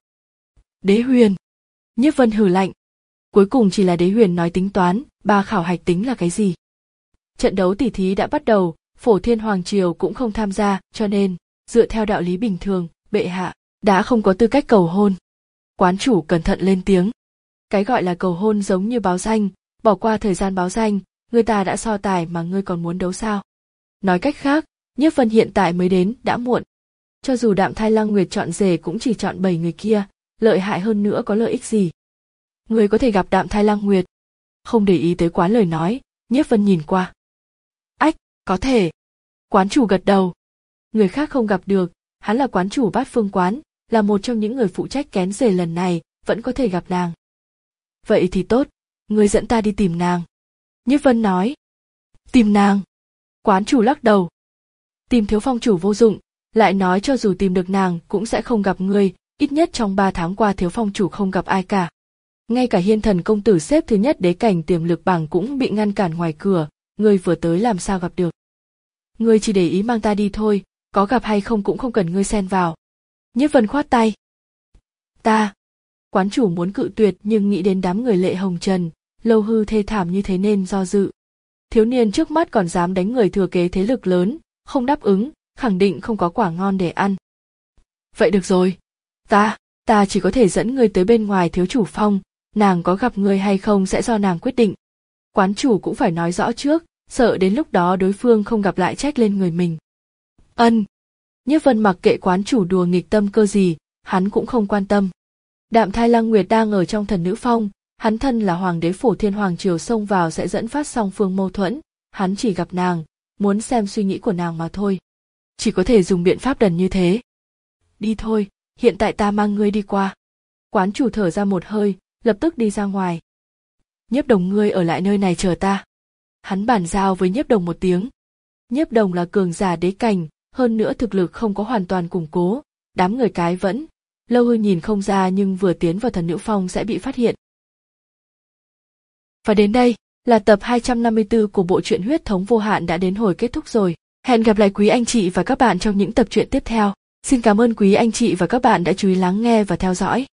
Đế Huyền. Nhiếp Vân hừ lạnh. Cuối cùng chỉ là Đế Huyền nói tính toán, ba khảo hạch tính là cái gì? Trận đấu tỷ thí đã bắt đầu, Phổ Thiên Hoàng Triều cũng không tham gia, cho nên, dựa theo đạo lý bình thường, bệ hạ đã không có tư cách cầu hôn. Quán chủ cẩn thận lên tiếng. Cái gọi là cầu hôn giống như báo danh, bỏ qua thời gian báo danh, người ta đã so tài mà ngươi còn muốn đấu sao? Nói cách khác, Nhiếp Vân hiện tại mới đến, đã muộn. Cho dù Đạm Thai Lăng Nguyệt chọn rể cũng chỉ chọn bảy người kia, lợi hại hơn nữa có lợi ích gì? Ngươi có thể gặp Đạm Thai Lăng Nguyệt. Không để ý tới quán lời nói, Nhiếp Vân nhìn qua. Ách, có thể. Quán chủ gật đầu. Người khác không gặp được, hắn là quán chủ Bát Phương quán, là một trong những người phụ trách kén rể lần này, vẫn có thể gặp nàng. Vậy thì tốt, ngươi dẫn ta đi tìm nàng. Nhiếp Vân nói. Tìm nàng. Quán chủ lắc đầu. Tìm Thiếu Phong chủ vô dụng, lại nói cho dù tìm được nàng cũng sẽ không gặp ngươi, ít nhất trong ba tháng qua Thiếu Phong chủ không gặp ai cả. Ngay cả Hiên Thần công tử xếp thứ nhất đế cảnh tiềm lực bảng cũng bị ngăn cản ngoài cửa, ngươi vừa tới làm sao gặp được. Ngươi chỉ để ý mang ta đi thôi, có gặp hay không cũng không cần ngươi xen vào. Nhiếp Vân khoát tay. Ta. Quán chủ muốn cự tuyệt nhưng nghĩ đến đám người Lệ Hồng Trần, Lâu Hư thê thảm như thế nên do dự. Thiếu niên trước mắt còn dám đánh người thừa kế thế lực lớn, không đáp ứng, khẳng định không có quả ngon để ăn. Vậy được rồi. Ta, ta chỉ có thể dẫn ngươi tới bên ngoài thiếu chủ phong, nàng có gặp ngươi hay không sẽ do nàng quyết định. Quán chủ cũng phải nói rõ trước, sợ đến lúc đó đối phương không gặp lại trách lên người mình. Ân. Nhiếp Vân mặc kệ quán chủ đùa nghịch tâm cơ gì, hắn cũng không quan tâm. Đạm Thai Lăng Nguyệt đang ở trong Thần Nữ Phong, hắn thân là hoàng đế Phổ Thiên Hoàng triều xông vào sẽ dẫn phát song phương mâu thuẫn, hắn chỉ gặp nàng, muốn xem suy nghĩ của nàng mà thôi. Chỉ có thể dùng biện pháp đần như thế. Đi thôi, hiện tại ta mang ngươi đi qua. Quán chủ thở ra một hơi, lập tức đi ra ngoài. Nhiếp Đồng ngươi ở lại nơi này chờ ta. Hắn bàn giao với Nhiếp Đồng một tiếng. Nhiếp Đồng là cường giả đế cảnh, hơn nữa thực lực không có hoàn toàn củng cố, đám người cái vẫn. Lâu Hư nhìn không ra nhưng vừa tiến vào Thần Nữ Phong sẽ bị phát hiện. Và đến đây là tập hai trăm năm mươi tư của bộ truyện Huyết Thống Vô Hạn đã đến hồi kết thúc rồi. Hẹn gặp lại quý anh chị và các bạn trong những tập truyện tiếp theo. Xin cảm ơn quý anh chị và các bạn đã chú ý lắng nghe và theo dõi.